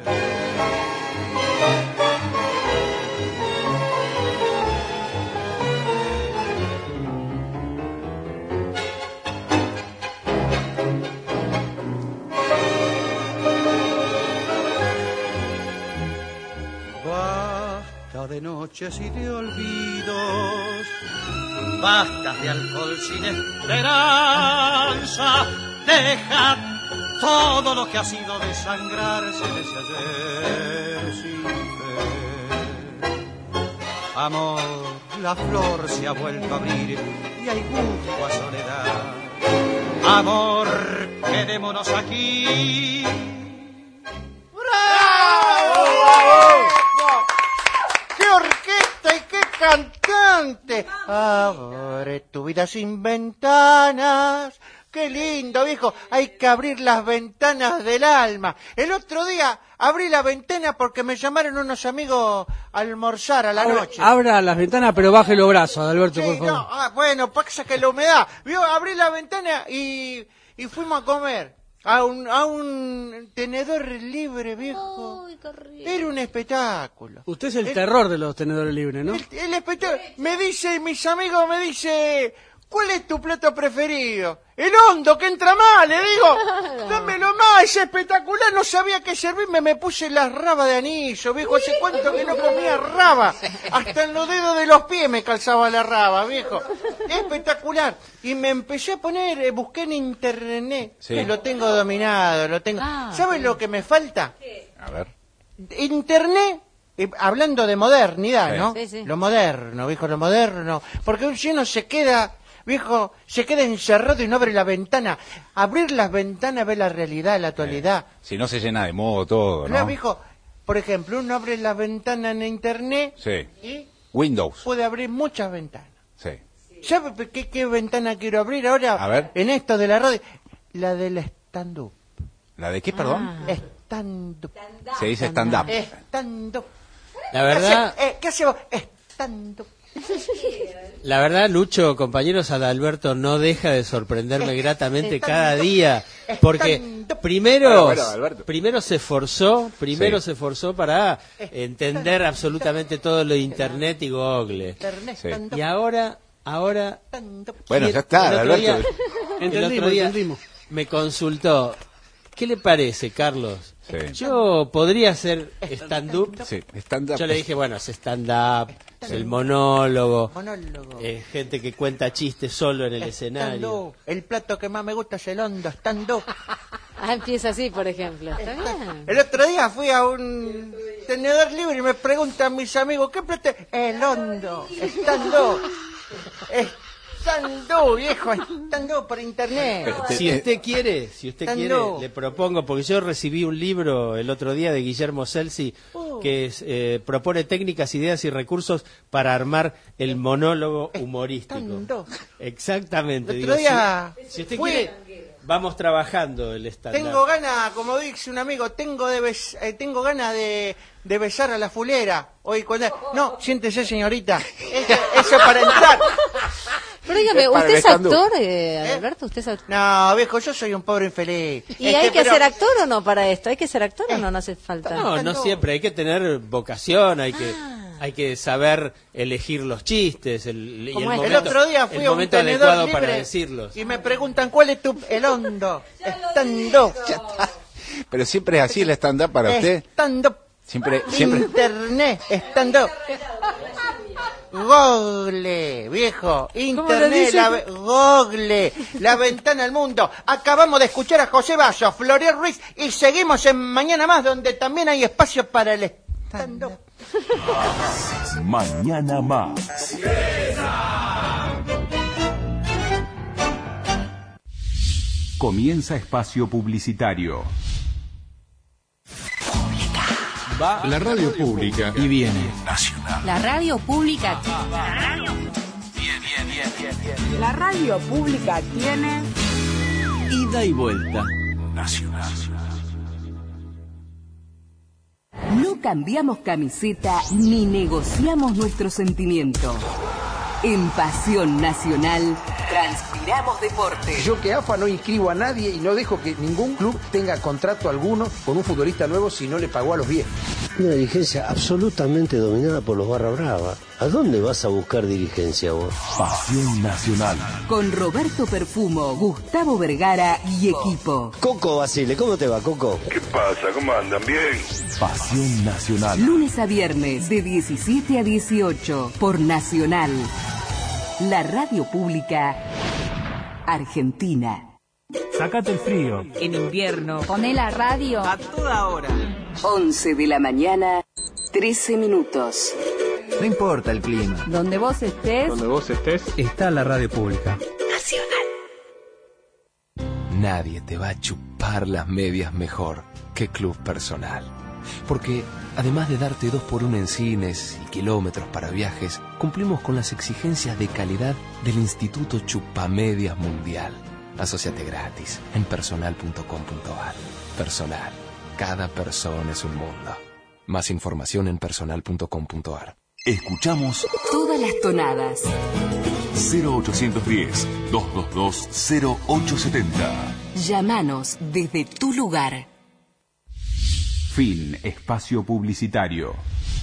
Basta de noches y de olvidos, basta de alcohol sin esperanza. Deja todo lo que ha sido desangrarse desde ayer sin fe. Amor, la flor se ha vuelto a abrir y hay gusto a soledad. Amor, quedémonos aquí. ¡Bravo! ¡Qué orquesta y qué cantante! Abre tu vida sin ventanas. ¡Qué lindo, viejo! Hay que abrir las ventanas del alma. El otro día abrí la ventana porque me llamaron unos amigos a almorzar a la noche. Abra las ventanas, pero baje los brazos, Alberto, Sí, por favor. no, bueno, pasa que la humedad. Vio, abrí la ventana y fuimos a comer a un tenedor libre, viejo. Era un espectáculo. Usted es el terror de los tenedores libres, ¿no? El espectáculo. Mis amigos me dicen, ¿cuál es tu plato preferido? El hondo, que entra mal, le digo. Dámelo más, es espectacular. No sabía qué servirme, me puse la raba de anillo, viejo. Hace cuánto que no comía raba. Hasta en los dedos de los pies me calzaba la raba, viejo. Espectacular. Y me empecé a poner, busqué en internet. Sí. Y lo tengo dominado, lo tengo. ¿Sabes lo que me falta? A ver. Internet. Hablando de modernidad, Sí. ¿no? Sí, sí. Lo moderno, viejo, lo moderno. Porque un lleno se queda, viejo, se queda encerrado y no abre la ventana. Abrir las ventanas, ve la realidad, la actualidad. Si no se llena de modo todo, No, ¿no? viejo, por ejemplo, uno abre la ventana en internet Sí. y Windows. puede abrir muchas ventanas. Sí. ¿Sabe qué ventana quiero abrir ahora? A ver. En esto de la radio. La del stand-up. ¿La de qué, perdón? Stand-up. Se dice stand-up. Stand-up. La verdad, ¿Qué hace vos? Stand-up. la verdad, Lucho, compañeros, Adalberto no deja de sorprenderme gratamente cada día, porque primero se esforzó, para entender absolutamente todo lo de internet y Google. Sí. Y ahora, Bueno, ya está, el otro día- Alberto. el otro día me consultó, ¿qué le parece, Carlos? Sí. Yo podría hacer stand-up. Sí, stand-up. Yo le dije, bueno, es stand-up, el monólogo, Monólogo. gente que cuenta chistes solo en el escenario. Stand-up. El plato que más me gusta es el hondo, stand-up. Empieza así, por ejemplo. Está bien. El otro día fui a un tenedor libre y me preguntan mis amigos, ¿qué plato es? El hondo, stand-up. Stand-up, viejo, stand-up por internet. Si usted quiere, Stand-up. le propongo, porque yo recibí un libro el otro día de Guillermo Celsi que propone técnicas, ideas y recursos para armar el monólogo humorístico. Stand-up. Exactamente. El otro día si usted fui- quiere, vamos trabajando el stand-up. Tengo ganas, como dice un amigo, tengo ganas de besar a la fulera. Hoy no, siéntese, señorita. Eso es para entrar. Pero dígame, para ¿usted el es stand-up. actor, Alberto? ¿Usted es actor? No, viejo, yo soy un pobre infeliz. ¿Y hay que pero- ser actor o no para esto? ¿Hay que ser actor o no? No hace falta. No siempre, hay que tener vocación, hay que saber elegir los chistes, y el Como el momento, otro día fui el a un momento tenedor adecuado libre para decirlos. y me preguntan cuál es el hondo. Stand-up. Pero siempre es así el stand-up para usted. Stand-up. Siempre. Internet. Stand-up. Google, viejo. Internet. Google. La ventana al mundo. Acabamos de escuchar a José Basso, Florian Ruiz y seguimos en Mañana Más, donde también hay espacio para el stand-up. Mañana Más. Comienza espacio publicitario. Va la radio pública y viene Nacional. La radio pública. La radio pública tiene Ida y vuelta. Nacional. No cambiamos camiseta ni negociamos nuestro sentimiento. En Pasión Nacional transpiramos deporte. Yo que AFA no inscribo a nadie y no dejo que ningún club tenga contrato alguno con un futbolista nuevo si no le pagó a los viejos. Una dirigencia absolutamente dominada por los barra brava. ¿A dónde vas a buscar dirigencia vos? Pasión Nacional. Con Roberto Perfumo, Gustavo Vergara y equipo. Coco Basile, ¿cómo te va, Coco? ¿Qué pasa? ¿Cómo andan? ¿Bien? Pasión Nacional. Lunes a viernes de 17 a 18 por Nacional. La radio pública argentina. Sácate el frío. En invierno. Poné la radio A toda hora. 11 de la mañana, 13 minutos. No importa el clima. Donde vos estés, está la radio pública. Nacional. Nadie te va a chupar las medias mejor que Club Personal. Porque, además de darte 2x1 en cines y kilómetros para viajes, cumplimos con las exigencias de calidad del Instituto Chupamedias Mundial. Asociate gratis en personal.com.ar. Personal. Cada persona es un mundo. Más información en personal.com.ar. Escuchamos Todas las tonadas. 0810-222-0870. Llámanos desde tu lugar. Fin espacio publicitario.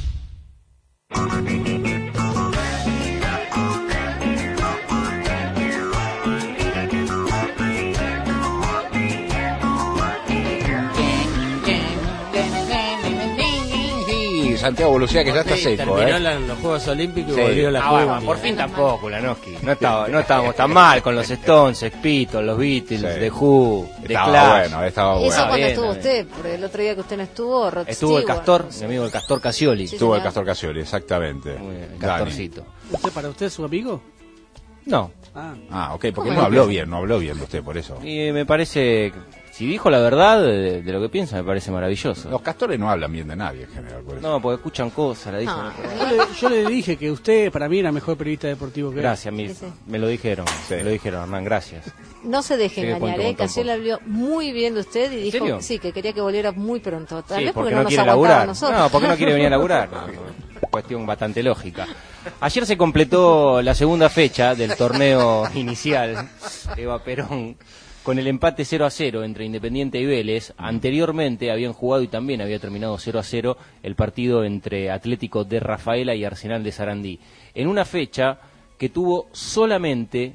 Santiago Lucía, que ya está seco. Terminó los Juegos Olímpicos y volvió la bueno, por fin tampoco, Lanoski. No estábamos tan mal con los Stones, Beatles, los Beatles, The Who, The Clash. Estaba ¿Y bueno. eso cuando estuvo usted? Porque el otro día que usted no estuvo, Rod Estuvo el Stewart. Castor, mi amigo el Castor Casioli. Sí, Estuvo el señor. Castor Casioli, exactamente. El Castorcito. ¿Para usted es su amigo? No. Ok, porque no habló bien de usted, por eso. Y me parece, si dijo la verdad de lo que piensa, me parece maravilloso. Los castores no hablan bien de nadie en general, por eso. No, porque escuchan cosas, la dicen. Yo le dije que usted para mí era mejor periodista deportivo que Gracias, Sí. me lo dijeron, Hernán, gracias. No se deje Sí, engañar, punto. Casiel habló muy bien de usted y dijo serio? Sí, que quería que volviera muy pronto. Tal Sí, vez porque no no nos quiere aguantaba a laburar. nosotros. No, porque no quiere venir a laburar. Cuestión bastante lógica. Ayer se completó la segunda fecha del torneo inicial, Eva Perón, con el empate 0-0 entre Independiente y Vélez. Anteriormente habían jugado y también había terminado 0-0 el partido entre Atlético de Rafaela y Arsenal de Sarandí. En una fecha que tuvo solamente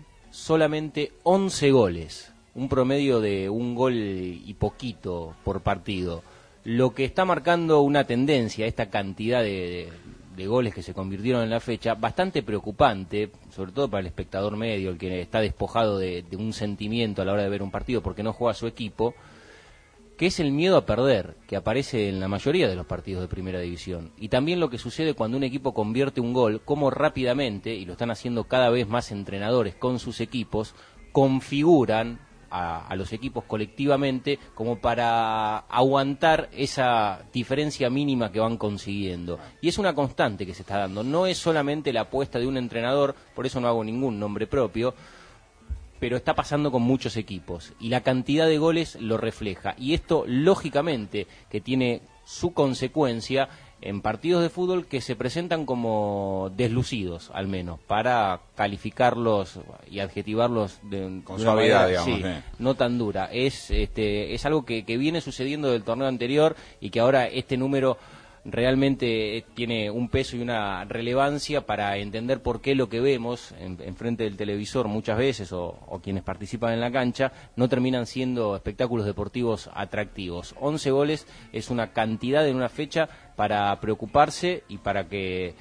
11 goles, un promedio de un gol y poquito por partido. Lo que está marcando una tendencia, esta cantidad de goles que se convirtieron en la fecha, bastante preocupante, sobre todo para el espectador medio, el que está despojado de un sentimiento a la hora de ver un partido porque no juega su equipo, que es el miedo a perder, que aparece en la mayoría de los partidos de Primera División. Y también lo que sucede cuando un equipo convierte un gol, cómo rápidamente, y lo están haciendo cada vez más entrenadores con sus equipos, configuran a los equipos colectivamente como para aguantar esa diferencia mínima que van consiguiendo. Y es una constante que se está dando. No es solamente la apuesta de un entrenador, por eso no hago ningún nombre propio, pero está pasando con muchos equipos. Y la cantidad de goles lo refleja. Y esto, lógicamente, que tiene su consecuencia en partidos de fútbol que se presentan como deslucidos, al menos, para calificarlos y adjetivarlos con de suavidad, manera, digamos. sí, no tan dura. Es algo que viene sucediendo del torneo anterior y que ahora este número realmente tiene un peso y una relevancia para entender por qué lo que vemos en frente del televisor muchas veces o quienes participan en la cancha no terminan siendo espectáculos deportivos atractivos. 11 goles es una cantidad en una fecha para preocuparse y para que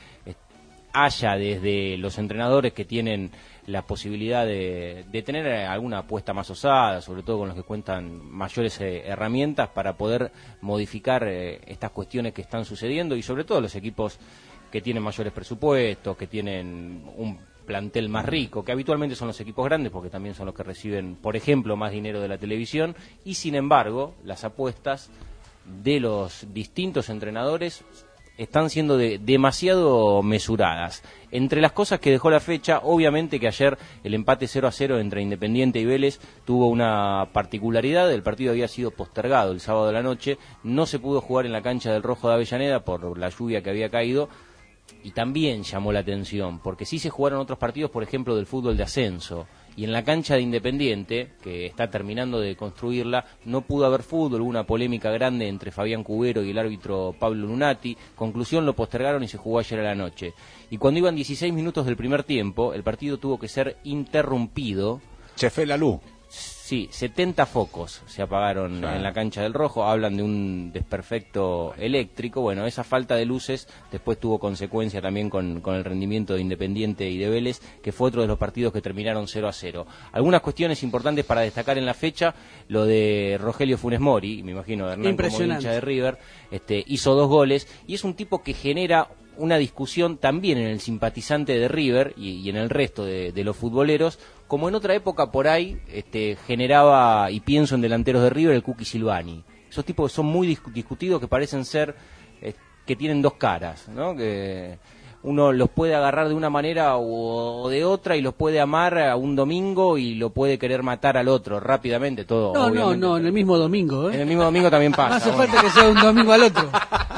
haya desde los entrenadores que tienen la posibilidad de tener alguna apuesta más osada, sobre todo con los que cuentan mayores herramientas para poder modificar estas cuestiones que están sucediendo y sobre todo los equipos que tienen mayores presupuestos, que tienen un plantel más rico, que habitualmente son los equipos grandes porque también son los que reciben, por ejemplo, más dinero de la televisión y sin embargo las apuestas de los distintos entrenadores están siendo demasiado mesuradas. Entre las cosas que dejó la fecha, obviamente que ayer el empate 0-0 entre Independiente y Vélez tuvo una particularidad. El partido había sido postergado el sábado de la noche, no se pudo jugar en la cancha del Rojo de Avellaneda por la lluvia que había caído y también llamó la atención, porque sí se jugaron otros partidos, por ejemplo, del fútbol de ascenso. Y en la cancha de Independiente, que está terminando de construirla, no pudo haber fútbol, hubo una polémica grande entre Fabián Cubero y el árbitro Pablo Lunati. Conclusión, lo postergaron y se jugó ayer a la noche. Y cuando iban 16 minutos del primer tiempo, el partido tuvo que ser interrumpido. Se fue la luz. Sí, 70 focos se apagaron en la cancha del Rojo, hablan de un desperfecto eléctrico. Bueno, esa falta de luces después tuvo consecuencia también con el rendimiento de Independiente y de Vélez, que fue otro de los partidos que terminaron 0-0. Algunas cuestiones importantes para destacar en la fecha, lo de Rogelio Funes Mori, me imagino Hernán como hincha de River, hizo 2 goles, y es un tipo que genera una discusión también en el simpatizante de River y en el resto de los futboleros, como en otra época por ahí generaba, y pienso en delanteros de River, el Cookie Silvani. Esos tipos que son muy discutidos, que parecen ser, que tienen dos caras, ¿no? Que uno los puede agarrar de una manera o de otra y los puede amar a un domingo y lo puede querer matar al otro rápidamente, todo. No, en el mismo domingo, En el mismo domingo también pasa. No hace falta que sea un domingo al otro.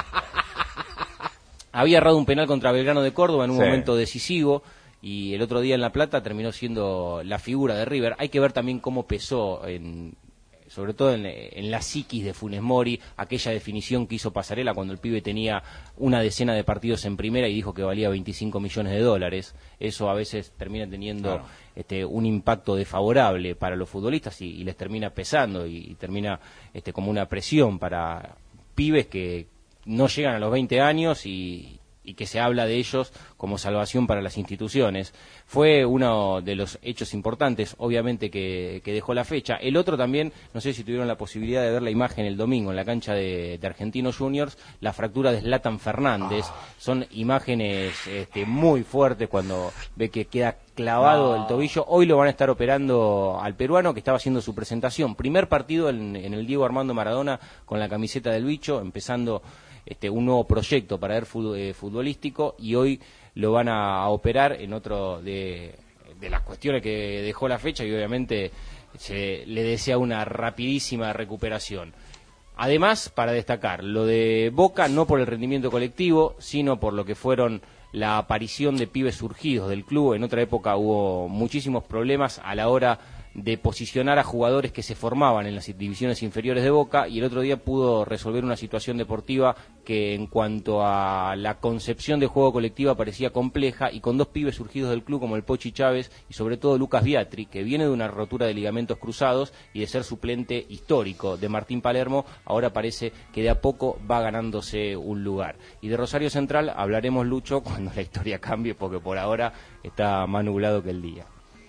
Había errado un penal contra Belgrano de Córdoba en un Sí. momento decisivo, y el otro día en La Plata terminó siendo la figura de River. Hay que ver también cómo pesó, sobre todo en la psiquis de Funes Mori, aquella definición que hizo Pasarela cuando el pibe tenía una decena de partidos en primera y dijo que valía 25 millones de dólares. Eso a veces termina teniendo un impacto desfavorable para los futbolistas y les termina pesando y termina como una presión para pibes que no llegan a los 20 años y que se habla de ellos como salvación para las instituciones. Fue uno de los hechos importantes, obviamente, que dejó la fecha. El otro también, no sé si tuvieron la posibilidad de ver la imagen el domingo en la cancha de Argentinos Juniors, la fractura de Zlatan Fernández. Son imágenes muy fuertes cuando ve que queda clavado el tobillo. Hoy lo van a estar operando al peruano, que estaba haciendo su presentación. Primer partido en el Diego Armando Maradona con la camiseta del bicho, empezando un nuevo proyecto para ver futbolístico, y hoy lo van a operar en otro de las cuestiones que dejó la fecha, y obviamente se le desea una rapidísima recuperación. Además, para destacar, lo de Boca, no por el rendimiento colectivo, sino por lo que fueron la aparición de pibes surgidos del club. En otra época hubo muchísimos problemas a la hora de posicionar a jugadores que se formaban en las divisiones inferiores de Boca, y el otro día pudo resolver una situación deportiva que en cuanto a la concepción de juego colectiva parecía compleja, y con dos pibes surgidos del club como el Pochi Chávez y sobre todo Lucas Biatri, que viene de una rotura de ligamentos cruzados y de ser suplente histórico de Martín Palermo, ahora parece que de a poco va ganándose un lugar. Y de Rosario Central hablaremos, Lucho, cuando la historia cambie, porque por ahora está más nublado que el día.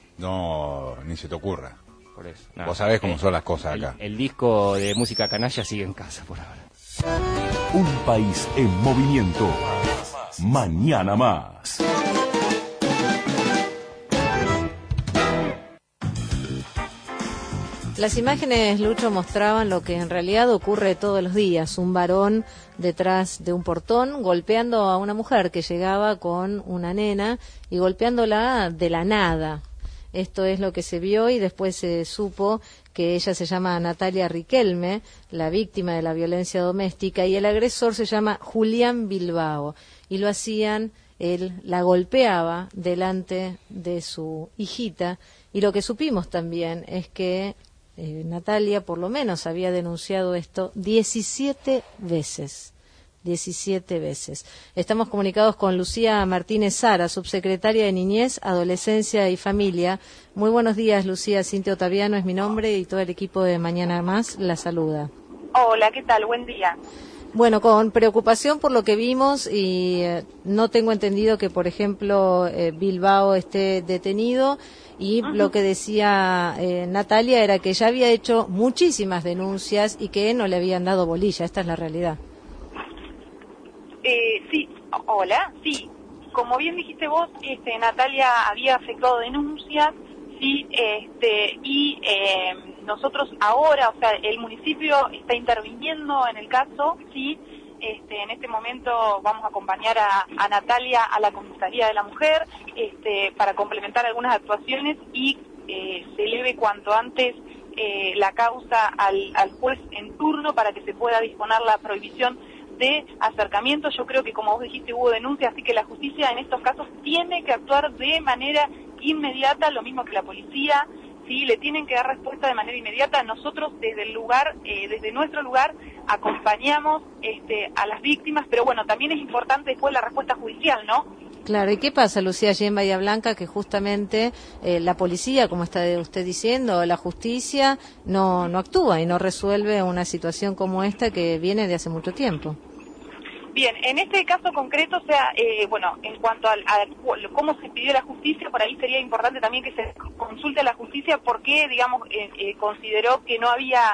No, ni se te ocurra. Por eso. Vos sabés cómo son las cosas acá. El disco de música canalla sigue en casa por ahora. Un país en movimiento. Mañana más. Las imágenes, Lucho, mostraban lo que en realidad ocurre todos los días. Un varón detrás de un portón golpeando a una mujer que llegaba con una nena y golpeándola de la nada. Esto es lo que se vio, y después se supo que ella se llama Natalia Riquelme, la víctima de la violencia doméstica, y el agresor se llama Julián Bilbao. Y lo hacían, él la golpeaba delante de su hijita. Y lo que supimos también es que Natalia por lo menos había denunciado esto 17 veces. 17 veces. Estamos comunicados con Lucía Martínez Sara, subsecretaria de Niñez, Adolescencia y Familia. Muy buenos días, Lucía. Cintia Otaviano es mi nombre y todo el equipo de Mañana Más la saluda. Hola, ¿qué tal? Buen día. Bueno, con preocupación por lo que vimos, y no tengo entendido que, por ejemplo, Bilbao esté detenido, y lo que decía Natalia era que ya había hecho muchísimas denuncias y que no le habían dado bolilla. Esta es la realidad. Sí, hola, sí. Como bien dijiste vos, Natalia había efectuado denuncias, sí, y nosotros ahora, o sea, el municipio está interviniendo en el caso, sí. En este momento vamos a acompañar a Natalia a la comisaría de la mujer, para complementar algunas actuaciones y se eleve cuanto antes la causa al juez en turno para que se pueda disponer la prohibición de acercamiento. Yo creo que, como vos dijiste, hubo denuncias, así que la justicia en estos casos tiene que actuar de manera inmediata, lo mismo que la policía, sí, le tienen que dar respuesta de manera inmediata. Nosotros desde el lugar, desde nuestro lugar, acompañamos a las víctimas, pero bueno, también es importante después la respuesta judicial, ¿no? Claro, ¿y qué pasa, Lucía, allí en Bahía Blanca, que justamente la policía, como está usted diciendo, la justicia no actúa y no resuelve una situación como esta que viene de hace mucho tiempo? Bien, en este caso concreto, o sea, bueno, en cuanto a cómo se pidió la justicia, por ahí sería importante también que se consulte a la justicia porque, digamos, consideró que no había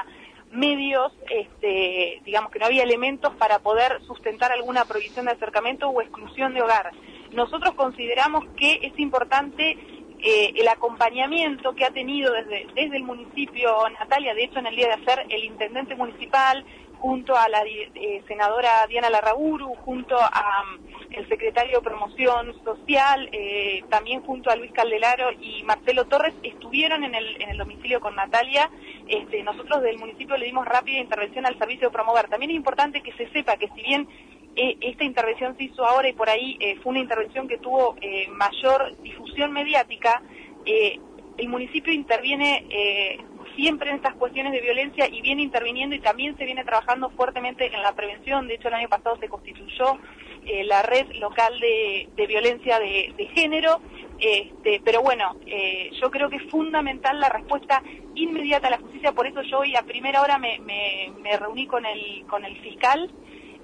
medios, digamos que no había elementos para poder sustentar alguna prohibición de acercamiento o exclusión de hogar. Nosotros consideramos que es importante el acompañamiento que ha tenido desde el municipio Natalia. De hecho, en el día de ayer el intendente municipal, junto a la senadora Diana Larraburu, junto a el secretario de Promoción Social, también junto a Luis Caldelaro y Marcelo Torres, estuvieron en el domicilio con Natalia. Nosotros del municipio le dimos rápida intervención al servicio de Promover. También es importante que se sepa que si bien esta intervención se hizo ahora y por ahí fue una intervención que tuvo mayor difusión mediática, el municipio interviene siempre en estas cuestiones de violencia y viene interviniendo, y también se viene trabajando fuertemente en la prevención. De hecho, el año pasado se constituyó la red local de violencia de género, pero bueno, yo creo que es fundamental la respuesta inmediata a la justicia. Por eso yo hoy a primera hora me reuní con el fiscal,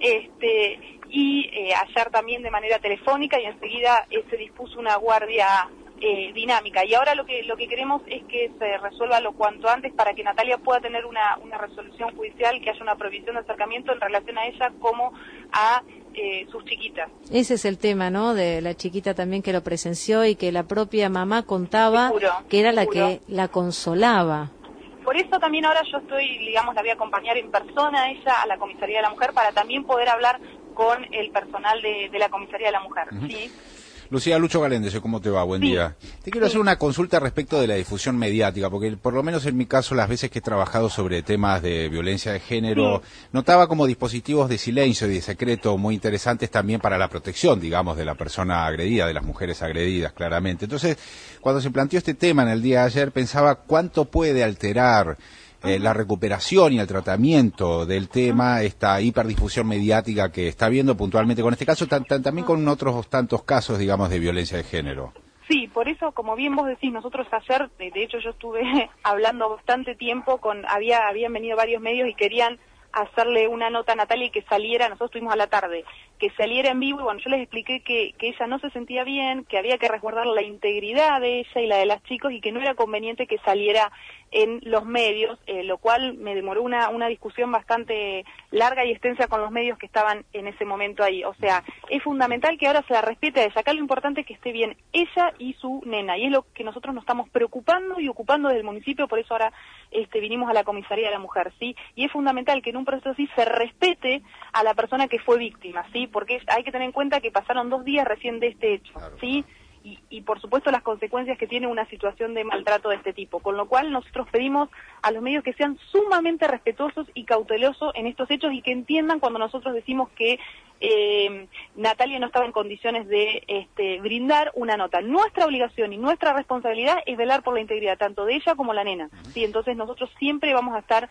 y ayer también de manera telefónica, y enseguida se dispuso una guardia dinámica. Y ahora lo que queremos es que se resuelva lo cuanto antes para que Natalia pueda tener una resolución judicial, que haya una prohibición de acercamiento en relación a ella como a sus chiquitas. Ese es el tema, ¿no? De la chiquita también, que lo presenció y que la propia mamá contaba que era la que la consolaba. Por eso también ahora yo la voy a acompañar en persona a ella a la Comisaría de la Mujer, para también poder hablar con el personal de la Comisaría de la Mujer. ¿Sí? Lucía, Lucho Galende, ¿cómo te va? Buen día. Te quiero hacer una consulta respecto de la difusión mediática, porque por lo menos en mi caso, las veces que he trabajado sobre temas de violencia de género, notaba como dispositivos de silencio y de secreto muy interesantes también para la protección, digamos, de la persona agredida, de las mujeres agredidas, claramente. Entonces, cuando se planteó este tema en el día de ayer, pensaba cuánto puede alterar la recuperación y el tratamiento del tema, esta hiperdifusión mediática que está viendo puntualmente con este caso, también con otros tantos casos, digamos, de violencia de género. Sí, por eso, como bien vos decís, nosotros ayer, de hecho yo estuve hablando bastante tiempo habían venido varios medios y querían hacerle una nota a Natalia y que saliera, nosotros estuvimos a la tarde, que saliera en vivo, y bueno, yo les expliqué que ella no se sentía bien, que había que resguardar la integridad de ella y la de los chicos, y que no era conveniente que saliera en los medios, lo cual me demoró una discusión bastante larga y extensa con los medios que estaban en ese momento ahí. O sea, es fundamental que ahora se la respete a ella. Acá lo importante es que esté bien ella y su nena, y es lo que nosotros nos estamos preocupando y ocupando desde el municipio. Por eso ahora vinimos a la Comisaría de la Mujer, ¿sí? Y es fundamental que en un proceso así se respete a la persona que fue víctima, ¿sí? Porque hay que tener en cuenta que pasaron 2 días recién de este hecho, ¿sí? Y por supuesto las consecuencias que tiene una situación de maltrato de este tipo, con lo cual nosotros pedimos a los medios que sean sumamente respetuosos y cautelosos en estos hechos, y que entiendan cuando nosotros decimos que Natalia no estaba en condiciones de brindar una nota. Nuestra obligación y nuestra responsabilidad es velar por la integridad tanto de ella como la nena, ¿sí? Entonces nosotros siempre vamos a estar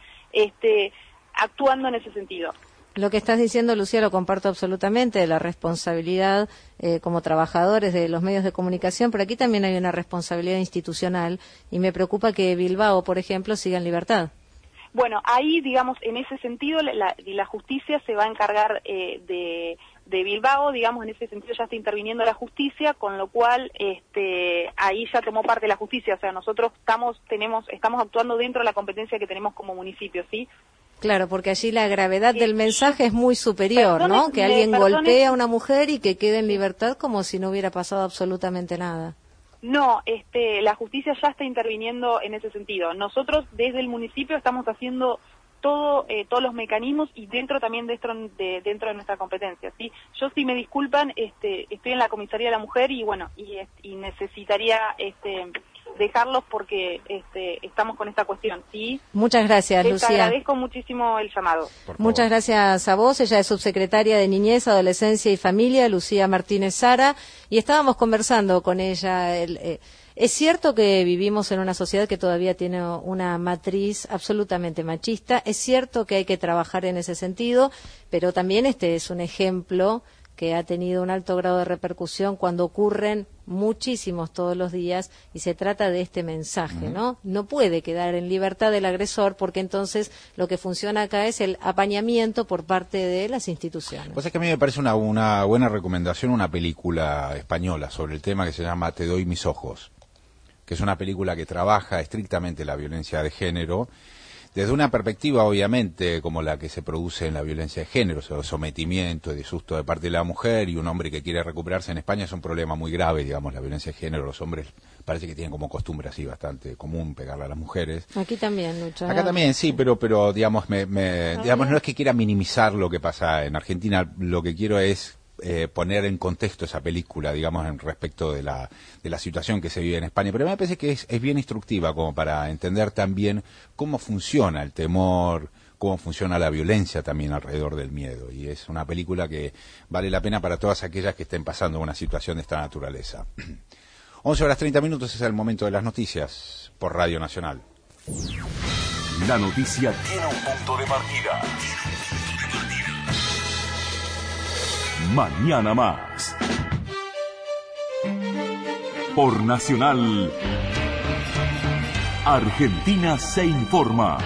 actuando en ese sentido. Lo que estás diciendo, Lucía, lo comparto absolutamente, de la responsabilidad como trabajadores de los medios de comunicación, pero aquí también hay una responsabilidad institucional, y me preocupa que Bilbao, por ejemplo, siga en libertad. Bueno, ahí, digamos, en ese sentido, la justicia se va a encargar de Bilbao, digamos, en ese sentido ya está interviniendo la justicia, con lo cual ahí ya tomó parte la justicia. O sea, nosotros estamos actuando dentro de la competencia que tenemos como municipio, ¿sí? Claro, porque allí la gravedad del mensaje es muy superior, ¿no? Que alguien golpee a una mujer y que quede en libertad como si no hubiera pasado absolutamente nada. No, la justicia ya está interviniendo en ese sentido. Nosotros desde el municipio estamos haciendo todos los mecanismos, y dentro de nuestra competencia, ¿sí? Yo, si me disculpan, estoy en la Comisaría de la Mujer y bueno, y necesitaría dejarlos porque estamos con esta cuestión, ¿sí? Muchas gracias, Lucía. Les agradezco muchísimo el llamado. Muchas gracias a vos. Ella es subsecretaria de Niñez, Adolescencia y Familia, Lucía Martínez Sara, y estábamos conversando con ella. Es cierto que vivimos en una sociedad que todavía tiene una matriz absolutamente machista. Es cierto que hay que trabajar en ese sentido, pero también este es un ejemplo que ha tenido un alto grado de repercusión cuando ocurren muchísimos todos los días, y se trata de este mensaje, ¿no? No puede quedar en libertad el agresor, porque entonces lo que funciona acá es el apañamiento por parte de las instituciones. Pues es que a mí me parece una buena recomendación una película española sobre el tema que se llama Te doy mis ojos, que es una película que trabaja estrictamente la violencia de género desde una perspectiva, obviamente, como la que se produce en la violencia de género, o sea, el sometimiento y disgusto de parte de la mujer, y un hombre que quiere recuperarse en España es un problema muy grave, digamos, la violencia de género. Los hombres parece que tienen como costumbre así bastante común pegarle a las mujeres. Aquí también, Lucha. Acá también, sí, pero digamos, digamos, no es que quiera minimizar lo que pasa en Argentina, lo que quiero es poner en contexto esa película, digamos, en respecto de la situación que se vive en España. Pero me parece que es bien instructiva como para entender también cómo funciona el temor, cómo funciona la violencia también alrededor del miedo. Y es una película que vale la pena para todas aquellas que estén pasando una situación de esta naturaleza. 11:30 es el momento de las noticias por Radio Nacional. La noticia tiene un punto de partida. Mañana más. Por Nacional. Argentina se informa.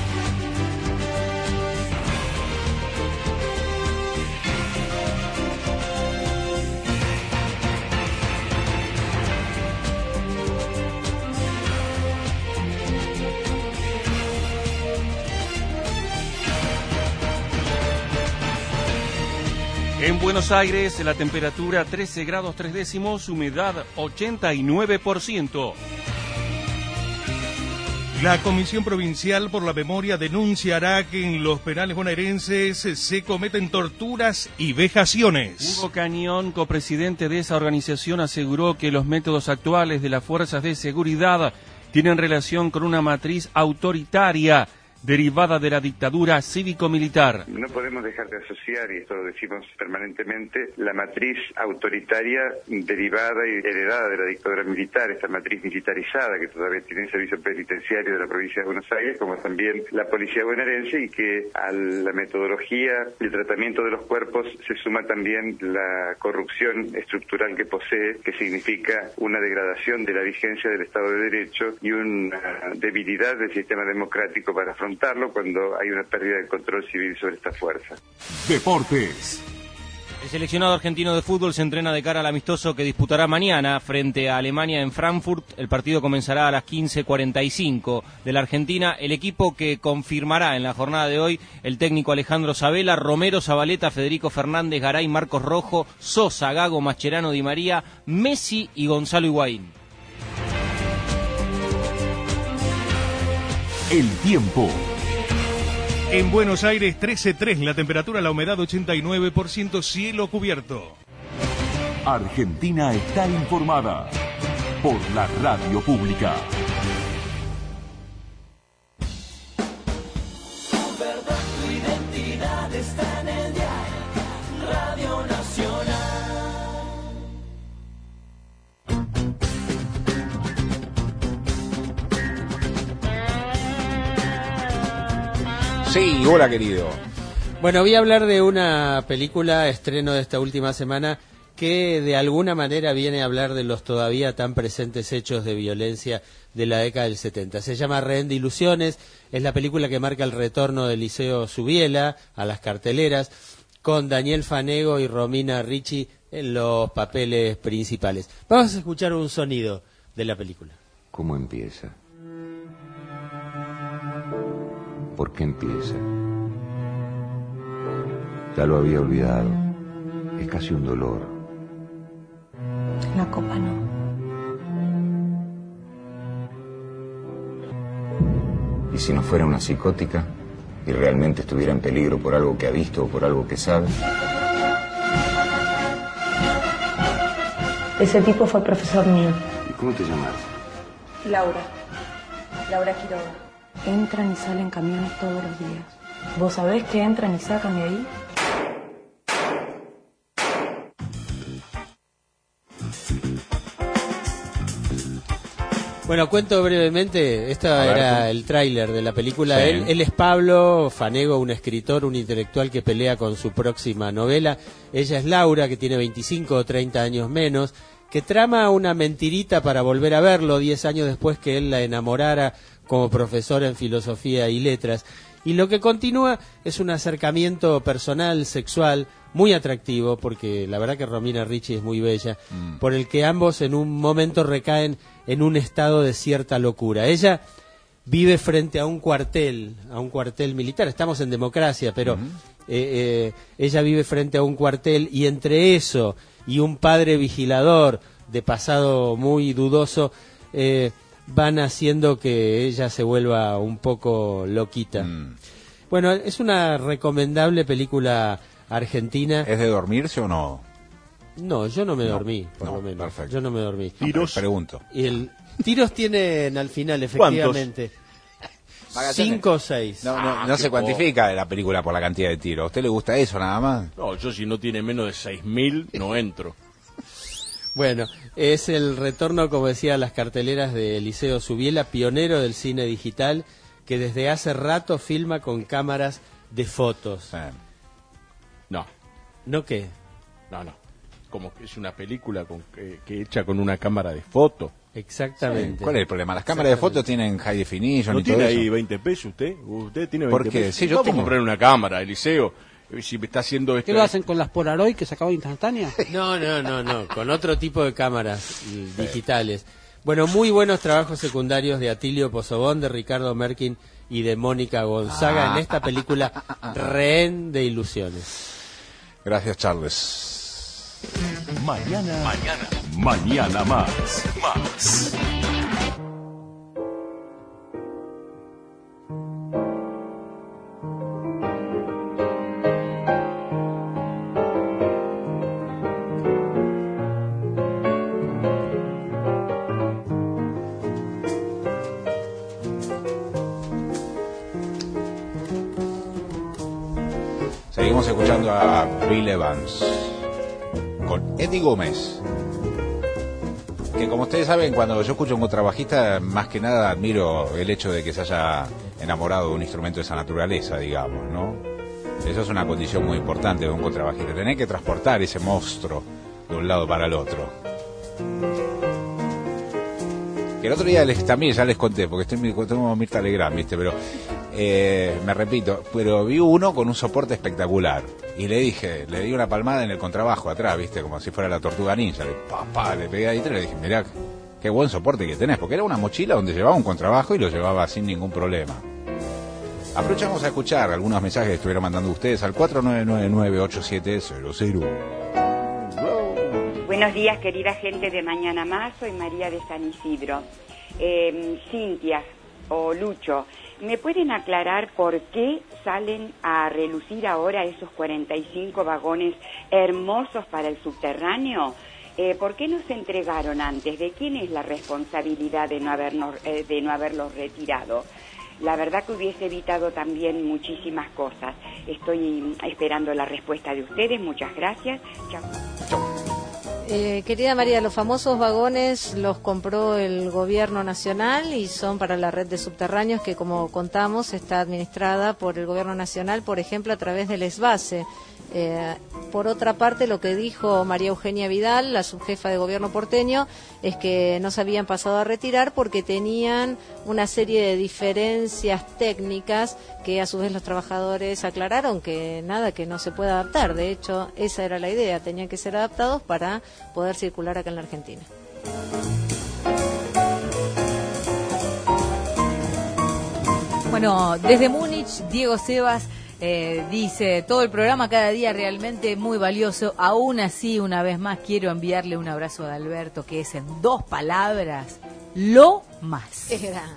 En Buenos Aires, la temperatura 13 grados 3 décimos, humedad 89%. La Comisión Provincial por la Memoria denunciará que en los penales bonaerenses se cometen torturas y vejaciones. Hugo Cañón, copresidente de esa organización, aseguró que los métodos actuales de las fuerzas de seguridad tienen relación con una matriz autoritaria derivada de la dictadura cívico-militar. No podemos dejar de asociar, y esto lo decimos permanentemente, la matriz autoritaria derivada y heredada de la dictadura militar, esta matriz militarizada que todavía tiene el servicio penitenciario de la provincia de Buenos Aires, como también la policía bonaerense, y que a la metodología y el tratamiento de los cuerpos se suma también la corrupción estructural que posee, que significa una degradación de la vigencia del Estado de Derecho y una debilidad del sistema democrático para afrontarlo cuando hay una pérdida de control civil sobre esta fuerza. Deportes. El seleccionado argentino de fútbol se entrena de cara al amistoso que disputará mañana frente a Alemania en Frankfurt. El partido comenzará a las 15:45 de la Argentina. El equipo que confirmará en la jornada de hoy el técnico Alejandro Sabella, Romero, Zabaleta, Federico Fernández, Garay, Marcos Rojo, Sosa, Gago, Mascherano, Di María, Messi y Gonzalo Higuaín. El tiempo. En Buenos Aires 13:3, la temperatura, la humedad 89%, cielo cubierto. Argentina está informada por la radio pública. Tu verdad, tu identidad está en el diario Radio Nacional. Sí, hola querido. Bueno, voy a hablar de una película, estreno de esta última semana, que de alguna manera viene a hablar de los todavía tan presentes hechos de violencia de la década del 70. Se llama Rehén de Ilusiones, es la película que marca el retorno del Liceo Subiela a las carteleras, con Daniel Fanego y Romina Ricci en los papeles principales. Vamos a escuchar un sonido de la película. ¿Cómo empieza? ¿Por qué empieza? Ya lo había olvidado. Es casi un dolor. La copa no. ¿Y si no fuera una psicótica y realmente estuviera en peligro por algo que ha visto o por algo que sabe? Ese tipo fue profesor mío. ¿Y cómo te llamas? Laura Quiroga. Entran y salen camiones todos los días. ¿Vos sabés que entran y sacan de ahí? Bueno, cuento brevemente, era el tráiler de la película. Sí. Él es Pablo Fanego, un escritor, un intelectual que pelea con su próxima novela. Ella es Laura, que tiene 25 o 30 años menos, que trama una mentirita para volver a verlo 10 años después que él la enamorara como profesora en filosofía y letras. Y lo que continúa es un acercamiento personal, sexual, muy atractivo, porque la verdad que Romina Ricci es muy bella, por el que ambos en un momento recaen en un estado de cierta locura. Ella vive frente a un cuartel militar. Estamos en democracia, pero ella vive frente a un cuartel, y entre eso y un padre vigilador de pasado muy dudoso, van haciendo que ella se vuelva un poco loquita. Bueno, es una recomendable película argentina. ¿Es de dormirse o no? No, yo no me dormí, por lo menos. Perfecto. Yo no me dormí. ¿Tiros? Pregunto. Y tiros tienen al final, efectivamente. 5 o 6. No se cuantifica la película por la cantidad de tiros. ¿A usted le gusta eso nada más? No, yo si no tiene menos de 6.000 no entro. Bueno, es el retorno, como decía, a las carteleras de Eliseo Subiela, pionero del cine digital, que desde hace rato filma con cámaras de fotos. No. ¿No qué? No. Como que es una película que hecha con una cámara de foto. Exactamente. Sí. ¿Cuál es el problema? Las cámaras de fotos tienen high definition ¿No y todo tiene eso. ahí 20 pesos usted? ¿Usted tiene 20 ¿Por qué? pesos? Sí, yo Vamos tengo. a comprar una cámara, Eliseo. Si me está haciendo esto. ¿Qué lo hacen con las Polaroid que sacaban instantáneas? No, con otro tipo de cámaras digitales. Bueno, muy buenos trabajos secundarios de Atilio Pozobón, de Ricardo Merkin y de Mónica Gonzaga en esta película Rehén de Ilusiones. Gracias, Charles. Mañana más. Seguimos escuchando a Bill Evans con Eddie Gómez, que como ustedes saben, cuando yo escucho a un contrabajista, más que nada admiro el hecho de que se haya enamorado de un instrumento de esa naturaleza, digamos, ¿no? Eso es una condición muy importante de un contrabajista, tener que transportar ese monstruo de un lado para el otro. Que el otro día también ya les conté, porque tengo Mirta Legrand, ¿viste? Pero me repito, pero vi uno con un soporte espectacular y le di una palmada en el contrabajo atrás, ¿viste? Como si fuera la Tortuga Ninja, le pegué ahí y le dije, mirá, qué buen soporte que tenés, porque era una mochila donde llevaba un contrabajo y lo llevaba sin ningún problema. Aprovechamos a escuchar algunos mensajes que estuvieron mandando ustedes al 4999-8700. Buenos días, querida gente de Mañana Más, soy María de San Isidro. Cintia o Lucho, ¿me pueden aclarar por qué salen a relucir ahora esos 45 vagones hermosos para el subterráneo? ¿Por qué no se entregaron antes? ¿De quién es la responsabilidad de no haberlos retirado? La verdad que hubiese evitado también muchísimas cosas. Estoy esperando la respuesta de ustedes. Muchas gracias. Chao. Querida María, los famosos vagones los compró el gobierno nacional y son para la red de subterráneos que, como contamos, está administrada por el gobierno nacional, por ejemplo, a través del ESBASE. Por otra parte, lo que dijo María Eugenia Vidal, la subjefa de gobierno porteño, es que no se habían pasado a retirar porque tenían una serie de diferencias técnicas que a su vez los trabajadores aclararon que no se puede adaptar. De hecho, esa era la idea, tenían que ser adaptados para poder circular acá en la Argentina. Bueno, desde Múnich, Diego Sebas dice, todo el programa cada día realmente muy valioso. Aún así, una vez más, quiero enviarle un abrazo a Alberto, que es en 2 palabras, lo más. Es grande.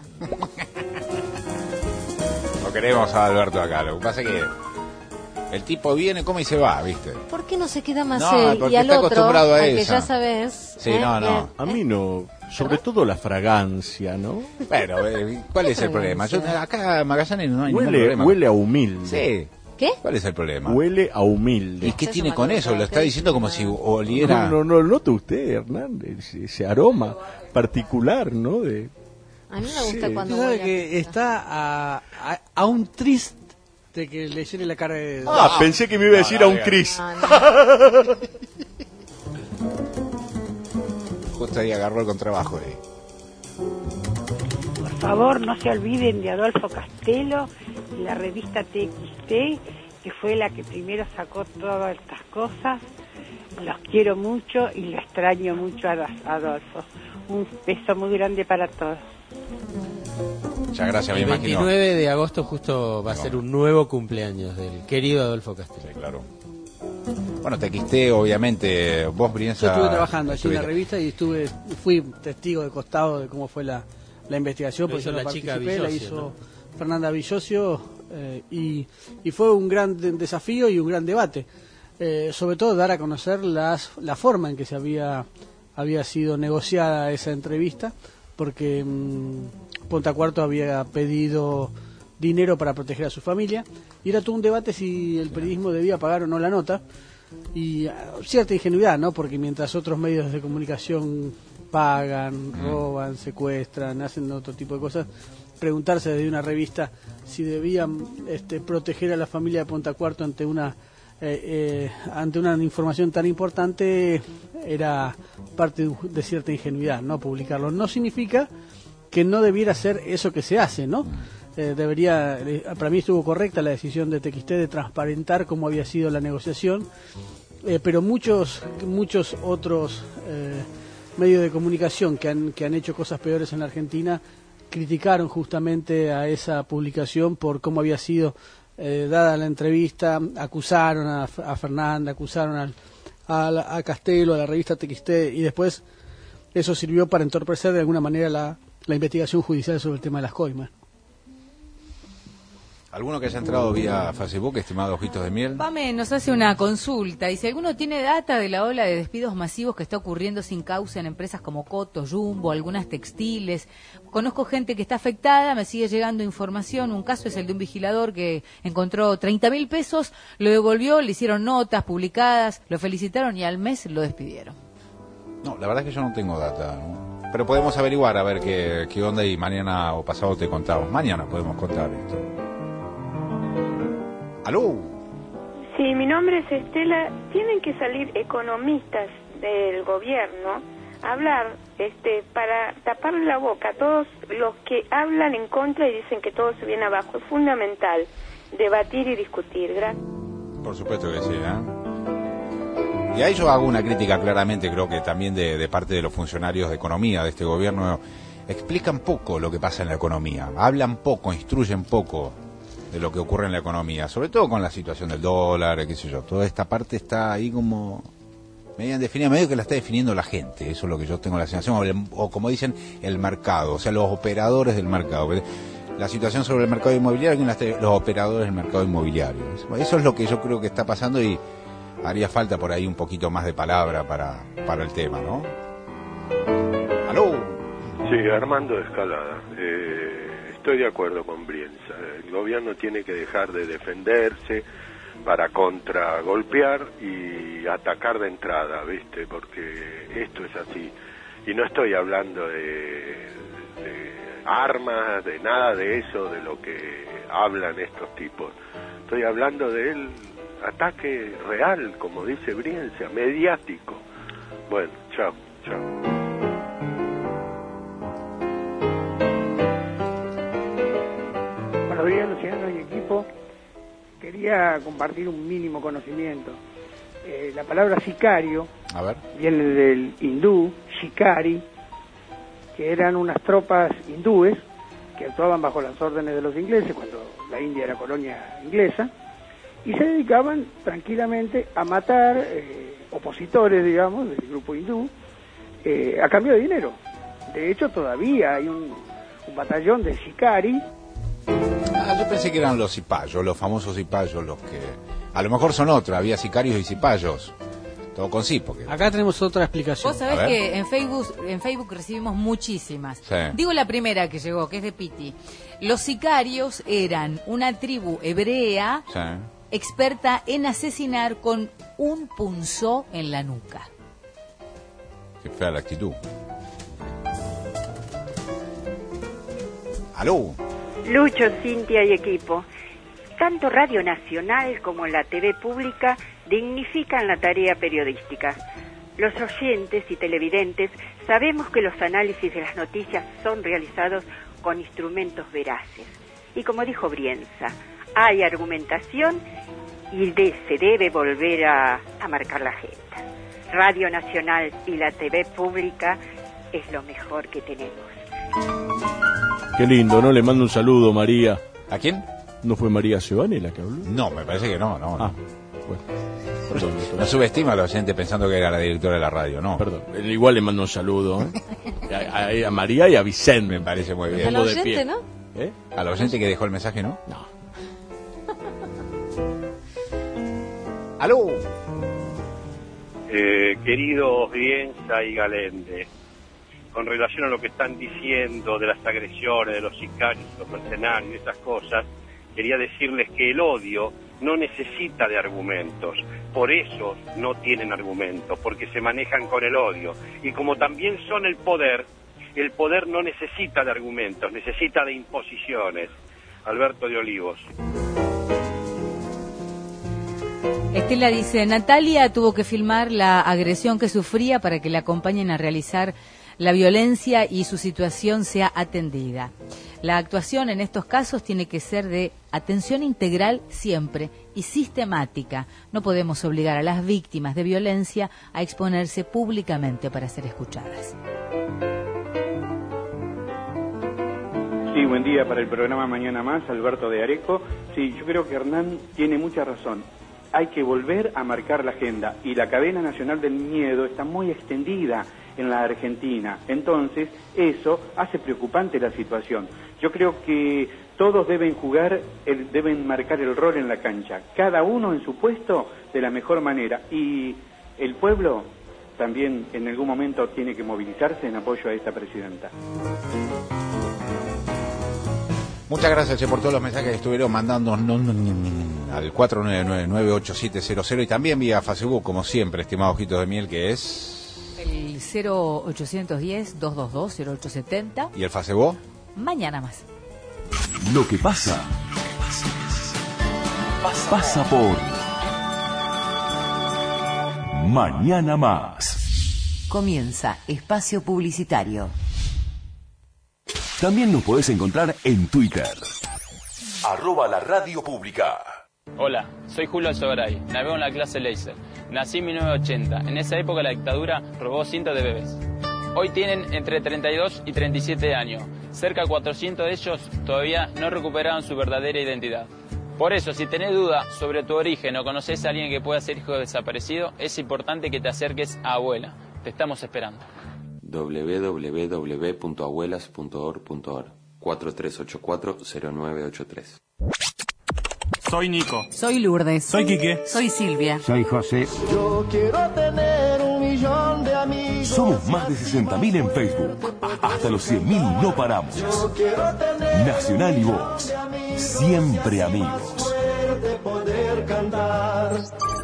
No queremos a Alberto acá, lo que pasa es que el tipo viene, come y se va, ¿viste? ¿Por qué no se queda más No, él porque y al está otro, acostumbrado a que eso. ya sabes? Sí, no. A mí no, sobre todo la fragancia, ¿no? Bueno, ¿cuál es el problema? Acá en Magallanes no hay ningún problema. Huele a humilde. Sí. ¿Qué? ¿Cuál es el problema? Huele a humilde. ¿Y qué tiene con eso? Lo está diciendo como si oliera... No, nota usted, Hernández, ese aroma particular, ¿no? A mí me gusta cuando sabe huele que está a un triste que le llene la cara de... Pensé que me iba a decir a un Cris. Justo ahí agarró el contrabajo ahí. Por favor, no se olviden de Adolfo Castelo y la revista TXT, que fue la que primero sacó todas estas cosas. Los quiero mucho y lo extraño mucho a Adolfo. Un beso muy grande para todos. Muchas gracias, me El imagino. 29 de agosto justo va a ser un nuevo cumpleaños del querido Adolfo Castello. Sí, claro. Bueno, TXT, obviamente, vos, Brienza... Yo estuve trabajando allí en la revista y fui testigo de costado de cómo fue la investigación, porque yo no participé, la hizo, ¿no?, Fernanda Villosio, y fue un gran desafío y un gran debate. Sobre todo dar a conocer la forma en que se había sido negociada esa entrevista, porque Pontacuarto había pedido dinero para proteger a su familia, y era todo un debate si el periodismo debía pagar o no la nota, y cierta ingenuidad, ¿no? Porque mientras otros medios de comunicación pagan, roban, secuestran, hacen otro tipo de cosas, preguntarse desde una revista si debían proteger a la familia de Pontacuarto ante una información tan importante era parte de cierta ingenuidad, ¿no? Publicarlo no significa que no debiera ser eso que se hace, ¿no? Para mí estuvo correcta la decisión de TXT de transparentar cómo había sido la negociación, pero muchos otros medios de comunicación que han hecho cosas peores en la Argentina criticaron justamente a esa publicación por cómo había sido dada la entrevista, acusaron a Fernanda, acusaron a Castelo, a la revista TXT, y después eso sirvió para entorpecer de alguna manera la investigación judicial sobre el tema de las coimas. ¿Alguno que haya entrado vía Facebook, estimado Ojitos de Miel? Pame nos hace una consulta y si alguno tiene data de la ola de despidos masivos que está ocurriendo sin causa en empresas como Coto, Jumbo, algunas textiles. Conozco gente que está afectada, me sigue llegando información. Un caso es el de un vigilador que encontró 30.000 pesos, lo devolvió, le hicieron notas publicadas, lo felicitaron y al mes lo despidieron. No, la verdad es que yo no tengo data, ¿no? Pero podemos averiguar a ver qué onda, y mañana o pasado te contamos. Mañana podemos contar esto. ¿Aló? Sí, mi nombre es Estela. Tienen que salir economistas del gobierno a hablar para taparle la boca a todos los que hablan en contra y dicen que todo se viene abajo. Es fundamental debatir y discutir. Gracias. Por supuesto que sí, ¿eh? Y ahí yo hago una crítica claramente, creo que también de parte de los funcionarios de economía de este gobierno. Explican poco lo que pasa en la economía, hablan poco, instruyen poco de lo que ocurre en la economía, sobre todo con la situación del dólar, qué sé yo. Toda esta parte está ahí como medio indefinida, medio que la está definiendo la gente. Eso es lo que yo tengo la sensación, o como dicen, el mercado, o sea, los operadores del mercado. La situación sobre el mercado inmobiliario, los operadores del mercado inmobiliario. Eso es lo que yo creo que está pasando, y haría falta por ahí un poquito más de palabra para el tema, ¿no? ¡Aló! Sí, Armando de Escalada. Estoy de acuerdo con Brienza. El gobierno tiene que dejar de defenderse para contragolpear y atacar de entrada, ¿viste? Porque esto es así. Y no estoy hablando de armas, de nada de eso, de lo que hablan estos tipos. Estoy hablando del ataque real, como dice Brienza, mediático. Bueno, chao. Buenos días, Luciano y equipo. Quería compartir un mínimo conocimiento. La palabra sicario viene del hindú, shikari, que eran unas tropas hindúes que actuaban bajo las órdenes de los ingleses cuando la India era colonia inglesa, y se dedicaban tranquilamente a matar opositores, digamos, del grupo hindú, a cambio de dinero. De hecho, todavía hay un batallón de shikari. Yo pensé que eran los cipayos, los famosos cipayos, los que... A lo mejor son otros, había sicarios y cipayos. Todo con sí, porque... Acá tenemos otra explicación. Vos sabés que en Facebook recibimos muchísimas. Sí. Digo la primera que llegó, que es de Piti. Los sicarios eran una tribu hebrea experta en asesinar con un punzó en la nuca. Qué fea la actitud. ¿Aló? Lucho, Cintia y equipo. Tanto Radio Nacional como la TV pública dignifican la tarea periodística. Los oyentes y televidentes sabemos que los análisis de las noticias son realizados con instrumentos veraces. Y como dijo Brienza, hay argumentación y se debe volver a marcar la agenda. Radio Nacional y la TV pública es lo mejor que tenemos. Qué lindo, ¿no? Le mando un saludo, María. ¿A quién? ¿No fue María Sebani la que habló? No, me parece que no. Bueno. Perdón. No subestima a la gente pensando que era la directora de la radio, no. Perdón. Igual le mando un saludo a María y a Vicente. Me parece muy bien. Al oyente, ¿no? ¿Al oyente que dejó el mensaje, no? No. ¡Aló! Queridos Brienza y Galende, con relación a lo que están diciendo de las agresiones, de los sicarios, los mercenarios y esas cosas, quería decirles que el odio no necesita de argumentos, por eso no tienen argumentos, porque se manejan con el odio. Y como también son el poder no necesita de argumentos, necesita de imposiciones. Alberto de Olivos. Estela dice, Natalia tuvo que filmar la agresión que sufría para que la acompañen a realizar la violencia y su situación sea atendida. La actuación en estos casos tiene que ser de atención integral siempre y sistemática. No podemos obligar a las víctimas de violencia a exponerse públicamente para ser escuchadas. Sí, buen día para el programa Mañana Más, Alberto de Areco. Sí, yo creo que Hernán tiene mucha razón. Hay que volver a marcar la agenda y la cadena nacional del miedo está muy extendida en la Argentina. Entonces, eso hace preocupante la situación. Yo creo que todos deben deben marcar el rol en la cancha, cada uno en su puesto de la mejor manera. Y el pueblo también en algún momento tiene que movilizarse en apoyo a esta presidenta. Muchas gracias por todos los mensajes que estuvieron mandando al 499-98700 y también vía Facebook, como siempre, estimados ojitos de miel, que es... El 0810-222-0870. ¿Y el Facebook? Mañana Más. Lo que pasa por Mañana Más. Comienza espacio publicitario. También nos podés encontrar en Twitter. @la radio pública. Hola, soy Julio Alzogaray, navego en la clase Laser. Nací en 1980, en esa época la dictadura robó cientos de bebés. Hoy tienen entre 32 y 37 años. Cerca de 400 de ellos todavía no recuperaron su verdadera identidad. Por eso, si tenés duda sobre tu origen o conocés a alguien que pueda ser hijo desaparecido, es importante que te acerques a Abuela. Te estamos esperando. www.abuelas.org.ar 4384-0983. Soy Nico. Soy Lourdes. Soy Quique. Soy Silvia. Soy José. Yo quiero tener 1.000.000 de amigos. Somos más de 60.000 en Facebook. Hasta los 100.000 no paramos. Yo quiero tener Nacional y Voz. Siempre amigos. suerte poder cantar.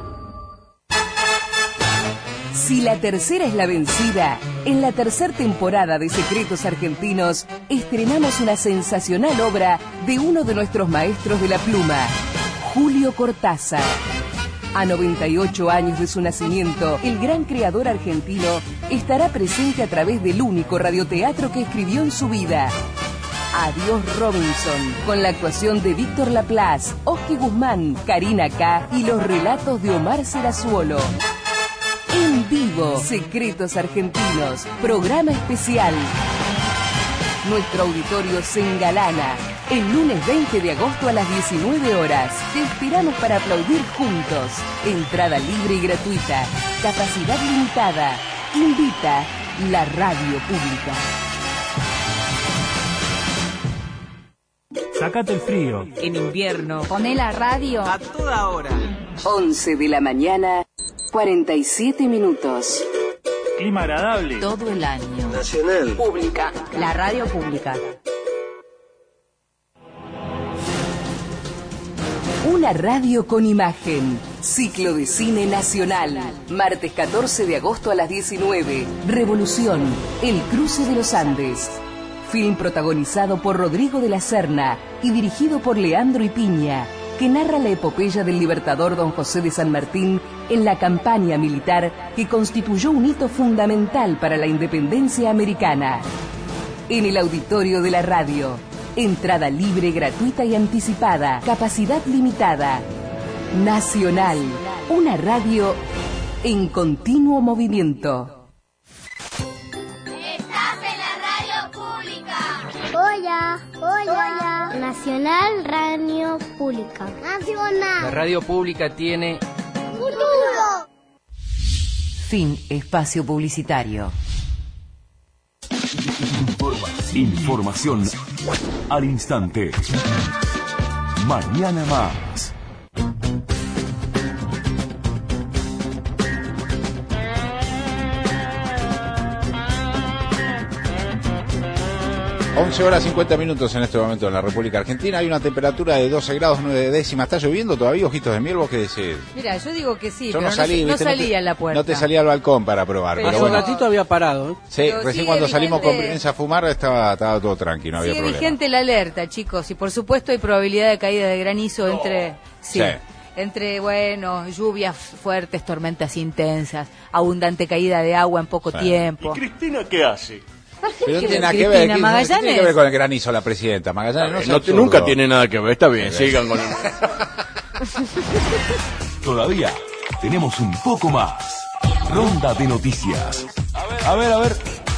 Si la tercera es la vencida, en la tercera temporada de Secretos Argentinos estrenamos una sensacional obra de uno de nuestros maestros de la pluma, Julio Cortázar. A 98 años de su nacimiento, el gran creador argentino estará presente a través del único radioteatro que escribió en su vida. Adiós Robinson, con la actuación de Víctor Laplace, Oski Guzmán, Karina K. y los relatos de Omar Serazuolo. En vivo, Secretos Argentinos, programa especial. Nuestro auditorio se engalana. El lunes 20 de agosto a las 19 horas. Te esperamos para aplaudir juntos. Entrada libre y gratuita. Capacidad limitada. Invita la radio pública. Sácate el frío. En invierno. Poné la radio a toda hora. 11 de la mañana, 47 minutos. Clima agradable. Todo el año. Nacional. Pública. La radio pública. Una radio con imagen. Ciclo de cine nacional. Martes 14 de agosto a las 19. Revolución. El cruce de los Andes. Film protagonizado por Rodrigo de la Serna y dirigido por Leandro Ipiña, que narra la epopeya del libertador Don José de San Martín en la campaña militar que constituyó un hito fundamental para la independencia americana. En el auditorio de la radio. Entrada libre, gratuita y anticipada. Capacidad limitada. Nacional. Una radio en continuo movimiento. Estás en la radio pública. Hola. Nacional Radio Pública. Nacional. La radio pública tiene futuro. Fin espacio publicitario. Información al instante. Mañana más. 11 horas 50 minutos en este momento en la República Argentina. Hay una temperatura de 12 grados 9 décimas. ¿Está lloviendo todavía, Ojitos de Miel? ¿Vos qué decís? Mira, yo digo que sí, Yo pero no salí, no ¿viste? salía a la puerta. No te salí al balcón para probar. Pero Pero bueno. Un ratito había parado. Sí, Pero recién sigue cuando salimos con vigente. Brienza a fumar estaba todo tranquilo, no había Sigue problema. vigente la alerta, chicos, y por supuesto hay probabilidad de caída de granizo Sí. entre, bueno, lluvias fuertes, tormentas intensas, abundante caída de agua en poco tiempo. ¿Y Cristina qué hace? Pero no tiene nada que Cristina ver. ¿Qué Magallanes? tiene que ver con el granizo la presidenta? Magallanes no, Nunca tiene nada que ver, está bien, Está bien. sigan con Todavía tenemos un poco más. Ronda de noticias. A ver.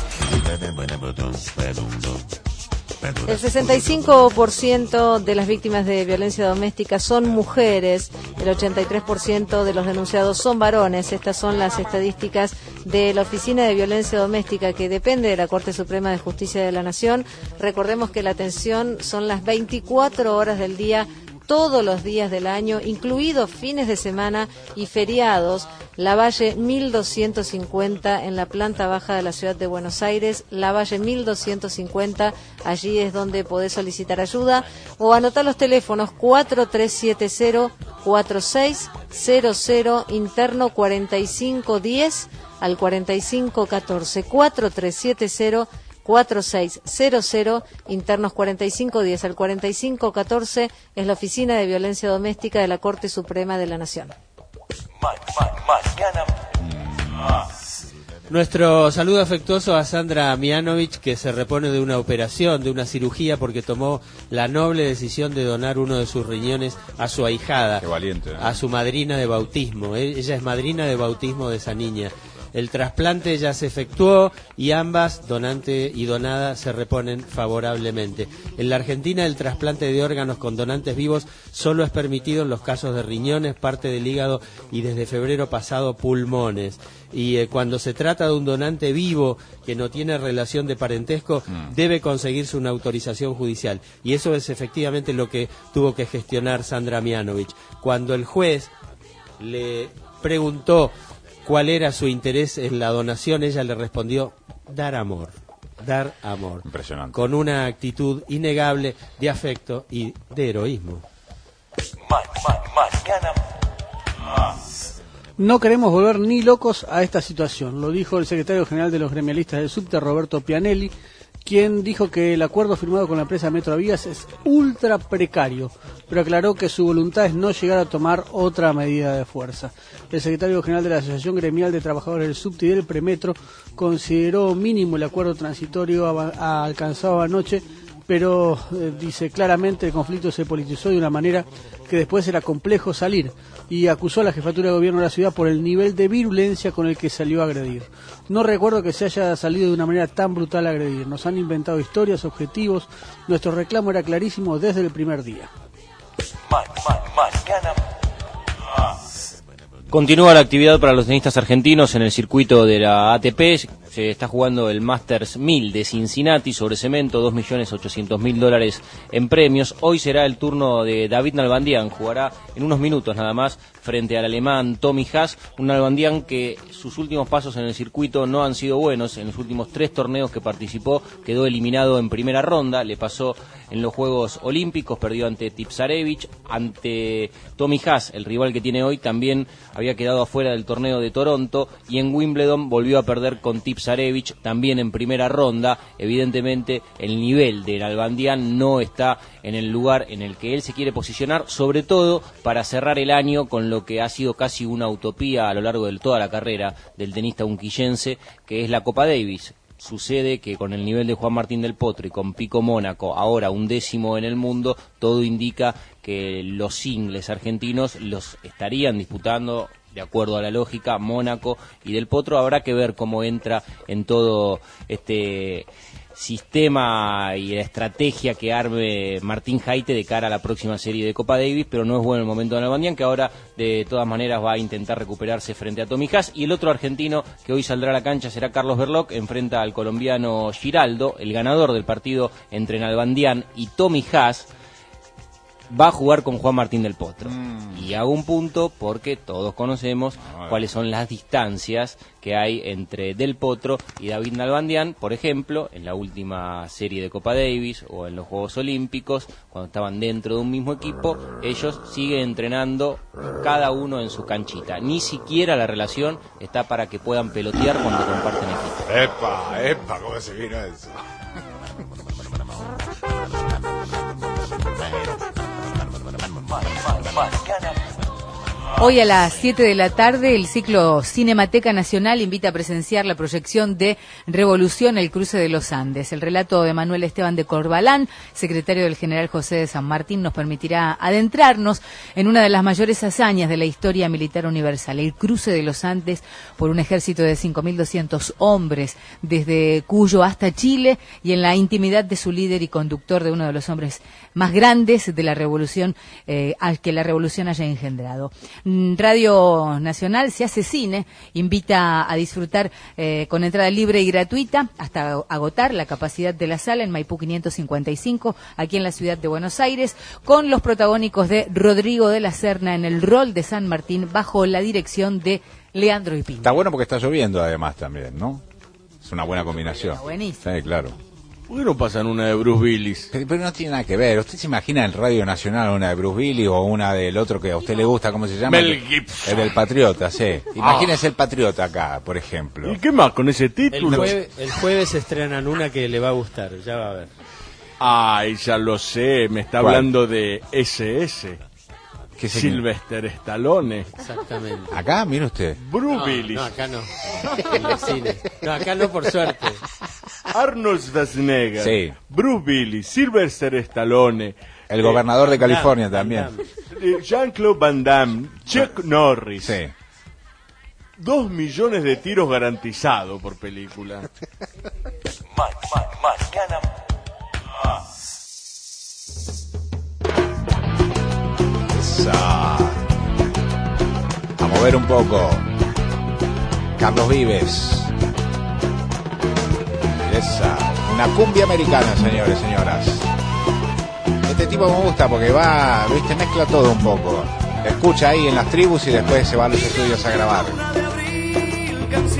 El 65% de las víctimas de violencia doméstica son mujeres, el 83% de los denunciados son varones. Estas son las estadísticas de la Oficina de Violencia Doméstica, que depende de la Corte Suprema de Justicia de la Nación. Recordemos que la atención son las 24 horas del día, todos los días del año, incluidos fines de semana y feriados. Lavalle 1250 en la planta baja de la ciudad de Buenos Aires, Lavalle 1250, allí es donde podés solicitar ayuda o anotar los teléfonos 4370-4600, interno 4510 al 4514, 4370-4600, internos 4510 al 4514, es la Oficina de Violencia Doméstica de la Corte Suprema de la Nación. Nuestro saludo afectuoso a Sandra Mianovich, que se repone de una operación, de una cirugía, porque tomó la noble decisión de donar uno de sus riñones a su ahijada. Qué valiente, ¿no? A su madrina de bautismo. Ella es madrina de bautismo de esa niña. El trasplante ya se efectuó y ambas, donante y donada, se reponen favorablemente. En la Argentina el trasplante de órganos con donantes vivos solo es permitido en los casos de riñones, parte del hígado y desde febrero pasado pulmones. Y cuando se trata de un donante vivo que no tiene relación de parentesco, debe conseguirse una autorización judicial. Y eso es efectivamente lo que tuvo que gestionar Sandra Mianovich. Cuando el juez le preguntó cuál era su interés en la donación, ella le respondió: dar amor. Impresionante. Con una actitud innegable de afecto y de heroísmo. No queremos volver ni locos a esta situación, lo dijo el secretario general de los gremialistas del subte, Roberto Pianelli, quien dijo que el acuerdo firmado con la empresa Metrovías es ultra precario, pero aclaró que su voluntad es no llegar a tomar otra medida de fuerza. El secretario general de la Asociación Gremial de Trabajadores del Subte y del Premetro consideró mínimo el acuerdo transitorio alcanzado anoche, pero dice claramente el conflicto se politizó de una manera que después era complejo salir, y acusó a la jefatura de gobierno de la ciudad por el nivel de virulencia con el que salió a agredir. No recuerdo que se haya salido de una manera tan brutal a agredir. Nos han inventado historias, objetivos. Nuestro reclamo era clarísimo desde el primer día. Continúa la actividad para los tenistas argentinos en el circuito de la ATP. Se está jugando el Masters 1000 de Cincinnati sobre cemento, $2.800.000 en premios. Hoy será el turno de David Nalbandian, jugará en unos minutos nada más frente al alemán Tommy Haas, un Nalbandian que sus últimos pasos en el circuito no han sido buenos. En los últimos 3 torneos que participó quedó eliminado en primera ronda, le pasó en los Juegos Olímpicos, perdió ante Tipsarevic, ante Tommy Haas, el rival que tiene hoy, también había quedado afuera del torneo de Toronto, y en Wimbledon volvió a perder con Tipsarevic, también en primera ronda. Evidentemente el nivel de Nalbandian no está en el lugar en el que él se quiere posicionar, sobre todo para cerrar el año con lo que ha sido casi una utopía a lo largo de toda la carrera del tenista unquillense, que es la Copa Davis. Sucede que con el nivel de Juan Martín del Potro y con Pico Mónaco, ahora 11º en el mundo, todo indica que los singles argentinos los estarían disputando de acuerdo a la lógica, Mónaco y Del Potro. Habrá que ver cómo entra en todo este sistema y la estrategia que arme Martín Jaite de cara a la próxima serie de Copa Davis, pero no es bueno el momento de Nalbandián, que ahora de todas maneras va a intentar recuperarse frente a Tommy Haas. Y el otro argentino que hoy saldrá a la cancha será Carlos Berlocq, enfrenta al colombiano Giraldo. El ganador del partido entre Nalbandián y Tommy Haas va a jugar con Juan Martín Del Potro. Y hago un punto porque todos conocemos cuáles son las distancias que hay entre Del Potro y David Nalbandián, por ejemplo, en la última serie de Copa Davis o en los Juegos Olímpicos, cuando estaban dentro de un mismo equipo, ellos siguen entrenando cada uno en su canchita. Ni siquiera la relación está para que puedan pelotear cuando comparten equipo. ¡Epa! ¿Cómo se vino eso? Hoy a las 7 de la tarde el ciclo Cinemateca Nacional invita a presenciar la proyección de Revolución, el cruce de los Andes. El relato de Manuel Esteban de Corbalán, secretario del general José de San Martín, nos permitirá adentrarnos en una de las mayores hazañas de la historia militar universal, el cruce de los Andes por un ejército de 5.200 hombres, desde Cuyo hasta Chile, y en la intimidad de su líder y conductor, de uno de los hombres más grandes de la revolución, al que la revolución haya engendrado. Radio Nacional Se Hace Cine invita a disfrutar con entrada libre y gratuita hasta agotar la capacidad de la sala en Maipú 555, aquí en la ciudad de Buenos Aires, con los protagónicos de Rodrigo de la Serna en el rol de San Martín, bajo la dirección de Leandro Ipín. Está bueno porque está lloviendo además también, ¿no? Es una buena combinación. Está buenísimo. Sí, claro. ¿Por qué no pasan una de Bruce Willis? Pero no tiene nada que ver. ¿Usted se imagina en Radio Nacional una de Bruce Willis o una del otro que a usted le gusta? ¿Cómo se llama? Mel Gibson. El del Patriota, sí. Imagínese el Patriota acá, por ejemplo. ¿Y qué más con ese título? El jueves estrenan una que le va a gustar, ya va a ver. Ay, ya lo sé, me está ¿Cuál? hablando de SS. ¿Qué Sylvester Stallone. Exactamente. Acá, mire usted. Bruce Willis. No, acá no. En los cines. No, acá no, por suerte. Arnold Schwarzenegger. Sí. Bruce Willis, Sylvester Stallone. El gobernador de California también. Jean-Claude Van Damme, Chuck Norris. Sí. 2 millones de tiros garantizados por película. Mañana. A mover un poco. Carlos Vives. Esa. Una cumbia americana, señores, señoras. Este tipo me gusta porque va, viste, mezcla todo un poco. Escucha ahí en las tribus y después se va a los estudios a grabar.